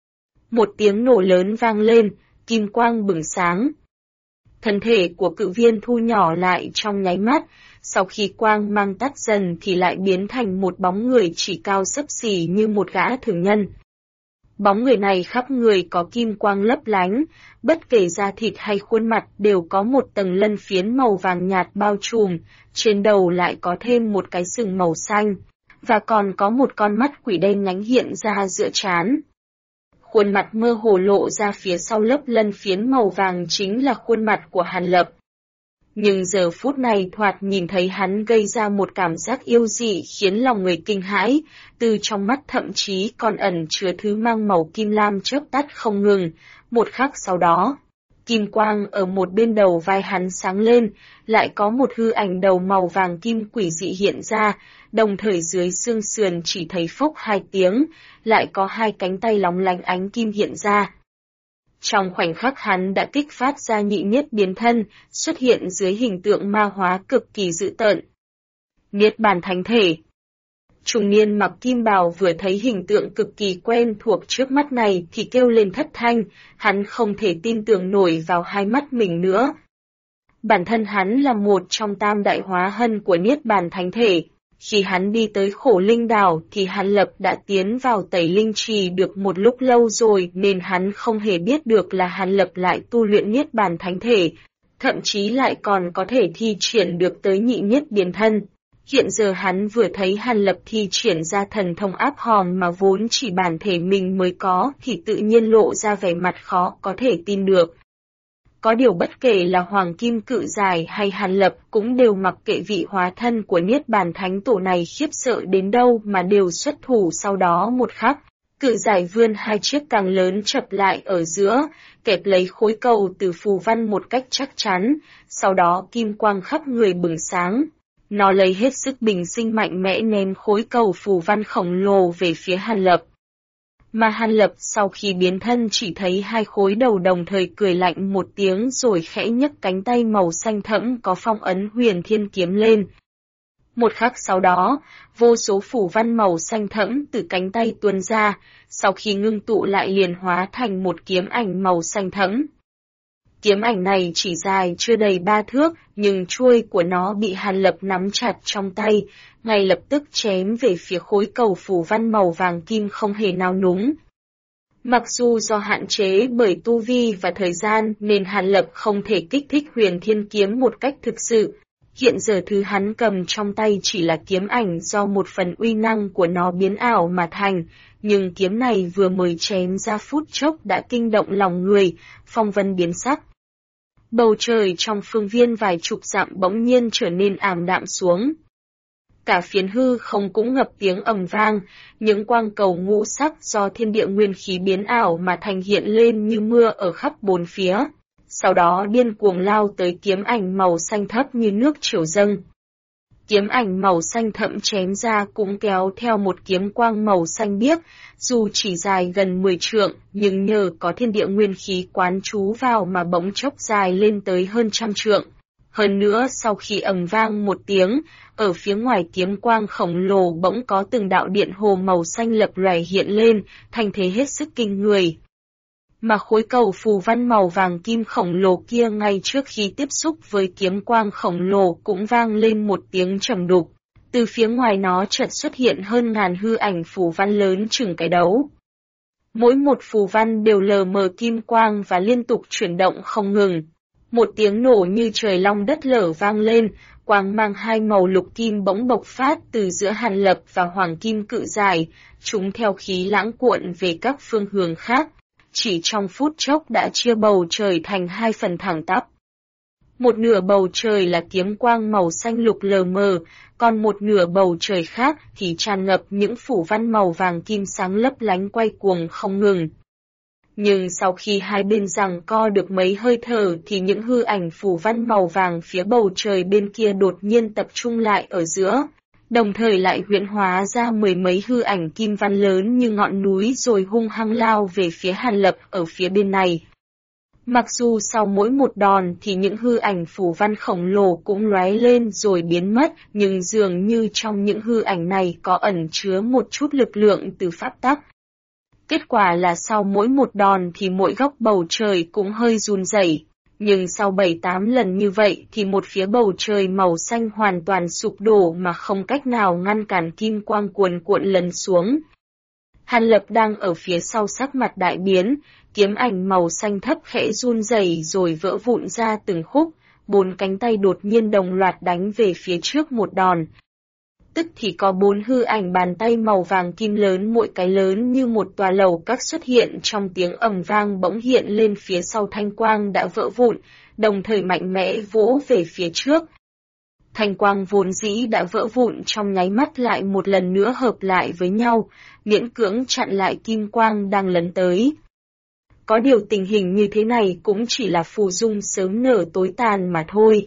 Một tiếng nổ lớn vang lên, kim quang bừng sáng. Thân thể của cự viên thu nhỏ lại trong nháy mắt, sau khi quang mang tắt dần thì lại biến thành một bóng người chỉ cao xấp xỉ như một gã thường nhân. Bóng người này khắp người có kim quang lấp lánh, bất kể da thịt hay khuôn mặt đều có một tầng lân phiến màu vàng nhạt bao trùm, trên đầu lại có thêm một cái sừng màu xanh, và còn có một con mắt quỷ đen nhánh hiện ra giữa trán. Khuôn mặt mơ hồ lộ ra phía sau lớp lân phiến màu vàng chính là khuôn mặt của Hàn Lập. Nhưng giờ phút này thoạt nhìn thấy hắn gây ra một cảm giác yêu dị khiến lòng người kinh hãi, từ trong mắt thậm chí còn ẩn chứa thứ mang màu kim lam chớp tắt không ngừng, một khắc sau đó. Kim quang ở một bên đầu vai hắn sáng lên, lại có một hư ảnh đầu màu vàng kim quỷ dị hiện ra, đồng thời dưới xương sườn chỉ thấy phốc hai tiếng, lại có hai cánh tay lóng lánh ánh kim hiện ra. Trong khoảnh khắc hắn đã kích phát ra nhị niết biến thân, xuất hiện dưới hình tượng ma hóa cực kỳ dữ tợn. Niết bàn thánh thể. Trung niên mặc kim bào vừa thấy hình tượng cực kỳ quen thuộc trước mắt này thì kêu lên thất thanh, hắn không thể tin tưởng nổi vào hai mắt mình nữa. Bản thân hắn là một trong tam đại hóa hân của Niết bàn thánh thể. Khi hắn đi tới Khổ Linh Đảo thì Hàn Lập đã tiến vào Tẩy Linh Trì được một lúc lâu rồi nên hắn không hề biết được là Hàn Lập lại tu luyện Niết bàn thánh thể, thậm chí lại còn có thể thi triển được tới nhị niết biến thân. Hiện giờ hắn vừa thấy Hàn Lập thi triển ra thần thông áp hòm mà vốn chỉ bản thể mình mới có thì tự nhiên lộ ra vẻ mặt khó có thể tin được. Có điều bất kể là Hoàng Kim Cự Giải hay Hàn Lập cũng đều mặc kệ vị hóa thân của Niết bàn thánh tổ này khiếp sợ đến đâu mà đều xuất thủ. Sau đó một khắc, Cự Giải vươn hai chiếc càng lớn chập lại ở giữa, kẹp lấy khối cầu từ phù văn một cách chắc chắn, sau đó kim quang khắp người bừng sáng. Nó lấy hết sức bình sinh mạnh mẽ ném khối cầu phù văn khổng lồ về phía Hàn Lập. Mà Hàn Lập sau khi biến thân chỉ thấy hai khối đầu đồng thời cười lạnh một tiếng rồi khẽ nhấc cánh tay màu xanh thẫm có phong ấn Huyền Thiên Kiếm lên. Một khắc sau đó, vô số phù văn màu xanh thẫm từ cánh tay tuôn ra, sau khi ngưng tụ lại liền hóa thành một kiếm ảnh màu xanh thẫm. Kiếm ảnh này chỉ dài chưa đầy 3 thước, nhưng chuôi của nó bị Hàn Lập nắm chặt trong tay, ngay lập tức chém về phía khối cầu phù văn màu vàng kim không hề nao núng. Mặc dù do hạn chế bởi tu vi và thời gian nên Hàn Lập không thể kích thích Huyền Thiên Kiếm một cách thực sự. Hiện giờ thứ hắn cầm trong tay chỉ là kiếm ảnh do một phần uy năng của nó biến ảo mà thành, nhưng kiếm này vừa mới chém ra phút chốc đã kinh động lòng người, phong vân biến sắc. Bầu trời trong phương viên vài chục dặm bỗng nhiên trở nên ảm đạm xuống. Cả phiến hư không cũng ngập tiếng ầm vang, những quang cầu ngũ sắc do thiên địa nguyên khí biến ảo mà thành hiện lên như mưa ở khắp bốn phía. Sau đó điên cuồng lao tới kiếm ảnh màu xanh thấp như nước triều dâng. Kiếm ảnh màu xanh thẫm chém ra cũng kéo theo một kiếm quang màu xanh biếc, dù chỉ dài gần 10 trượng, nhưng nhờ có thiên địa nguyên khí quán trú vào mà bỗng chốc dài lên tới hơn 100 trượng. Hơn nữa sau khi ầm vang một tiếng, ở phía ngoài kiếm quang khổng lồ bỗng có từng đạo điện hồ màu xanh lập lòe hiện lên, thành thế hết sức kinh người. Mà khối cầu phù văn màu vàng kim khổng lồ kia ngay trước khi tiếp xúc với kiếm quang khổng lồ cũng vang lên một tiếng trầm đục. Từ phía ngoài nó chợt xuất hiện hơn ngàn hư ảnh phù văn lớn chừng cái đấu. Mỗi một phù văn đều lờ mờ kim quang và liên tục chuyển động không ngừng. Một tiếng nổ như trời long đất lở vang lên, quang mang hai màu lục kim bỗng bộc phát từ giữa Hàn Lập và Hoàng Kim Cự Giải, chúng theo khí lãng cuộn về các phương hướng khác. Chỉ trong phút chốc đã chia bầu trời thành hai phần thẳng tắp. Một nửa bầu trời là kiếm quang màu xanh lục lờ mờ, còn một nửa bầu trời khác thì tràn ngập những phủ văn màu vàng kim sáng lấp lánh quay cuồng không ngừng. Nhưng sau khi hai bên giằng co được mấy hơi thở thì những hư ảnh phủ văn màu vàng phía bầu trời bên kia đột nhiên tập trung lại ở giữa, đồng thời lại huyễn hóa ra mười mấy hư ảnh kim văn lớn như ngọn núi rồi hung hăng lao về phía Hàn Lập ở phía bên này. Mặc dù sau mỗi một đòn thì những hư ảnh phù văn khổng lồ cũng lóe lên rồi biến mất, nhưng dường như trong những hư ảnh này có ẩn chứa một chút lực lượng từ pháp tắc. Kết quả là sau mỗi một đòn thì mỗi góc bầu trời cũng hơi run rẩy. Nhưng sau 7-8 lần như vậy thì một phía bầu trời màu xanh hoàn toàn sụp đổ mà không cách nào ngăn cản kim quang cuồn cuộn lấn xuống. Hàn Lập đang ở phía sau sắc mặt đại biến, kiếm ảnh màu xanh thấp khẽ run rẩy rồi vỡ vụn ra từng khúc, 4 cánh tay đột nhiên đồng loạt đánh về phía trước một đòn. Tức thì có 4 hư ảnh bàn tay màu vàng kim lớn mỗi cái lớn như một tòa lầu các xuất hiện trong tiếng ầm vang bỗng hiện lên phía sau thanh quang đã vỡ vụn, đồng thời mạnh mẽ vỗ về phía trước. Thanh quang vốn dĩ đã vỡ vụn trong nháy mắt lại một lần nữa hợp lại với nhau, miễn cưỡng chặn lại kim quang đang lấn tới. Có điều tình hình như thế này cũng chỉ là phù dung sớm nở tối tàn mà thôi.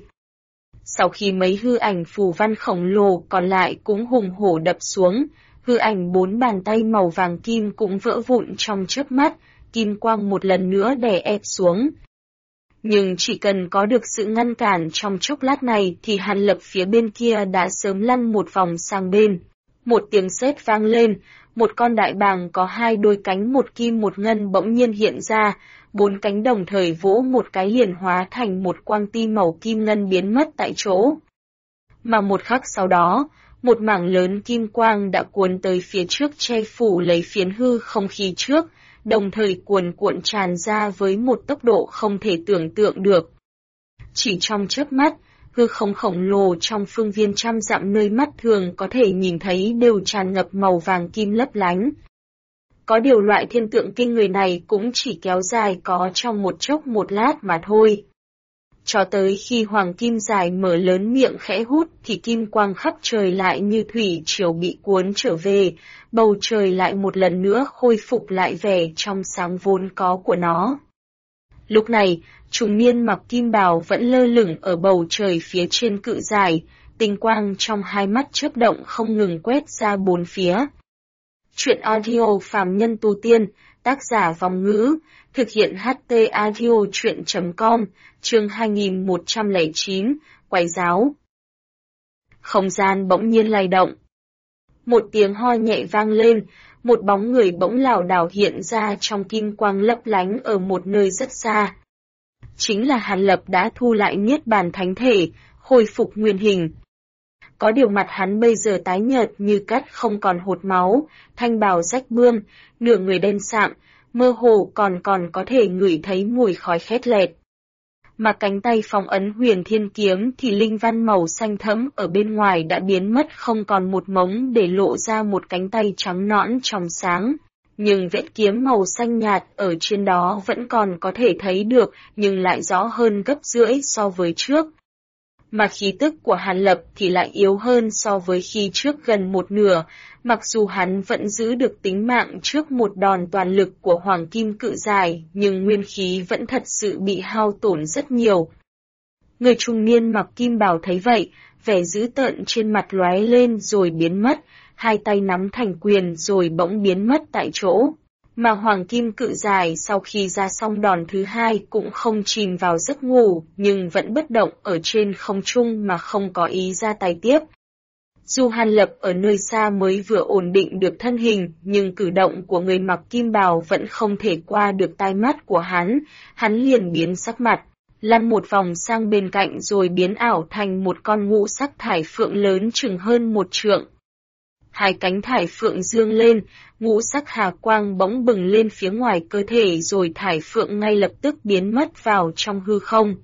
Sau khi mấy hư ảnh phù văn khổng lồ còn lại cũng hùng hổ đập xuống, hư ảnh 4 bàn tay màu vàng kim cũng vỡ vụn trong chớp mắt, kim quang một lần nữa đè ép xuống. Nhưng chỉ cần có được sự ngăn cản trong chốc lát này thì Hàn Lập phía bên kia đã sớm lăn một vòng sang bên. Một tiếng sét vang lên, một con đại bàng có hai đôi cánh một kim một ngân bỗng nhiên hiện ra, bốn cánh đồng thời vỗ một cái liền hóa thành một quang ti màu kim ngân biến mất tại chỗ. Mà một khắc sau đó, một mảng lớn kim quang đã cuốn tới phía trước che phủ lấy phiến hư không khí trước, đồng thời cuồn cuộn tràn ra với một tốc độ không thể tưởng tượng được. Chỉ trong chớp mắt, hư không khổng lồ trong phương viên trăm dặm nơi mắt thường có thể nhìn thấy đều tràn ngập màu vàng kim lấp lánh. Có điều loại thiên tượng kinh người này cũng chỉ kéo dài có trong một chốc một lát mà thôi. Cho tới khi hoàng kim dài mở lớn miệng khẽ hút thì kim quang khắp trời lại như thủy triều bị cuốn trở về, bầu trời lại một lần nữa khôi phục lại vẻ trong sáng vốn có của nó. Lúc này, trùng niên mặc kim bào vẫn lơ lửng ở bầu trời phía trên cự dài, tinh quang trong hai mắt chớp động không ngừng quét ra bốn phía. Chuyện audio phàm nhân tu tiên, tác giả Vong Ngữ, thực hiện HT audio chuyện.com, chương 2109, quái giáo. Không gian bỗng nhiên lay động. Một tiếng ho nhẹ vang lên, một bóng người bỗng lảo đảo hiện ra trong kim quang lấp lánh ở một nơi rất xa. Chính là Hàn Lập đã thu lại niết bàn thánh thể, khôi phục nguyên hình. Có điều mặt hắn bây giờ tái nhợt như cắt không còn hột máu, thanh bào rách bươm, nửa người đen sạm, mơ hồ còn có thể ngửi thấy mùi khói khét lẹt. Mà cánh tay phong ấn huyền thiên kiếm thì linh văn màu xanh thẫm ở bên ngoài đã biến mất không còn một mống để lộ ra một cánh tay trắng nõn trong sáng. Nhưng vết kiếm màu xanh nhạt ở trên đó vẫn còn có thể thấy được nhưng lại rõ hơn gấp rưỡi so với trước. Mà khí tức của Hàn Lập thì lại yếu hơn so với khi trước gần một nửa, mặc dù hắn vẫn giữ được tính mạng trước một đòn toàn lực của hoàng kim cự dài, nhưng nguyên khí vẫn thật sự bị hao tổn rất nhiều. Người trung niên mặc kim bào thấy vậy, vẻ dữ tợn trên mặt lóe lên rồi biến mất, hai tay nắm thành quyền rồi bỗng biến mất tại chỗ. Mà hoàng kim cự dài sau khi ra xong đòn thứ hai cũng không chìm vào giấc ngủ, nhưng vẫn bất động ở trên không trung mà không có ý ra tay tiếp. Dù Hàn Lập ở nơi xa mới vừa ổn định được thân hình, nhưng cử động của người mặc kim bào vẫn không thể qua được tai mắt của hắn liền biến sắc mặt, lăn một vòng sang bên cạnh rồi biến ảo thành một con ngũ sắc thải phượng lớn chừng hơn một trượng. Hai cánh thải phượng dương lên, ngũ sắc hà quang bỗng bừng lên phía ngoài cơ thể rồi thải phượng ngay lập tức biến mất vào trong hư không.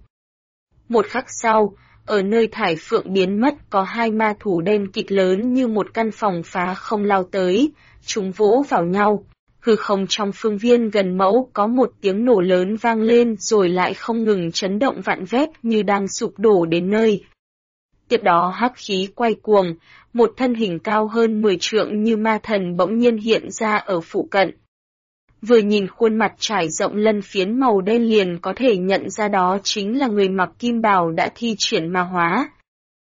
Một khắc sau, ở nơi thải phượng biến mất có hai ma thủ đen kịt lớn như một căn phòng phá không lao tới, chúng vỗ vào nhau. Hư không trong phương viên gần mẫu có một tiếng nổ lớn vang lên rồi lại không ngừng chấn động vạn vét như đang sụp đổ đến nơi. Tiếp đó hắc khí quay cuồng, một thân hình cao hơn 10 trượng như ma thần bỗng nhiên hiện ra ở phụ cận. Vừa nhìn khuôn mặt trải rộng lân phiến màu đen liền có thể nhận ra đó chính là người mặc kim bào đã thi triển ma hóa.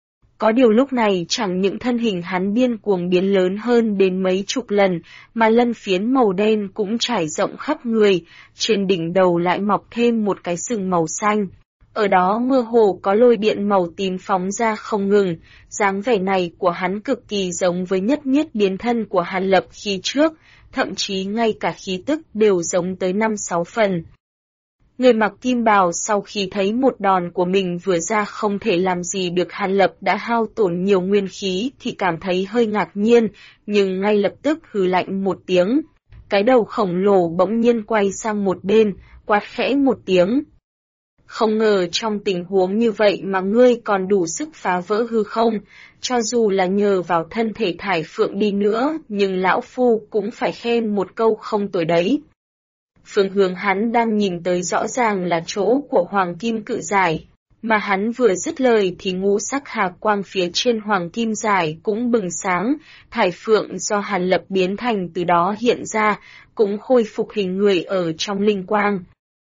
Có điều lúc này chẳng những thân hình hắn điên cuồng biến lớn hơn đến mấy chục lần, mà lân phiến màu đen cũng trải rộng khắp người, trên đỉnh đầu lại mọc thêm một cái sừng màu xanh. Ở đó mơ hồ có lôi điện màu tím phóng ra không ngừng, dáng vẻ này của hắn cực kỳ giống với nhất niết biến thân của Hàn Lập khi trước, thậm chí ngay cả khí tức đều giống tới 5-6 phần. Người mặc kim bào sau khi thấy một đòn của mình vừa ra không thể làm gì được Hàn Lập đã hao tổn nhiều nguyên khí thì cảm thấy hơi ngạc nhiên, nhưng ngay lập tức hừ lạnh một tiếng. Cái đầu khổng lồ bỗng nhiên quay sang một bên, quát khẽ một tiếng. Không ngờ trong tình huống như vậy mà ngươi còn đủ sức phá vỡ hư không, cho dù là nhờ vào thân thể thải phượng đi nữa, nhưng lão phu cũng phải khen một câu không tồi đấy. Phương hướng hắn đang nhìn tới rõ ràng là chỗ của hoàng kim cự giải, mà hắn vừa dứt lời thì ngũ sắc hà quang phía trên hoàng kim giải cũng bừng sáng, thải phượng do Hàn Lập biến thành từ đó hiện ra, cũng khôi phục hình người ở trong linh quang.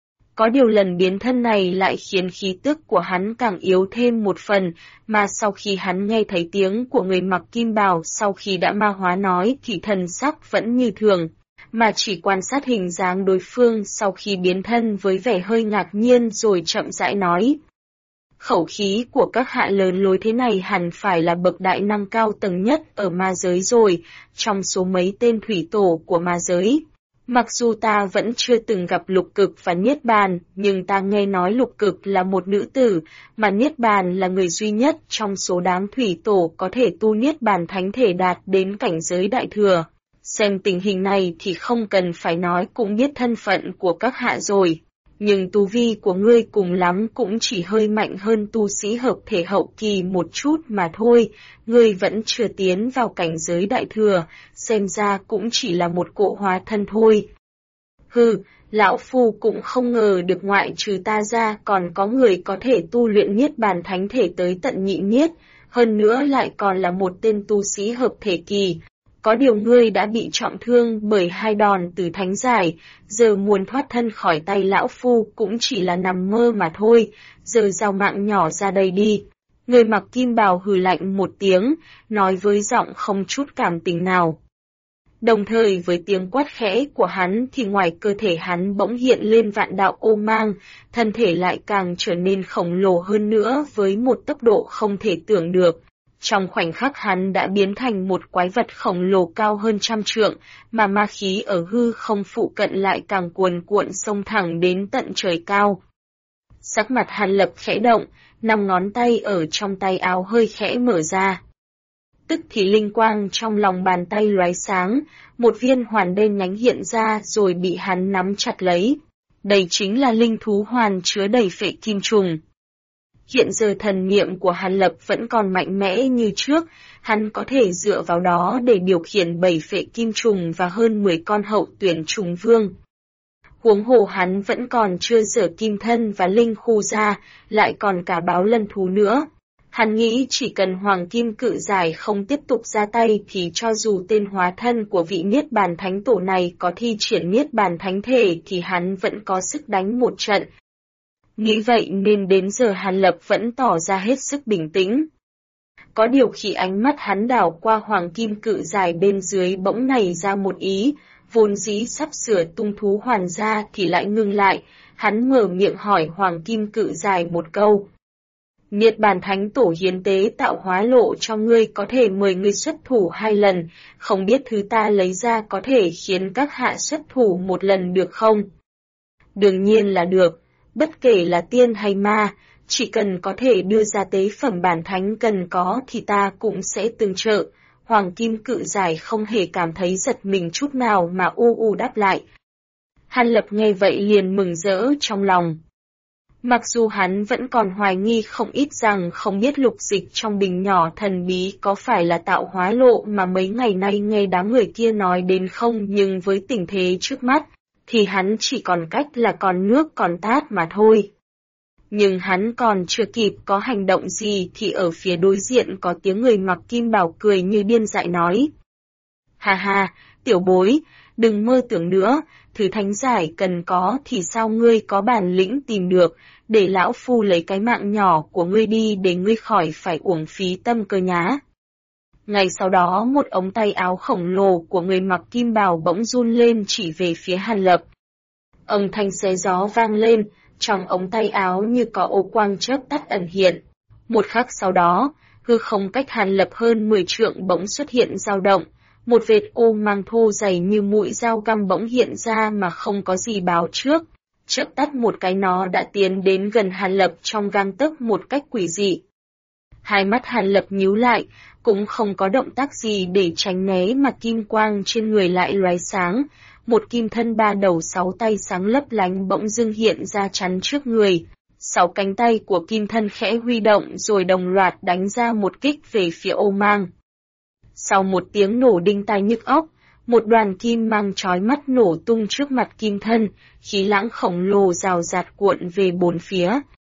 Có điều lần biến thân này lại khiến khí tức của hắn càng yếu thêm một phần, mà sau khi hắn nghe thấy tiếng của người mặc kim bào sau khi đã ma hóa nói thì thần sắc vẫn như thường. mà chỉ quan sát hình dáng đối phương sau khi biến thân với vẻ hơi ngạc nhiên rồi chậm rãi nói. Khẩu khí của các hạ lớn lối thế này hẳn phải là bậc đại năng cao tầng nhất ở ma giới rồi, trong số mấy tên thủy tổ của ma giới. Mặc dù ta vẫn chưa từng gặp Lục Cực và Niết Bàn, nhưng ta nghe nói Lục Cực là một nữ tử, mà Niết Bàn là người duy nhất trong số đám thủy tổ có thể tu Niết Bàn thánh thể đạt đến cảnh giới đại thừa. Xem tình hình này thì không cần phải nói cũng biết thân phận của các hạ rồi. Nhưng tu vi của ngươi cùng lắm cũng chỉ hơi mạnh hơn tu sĩ hợp thể hậu kỳ một chút mà thôi, ngươi vẫn chưa tiến vào cảnh giới đại thừa, xem ra cũng chỉ là một cỗ hóa thân thôi. Hừ, lão phu cũng không ngờ được ngoại trừ ta ra còn có người có thể tu luyện Niết Bàn thánh thể tới tận nhị niết, hơn nữa lại còn là một tên tu sĩ hợp thể kỳ. Có điều ngươi đã bị trọng thương bởi 2 đòn từ thánh giải, giờ muốn thoát thân khỏi tay lão phu cũng chỉ là nằm mơ mà thôi, giờ giao mạng nhỏ ra đây đi. Người mặc kim bào hừ lạnh một tiếng, nói với giọng không chút cảm tình nào. Đồng thời với tiếng quát khẽ của hắn thì ngoài cơ thể hắn bỗng hiện lên vạn đạo ô mang, thân thể lại càng trở nên khổng lồ hơn nữa với một tốc độ không thể tưởng được. Trong khoảnh khắc hắn đã biến thành một quái vật khổng lồ cao hơn 100 trượng, mà ma khí ở hư không phụ cận lại càng cuồn cuộn xông thẳng đến tận trời cao. Sắc mặt Hàn Lập khẽ động, 5 ngón tay ở trong tay áo hơi khẽ mở ra. Tức thì linh quang trong lòng bàn tay lóe sáng, một viên hoàn đen nhánh hiện ra rồi bị hắn nắm chặt lấy. Đây chính là linh thú hoàn chứa đầy phệ kim trùng. Hiện giờ thần niệm của Hàn Lập vẫn còn mạnh mẽ như trước, hắn có thể dựa vào đó để điều khiển 7 phệ kim trùng và hơn 10 con hậu tuyển trùng vương. Huống hồ hắn vẫn còn chưa dở kim thân và linh khu ra, lại còn cả báo lân thú nữa. Hắn nghĩ chỉ cần Hoàng Kim Cự Giải không tiếp tục ra tay thì cho dù tên hóa thân của vị Niết Bàn Thánh Tổ này có thi triển Niết Bàn Thánh Thể thì hắn vẫn có sức đánh một trận. Nghĩ vậy nên đến giờ Hàn Lập vẫn tỏ ra hết sức bình tĩnh. Có điều khi ánh mắt hắn đảo qua Hoàng Kim Cự Giải bên dưới bỗng nảy ra một ý, vốn dĩ sắp sửa tung thú hoàn ra thì lại ngừng lại, hắn mở miệng hỏi Hoàng Kim Cự Giải một câu. Niết Bàn Thánh Tổ hiến tế tạo hóa lộ cho ngươi có thể mời ngươi xuất thủ 2 lần, không biết thứ ta lấy ra có thể khiến các hạ xuất thủ 1 lần được không? Đương nhiên là được. Bất kể là tiên hay ma, chỉ cần có thể đưa ra tế phẩm bản thánh cần có thì ta cũng sẽ tương trợ. Hoàng Kim Cự Giải không hề cảm thấy giật mình chút nào mà u đáp lại. Hàn Lập nghe vậy liền mừng rỡ trong lòng. Mặc dù hắn vẫn còn hoài nghi không ít rằng không biết lục dịch trong bình nhỏ thần bí có phải là tạo hóa lộ mà mấy ngày nay nghe đám người kia nói đến không, nhưng với tình thế trước mắt, thì hắn chỉ còn cách là còn nước còn tát mà thôi. Nhưng hắn còn chưa kịp có hành động gì thì ở phía đối diện có tiếng người mặc kim bào cười như điên dại nói. Ha ha, tiểu bối, đừng mơ tưởng nữa, thứ thánh giải cần có thì sao ngươi có bản lĩnh tìm được, để lão phu lấy cái mạng nhỏ của ngươi đi để ngươi khỏi phải uổng phí tâm cơ nhá. Ngay sau đó một ống tay áo khổng lồ của người mặc kim bào bỗng run lên chỉ về phía Hàn Lập. Âm thanh xé gió vang lên, trong ống tay áo như có ô quang chớp tắt ẩn hiện. Một khắc sau đó, hư không cách Hàn Lập hơn 10 trượng bỗng xuất hiện dao động, một vệt ô mang thô dày như mũi dao găm bỗng hiện ra mà không có gì báo trước. Chớp tắt một cái nó đã tiến đến gần Hàn Lập trong gang tấc một cách quỷ dị. Hai mắt Hàn Lập nhíu lại, cũng không có động tác gì để tránh né mà kim quang trên người lại lóe sáng, một kim thân 3 đầu 6 tay sáng lấp lánh bỗng dưng hiện ra chắn trước người. 6 cánh tay của kim thân khẽ huy động rồi đồng loạt đánh ra một kích về phía ô mang. Sau một tiếng nổ đinh tai nhức óc, một đoàn kim mang chói mắt nổ tung trước mặt kim thân, khí lãng khổng lồ rào rạt cuộn về bốn phía.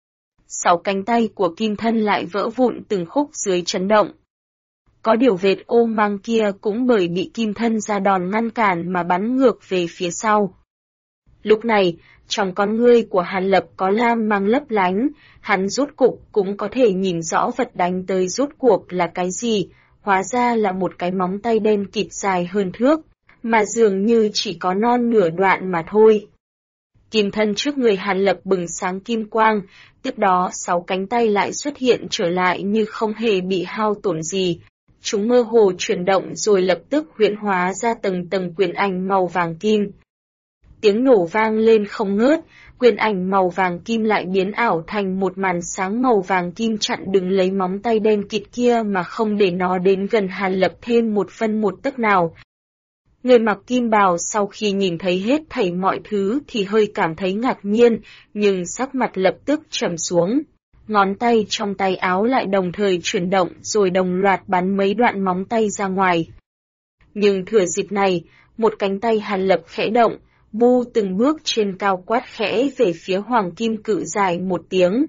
6 cánh tay của kim thân lại vỡ vụn từng khúc dưới chấn động. Có điều vệt ô mang kia cũng bởi bị kim thân ra đòn ngăn cản mà bắn ngược về phía sau. Lúc này, trong con ngươi của Hàn Lập có lam mang lấp lánh, hắn rốt cục cũng có thể nhìn rõ vật đánh tới rốt cuộc là cái gì, hóa ra là một cái móng tay đen kịt dài hơn thước. mà dường như chỉ có non nửa đoạn mà thôi. Kim thân trước người Hàn Lập bừng sáng kim quang, tiếp đó 6 cánh tay lại xuất hiện trở lại như không hề bị hao tổn gì. Chúng mơ hồ chuyển động rồi lập tức huyễn hóa ra tầng tầng quyền ảnh màu vàng kim. Tiếng nổ vang lên không ngớt, quyền ảnh màu vàng kim lại biến ảo thành một màn sáng màu vàng kim chặn đứng lấy móng tay đen kịt kia mà không để nó đến gần Hàn Lập thêm một phân một tấc nào. Người mặc kim bào sau khi nhìn thấy hết thảy mọi thứ thì hơi cảm thấy ngạc nhiên, nhưng sắc mặt lập tức trầm xuống. Ngón tay trong tay áo lại đồng thời chuyển động rồi đồng loạt bắn mấy đoạn móng tay ra ngoài. Nhưng thừa dịp này, một cánh tay Hàn Lập khẽ động, bu từng bước trên cao quát khẽ về phía hoàng kim cự dài một tiếng.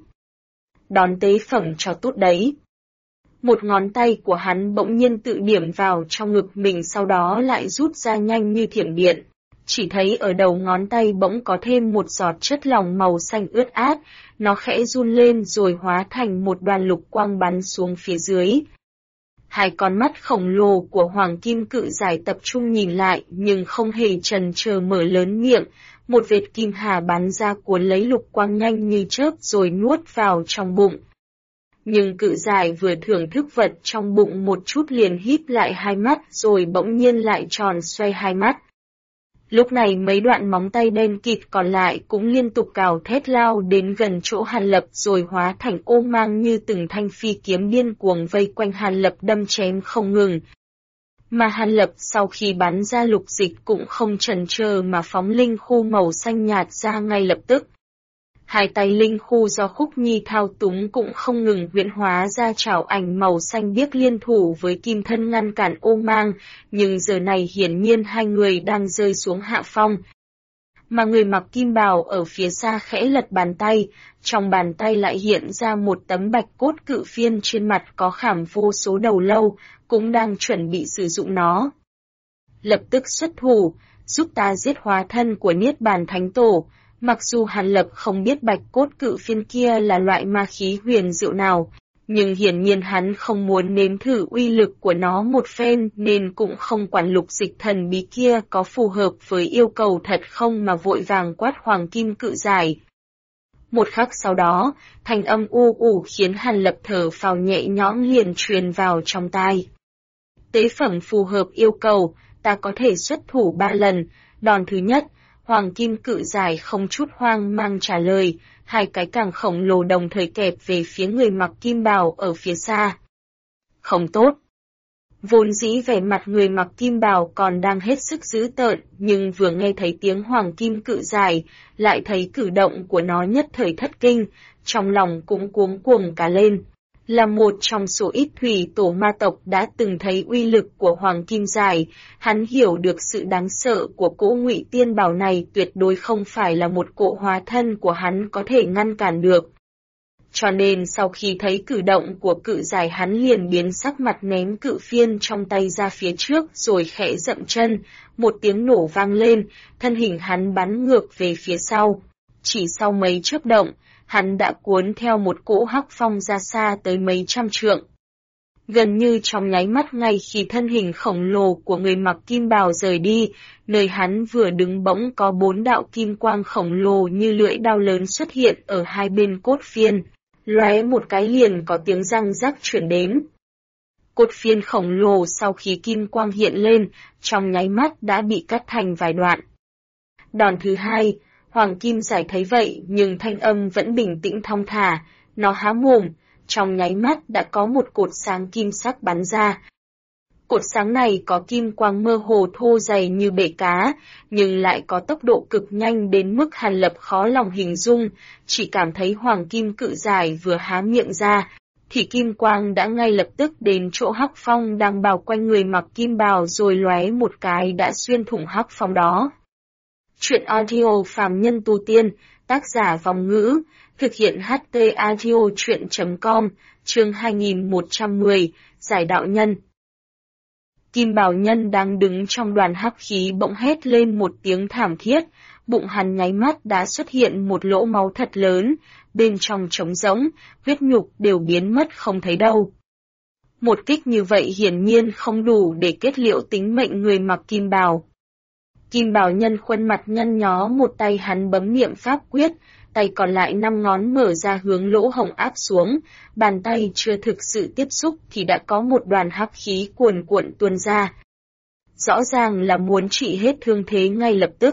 Đón tế phẩm cho tốt đấy. Một ngón tay của hắn bỗng nhiên tự điểm vào trong ngực mình sau đó lại rút ra nhanh như thiểm điện. Chỉ thấy ở đầu ngón tay bỗng có thêm một giọt chất lỏng màu xanh ướt át, nó khẽ run lên rồi hóa thành một đoàn lục quang bắn xuống phía dưới. Hai con mắt khổng lồ của hoàng kim cự giải tập trung nhìn lại nhưng không hề chần chờ mở lớn miệng, một vệt kim hà bắn ra cuốn lấy lục quang nhanh như chớp rồi nuốt vào trong bụng. Nhưng cự giải vừa thưởng thức vật trong bụng một chút liền híp lại hai mắt rồi bỗng nhiên lại tròn xoay hai mắt. Lúc này mấy đoạn móng tay đen kịt còn lại cũng liên tục cào thét lao đến gần chỗ Hàn Lập rồi hóa thành ô mang như từng thanh phi kiếm điên cuồng vây quanh Hàn Lập đâm chém không ngừng. Mà Hàn Lập sau khi bắn ra lục dịch cũng không chần chờ mà phóng linh khu màu xanh nhạt ra ngay lập tức. Hai tay linh khu do Khúc Nhi thao túng cũng không ngừng huyễn hóa ra trảo ảnh màu xanh biếc liên thủ với kim thân ngăn cản ô mang, nhưng giờ này hiển nhiên hai người đang rơi xuống hạ phong. Mà người mặc kim bào ở phía xa khẽ lật bàn tay, trong bàn tay lại hiện ra một tấm bạch cốt cự phiên trên mặt có khảm vô số đầu lâu, cũng đang chuẩn bị sử dụng nó. Lập tức xuất thủ, giúp ta giết hóa thân của Niết Bàn Thánh Tổ. Mặc dù Hàn Lập không biết bạch cốt cự phiên kia là loại ma khí huyền diệu nào, nhưng hiển nhiên hắn không muốn nếm thử uy lực của nó một phen nên cũng không quản lục dịch thần bí kia có phù hợp với yêu cầu thật không mà vội vàng quát hoàng kim cự giải. Một khắc sau đó, thanh âm u ủ khiến Hàn Lập thở phào nhẹ nhõm liền truyền vào trong tai. Tế phẩm phù hợp yêu cầu, ta có thể xuất thủ 3 lần, đòn thứ nhất. Hoàng kim cự giải không chút hoang mang trả lời, hai cái càng khổng lồ đồng thời kẹp về phía người mặc kim bào ở phía xa. Không tốt. Vốn dĩ vẻ mặt người mặc kim bào còn đang hết sức dữ tợn, nhưng vừa nghe thấy tiếng hoàng kim cự giải, lại thấy cử động của nó nhất thời thất kinh, trong lòng cũng cuống cuồng cả lên. Là một trong số ít thủy tổ ma tộc đã từng thấy uy lực của hoàng kim giải, hắn hiểu được sự đáng sợ của cỗ ngụy tiên bảo này tuyệt đối không phải là một cỗ hóa thân của hắn có thể ngăn cản được. Cho nên sau khi thấy cử động của cự giải hắn liền biến sắc mặt ném cự phiên trong tay ra phía trước rồi khẽ dậm chân, một tiếng nổ vang lên, thân hình hắn bắn ngược về phía sau. Chỉ sau mấy chớp động, hắn đã cuốn theo một cỗ hắc phong ra xa tới mấy trăm trượng. Gần như trong nháy mắt ngay khi thân hình khổng lồ của người mặc kim bào rời đi, nơi hắn vừa đứng bỗng có 4 đạo kim quang khổng lồ như lưỡi đao lớn xuất hiện ở hai bên cốt phiên, lóe một cái liền có tiếng răng rắc chuyển đến. Cốt phiên khổng lồ sau khi kim quang hiện lên, trong nháy mắt đã bị cắt thành vài đoạn. Đòn thứ hai, Hoàng Kim Giải thấy vậy nhưng thanh âm vẫn bình tĩnh thong thả, nó há mồm, trong nháy mắt đã có một cột sáng kim sắc bắn ra. Cột sáng này có kim quang mơ hồ thô dày như bể cá, nhưng lại có tốc độ cực nhanh đến mức Hàn Lập khó lòng hình dung, chỉ cảm thấy Hoàng Kim Cự Giải vừa há miệng ra, thì kim quang đã ngay lập tức đến chỗ hắc phong đang bao quanh người mặc kim bào rồi lóe một cái đã xuyên thủng hắc phong đó. Chuyện audio phàm nhân tu tiên, tác giả Vòng Ngữ, thực hiện HT audio chuyện.com, chương 2110, Giải đạo nhân. Kim bào nhân đang đứng trong đoàn hắc khí bỗng hét lên một tiếng thảm thiết, bụng hắn nháy mắt đã xuất hiện một lỗ máu thật lớn, bên trong trống rỗng, huyết nhục đều biến mất không thấy đâu. Một kích như vậy hiển nhiên không đủ để kết liễu tính mệnh người mặc kim bào. Kim Bảo Nhân khuôn mặt nhăn nhó, một tay hắn bấm niệm pháp quyết, tay còn lại 5 ngón mở ra hướng lỗ hổng áp xuống, bàn tay chưa thực sự tiếp xúc thì đã có một đoàn hắc khí cuồn cuộn tuôn ra. Rõ ràng là muốn trị hết thương thế ngay lập tức.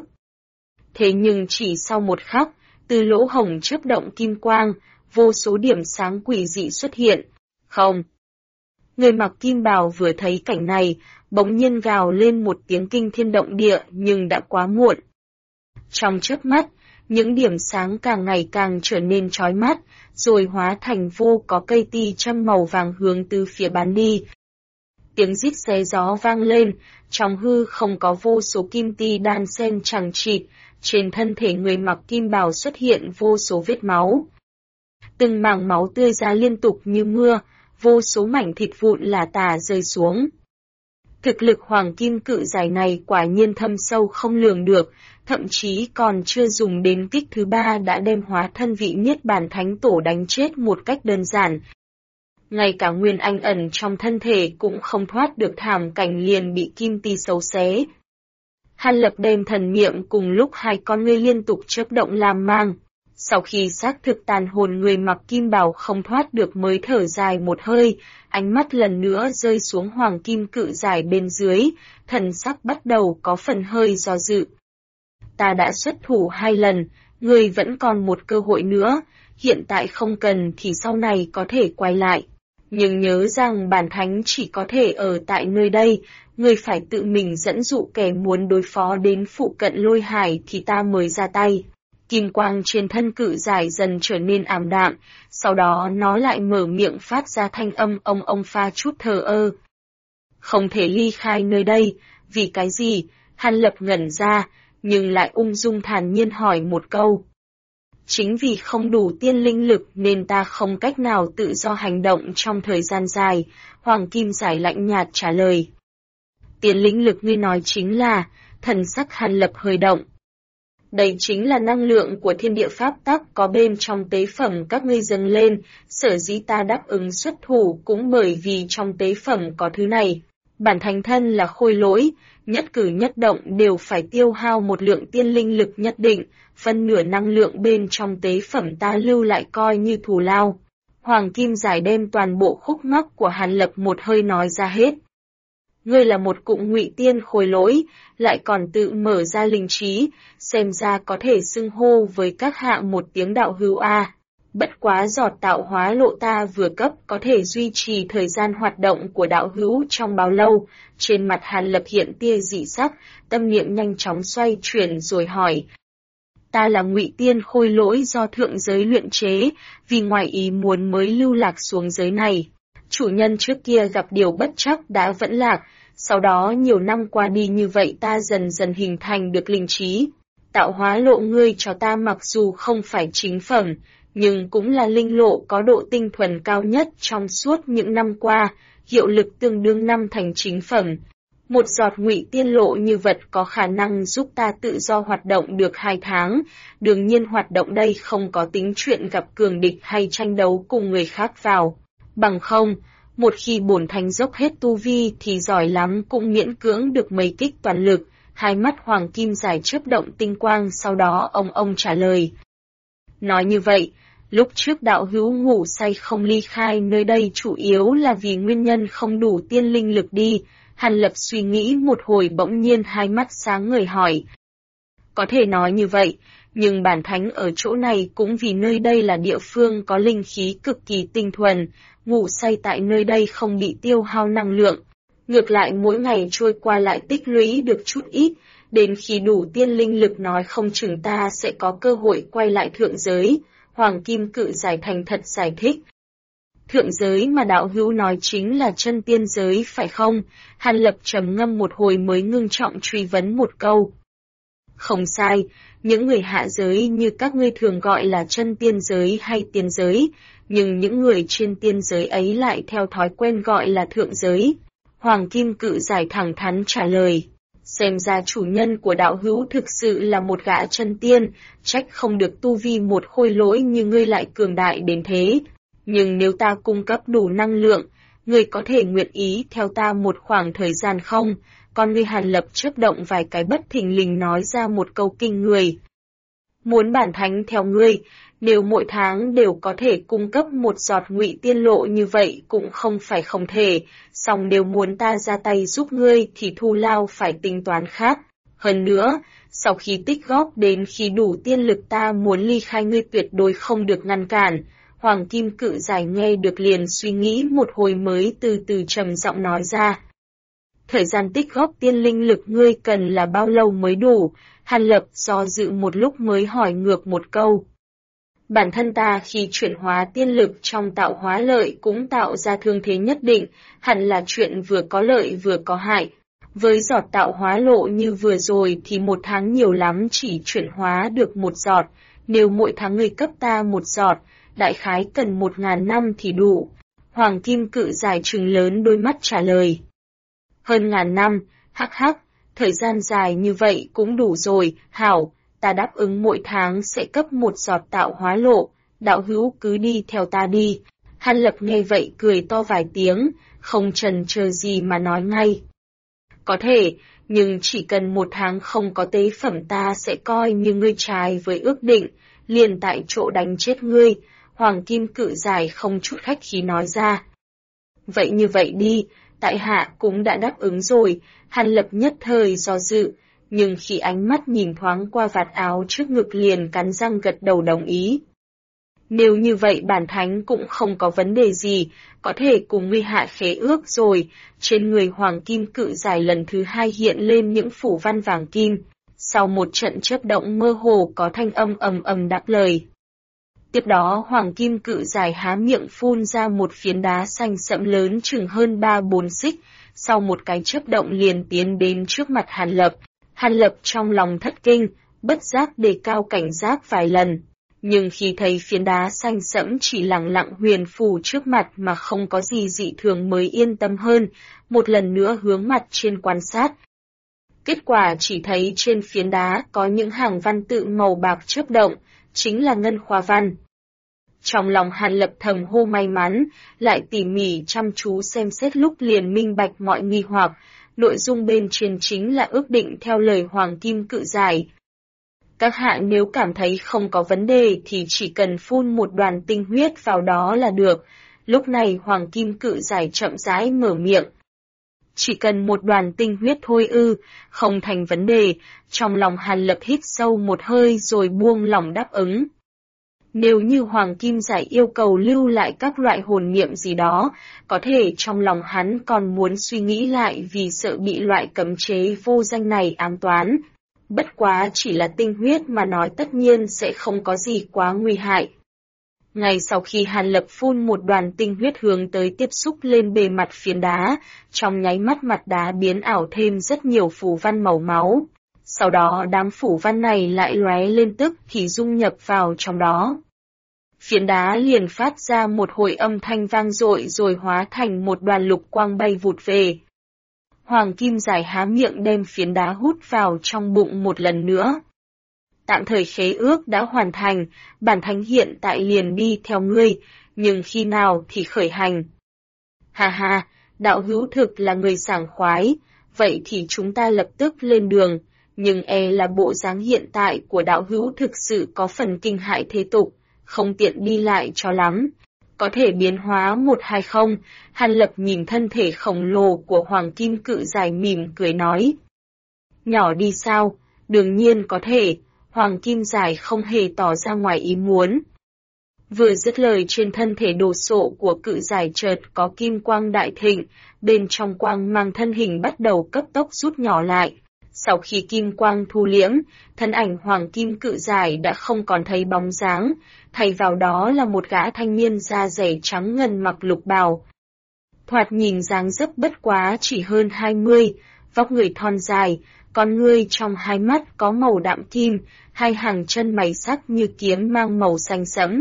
Thế nhưng chỉ sau một khắc, từ lỗ hổng chớp động kim quang, vô số điểm sáng quỷ dị xuất hiện. Không! Người mặc kim bào vừa thấy cảnh này, bỗng nhiên gào lên một tiếng kinh thiên động địa, nhưng đã quá muộn. Trong chớp mắt, những điểm sáng càng ngày càng trở nên chói mắt, rồi hóa thành vô có cây ti châm màu vàng hướng từ phía bắn đi. Tiếng rít xé gió vang lên, trong hư không có vô số kim ti đan xen chằng chịt, trên thân thể người mặc kim bào xuất hiện vô số vết máu. Từng mảng máu tươi ra liên tục như mưa, vô số mảnh thịt vụn là tả rơi xuống. Thực lực hoàng kim cự giải này quả nhiên thâm sâu không lường được, thậm chí còn chưa dùng đến kích thứ 3 đã đem hóa thân vị Niết Bàn Thánh Tổ đánh chết một cách đơn giản. Ngay cả nguyên anh ẩn trong thân thể cũng không thoát được thảm cảnh, liền bị kim ti xấu xé. Hàn Lập đem thần niệm cùng lúc hai con ngươi liên tục chớp động làm mang. Sau khi xác thực tàn hồn người mặc kim bào không thoát được mới thở dài một hơi, ánh mắt lần nữa rơi xuống hoàng kim cự giải bên dưới, thần sắc bắt đầu có phần hơi do dự. Ta đã xuất thủ 2 lần, ngươi vẫn còn một cơ hội nữa, hiện tại không cần thì sau này có thể quay lại. Nhưng nhớ rằng bản thánh chỉ có thể ở tại nơi đây, ngươi phải tự mình dẫn dụ kẻ muốn đối phó đến phụ cận Lôi Hải thì ta mới ra tay. Kim quang trên thân cự giải dần trở nên ảm đạm, sau đó nó lại mở miệng phát ra thanh âm ông pha chút thờ ơ. Không thể ly khai nơi đây, vì cái gì? Hàn Lập ngẩn ra, nhưng lại ung dung thản nhiên hỏi một câu. Chính vì không đủ tiên linh lực nên ta không cách nào tự do hành động trong thời gian dài, Hoàng Kim Giải lạnh nhạt trả lời. Tiên linh lực ngươi nói chính là, thần sắc Hàn Lập hơi động. Đây chính là năng lượng của thiên địa pháp tắc có bên trong tế phẩm các ngươi dâng lên, sở dĩ ta đáp ứng xuất thủ cũng bởi vì trong tế phẩm có thứ này. Bản thánh thân là khôi lỗi, nhất cử nhất động đều phải tiêu hao một lượng tiên linh lực nhất định, phân nửa năng lượng bên trong tế phẩm ta lưu lại coi như thù lao. Hoàng Kim Giải đem toàn bộ khúc mắc của Hàn Lập một hơi nói ra hết. Ngươi là một cụm ngụy tiên khôi lỗi, lại còn tự mở ra linh trí, xem ra có thể xưng hô với các hạ một tiếng đạo hữu a. Bất quá giọt tạo hóa lộ ta vừa cấp có thể duy trì thời gian hoạt động của đạo hữu trong bao lâu? Trên mặt Hàn Lập hiện tia dị sắc, tâm niệm nhanh chóng xoay chuyển rồi hỏi. Ta là ngụy tiên khôi lỗi do thượng giới luyện chế, vì ngoài ý muốn mới lưu lạc xuống giới này. Chủ nhân trước kia gặp điều bất trắc đã vẫn lạc, sau đó nhiều năm qua đi như vậy ta dần dần hình thành được linh trí. Tạo hóa lộ ngươi cho ta mặc dù không phải chính phẩm, nhưng cũng là linh lộ có độ tinh thuần cao nhất trong suốt những năm qua, hiệu lực tương đương 5 thành chính phẩm. Một giọt ngụy tiên lộ như vật có khả năng giúp ta tự do hoạt động được 2 tháng, đương nhiên hoạt động đây không có tính chuyện gặp cường địch hay tranh đấu cùng người khác vào. Bằng không, một khi bổn thánh dốc hết tu vi thì giỏi lắm cũng miễn cưỡng được mấy kích toàn lực. Hai mắt Hoàng Kim Giải chớp động tinh quang, sau đó ông trả lời. Nói như vậy, lúc trước đạo hữu ngủ say không ly khai nơi đây chủ yếu là vì nguyên nhân không đủ tiên linh lực đi. Hàn Lập suy nghĩ một hồi bỗng nhiên hai mắt sáng ngời hỏi. Có thể nói như vậy, nhưng bản thánh ở chỗ này cũng vì nơi đây là địa phương có linh khí cực kỳ tinh thuần, ngủ say tại nơi đây không bị tiêu hao năng lượng. Ngược lại mỗi ngày trôi qua lại tích lũy được chút ít, đến khi đủ tiên linh lực nói không chừng ta sẽ có cơ hội quay lại thượng giới. Hoàng Kim Cự Giải thành thật giải thích. Thượng giới mà đạo hữu nói chính là chân tiên giới phải không? Hàn Lập trầm ngâm một hồi mới ngưng trọng truy vấn một câu. Không sai, những người hạ giới như các ngươi thường gọi là chân tiên giới hay tiên giới, nhưng những người trên tiên giới ấy lại theo thói quen gọi là thượng giới. Hoàng Kim Cự Giải thẳng thắn trả lời. Xem ra chủ nhân của đạo hữu thực sự là một gã chân tiên, trách không được tu vi một khôi lỗi như ngươi lại cường đại đến thế. Nhưng nếu ta cung cấp đủ năng lượng, ngươi có thể nguyện ý theo ta một khoảng thời gian không? con ngươi Hàn Lập chớp động vài cái bất thình lình nói ra một câu kinh người. Muốn bản thánh theo ngươi, nếu mỗi tháng đều có thể cung cấp một giọt ngụy tiên lộ như vậy cũng không phải không thể, song nếu muốn ta ra tay giúp ngươi thì thu lao phải tính toán khác. Hơn nữa, sau khi tích góp đến khi đủ tiên lực ta muốn ly khai ngươi tuyệt đối không được ngăn cản. Hoàng Kim Cự Giải nghe được liền suy nghĩ một hồi mới từ từ trầm giọng nói ra. Thời gian tích góp tiên linh lực ngươi cần là bao lâu mới đủ? Hàn Lập do dự một lúc mới hỏi ngược một câu. Bản thân ta khi chuyển hóa tiên lực trong tạo hóa lợi cũng tạo ra thương thế nhất định, hẳn là chuyện vừa có lợi vừa có hại. Với giọt tạo hóa lộ như vừa rồi thì một tháng nhiều lắm chỉ chuyển hóa được một giọt, nếu mỗi tháng ngươi cấp ta một giọt, đại khái cần 1000 năm thì đủ. Hoàng Kim Cự Giải trừng lớn đôi mắt trả lời. Hơn 1000 năm, hắc hắc, thời gian dài như vậy cũng đủ rồi, hảo, ta đáp ứng mỗi tháng sẽ cấp một giọt tạo hóa lộ, đạo hữu cứ đi theo ta đi. Hàn Lập nghe vậy cười to vài tiếng, không chần chờ gì mà nói ngay. Có thể, nhưng chỉ cần một tháng không có tế phẩm ta sẽ coi như ngươi trái với ước định, liền tại chỗ đánh chết ngươi. Hoàng Kim Cự Giải không chút khách khí nói ra. Vậy như vậy đi, tại hạ cũng đã đáp ứng rồi. Hàn Lập nhất thời do dự, nhưng khi ánh mắt nhìn thoáng qua vạt áo trước ngực liền cắn răng gật đầu đồng ý. Nếu như vậy bản thánh cũng không có vấn đề gì, có thể cùng ngươi hạ khế ước rồi. Trên người Hoàng Kim Cự Giải lần thứ hai hiện lên những phủ văn vàng kim. Sau một trận chớp động mơ hồ có thanh âm ầm ầm đáp lời. Tiếp đó Hoàng Kim Cự Giải há miệng phun ra một phiến đá xanh sẫm lớn chừng hơn 3-4 xích, sau một cái chớp động liền tiến đến trước mặt Hàn Lập. Hàn Lập trong lòng thất kinh, bất giác đề cao cảnh giác vài lần. Nhưng khi thấy phiến đá xanh sẫm chỉ lặng lặng huyền phù trước mặt mà không có gì dị thường mới yên tâm hơn, một lần nữa hướng mặt trên quan sát. Kết quả chỉ thấy trên phiến đá có những hàng văn tự màu bạc chớp động, chính là ngân khoa văn. Trong lòng Hàn Lập thầm hô may mắn, lại tỉ mỉ chăm chú xem xét lúc liền minh bạch mọi nghi hoặc, nội dung bên trên chính là ước định theo lời Hoàng Kim Cự Giải. Các hạ nếu cảm thấy không có vấn đề thì chỉ cần phun một đoàn tinh huyết vào đó là được. Lúc này Hoàng Kim Cự Giải chậm rãi mở miệng. Chỉ cần một đoàn tinh huyết thôi ư, không thành vấn đề. Trong lòng Hàn Lập hít sâu một hơi rồi buông lỏng đáp ứng. Nếu như Hoàng Kim Giải yêu cầu lưu lại các loại hồn niệm gì đó, có thể trong lòng hắn còn muốn suy nghĩ lại vì sợ bị loại cấm chế vô danh này ám toán. Bất quá chỉ là tinh huyết mà nói tất nhiên sẽ không có gì quá nguy hại. Ngay sau khi Hàn Lập phun một đoàn tinh huyết hướng tới tiếp xúc lên bề mặt phiến đá, trong nháy mắt mặt đá biến ảo thêm rất nhiều phù văn màu máu. Sau đó đám phù văn này lại lóe lên tức thì dung nhập vào trong đó. Phiến đá liền phát ra một hồi âm thanh vang dội rồi hóa thành một đoàn lục quang bay vụt về. Hoàng Kim Giải há miệng đem phiến đá hút vào trong bụng một lần nữa. Tạm thời khế ước đã hoàn thành, bản thánh hiện tại liền đi theo ngươi, nhưng khi nào thì khởi hành. Ha ha, đạo hữu thực là người sảng khoái, vậy thì chúng ta lập tức lên đường, nhưng là bộ dáng hiện tại của đạo hữu thực sự có phần kinh hại thế tục, không tiện đi lại cho lắm. Có thể biến hóa một hay không? Hàn Lập nhìn thân thể khổng lồ của Hoàng Kim Cự Giải mỉm cười nói. Nhỏ đi sao? Đương nhiên có thể. Hoàng Kim Giải không hề tỏ ra ngoài ý muốn. Vừa dứt lời trên thân thể đồ sộ của Cự Giải chợt có kim quang đại thịnh, bên trong quang mang thân hình bắt đầu cấp tốc rút nhỏ lại. Sau khi kim quang thu liễm, thân ảnh Hoàng Kim Cự Giải đã không còn thấy bóng dáng, thay vào đó là một gã thanh niên da dẻ trắng ngần mặc lục bào. Thoạt nhìn dáng dấp bất quá chỉ hơn 20, vóc người thon dài, con ngươi trong hai mắt có màu đạm kim, hai hàng chân mày sắc như kiếm mang màu xanh sẫm.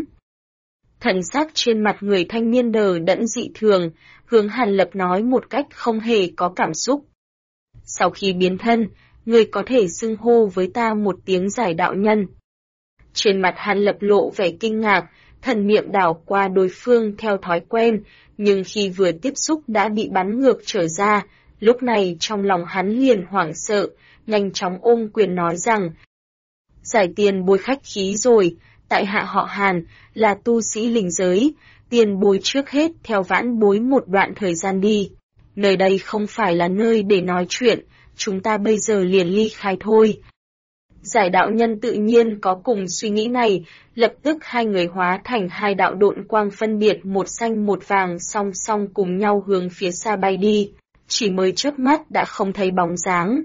Thần sắc trên mặt người thanh niên đờ đẫn dị thường, hướng Hàn Lập nói một cách không hề có cảm xúc. Sau khi biến thân, người có thể xưng hô với ta một tiếng Giải đạo nhân. Trên mặt Hàn Lập lộ vẻ kinh ngạc, thần niệm đảo qua đối phương theo thói quen, nhưng khi vừa tiếp xúc đã bị bắn ngược trở ra, Lúc này trong lòng hắn liền hoảng sợ, nhanh chóng ôm quyền nói rằng: Giải tiền bối khách khí rồi, tại hạ họ Hàn, là tu sĩ linh giới, tiền bối trước hết theo vãn bối một đoạn thời gian đi. Nơi đây không phải là nơi để nói chuyện, chúng ta bây giờ liền ly khai thôi. Giải đạo nhân tự nhiên có cùng suy nghĩ này, lập tức hai người hóa thành hai đạo độn quang phân biệt một xanh một vàng song song cùng nhau hướng phía xa bay đi, chỉ mới chớp mắt đã không thấy bóng dáng.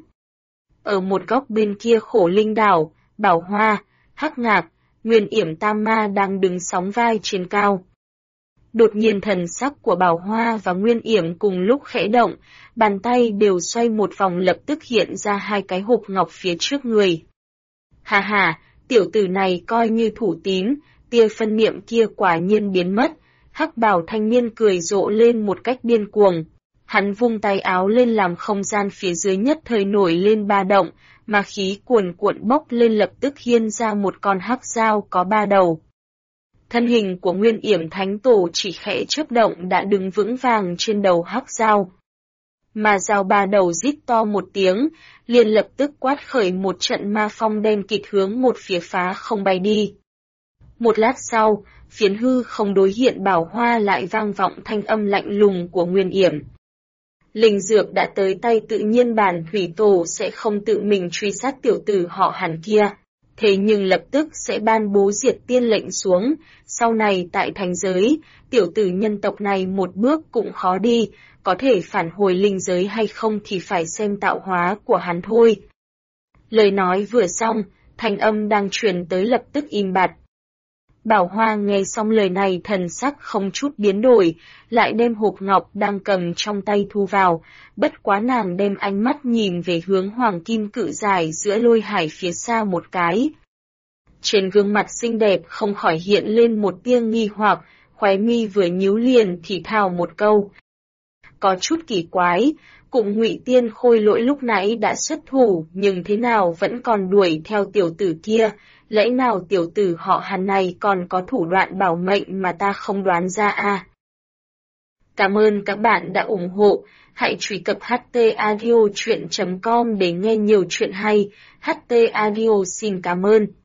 Ở một góc bên kia Khổ Linh đảo, Bảo Hoa, Hắc Ngạc, Nguyên Yểm Tam Ma đang đứng sóng vai trên cao. Đột nhiên thần sắc của Bảo Hoa và Nguyên Yểm cùng lúc khẽ động, bàn tay đều xoay một vòng lập tức hiện ra hai cái hộp ngọc phía trước người. Hà hà, tiểu tử này coi như thủ tín, tia phân niệm kia quả nhiên biến mất, Hắc Bảo thanh niên cười rộ lên một cách điên cuồng. Hắn vung tay áo lên làm không gian phía dưới nhất thời nổi lên ba động, mà khí cuồn cuộn bốc lên lập tức hiên ra một con hắc dao có ba đầu. Thân hình của Nguyên Yểm Thánh Tổ chỉ khẽ chớp động đã đứng vững vàng trên đầu hắc dao. Mà dao ba đầu rít to một tiếng, liền lập tức quát khởi một trận ma phong đen kịt hướng một phía phá không bay đi. Một lát sau, phiến hư không đối hiện Bảo Hoa lại vang vọng thanh âm lạnh lùng của Nguyên Yểm. Linh dược đã tới tay tự nhiên bản thủy tổ sẽ không tự mình truy sát tiểu tử họ Hàn kia, thế nhưng lập tức sẽ ban bố diệt tiên lệnh xuống, sau này tại thành giới, tiểu tử nhân tộc này một bước cũng khó đi, có thể phản hồi linh giới hay không thì phải xem tạo hóa của hắn thôi. Lời nói vừa xong, thanh âm đang truyền tới lập tức im bặt. Bảo Hoa nghe xong lời này thần sắc không chút biến đổi, lại đem hộp ngọc đang cầm trong tay thu vào, bất quá nàng đem ánh mắt nhìn về hướng hoàng kim cự dài giữa lôi hải phía xa một cái. Trên gương mặt xinh đẹp không khỏi hiện lên một tia nghi hoặc, khóe mi vừa nhíu liền thì thào một câu. Có chút kỳ quái, cùng Ngụy Tiên Khôi Lỗi lúc nãy đã xuất thủ nhưng thế nào vẫn còn đuổi theo tiểu tử kia, lẽ nào tiểu tử họ Hàn này còn có thủ đoạn bảo mệnh mà ta không đoán ra à? Cảm ơn các bạn đã ủng hộ, hãy truy cập htaudio.com để nghe nhiều chuyện hay, HT Audio xin cảm ơn.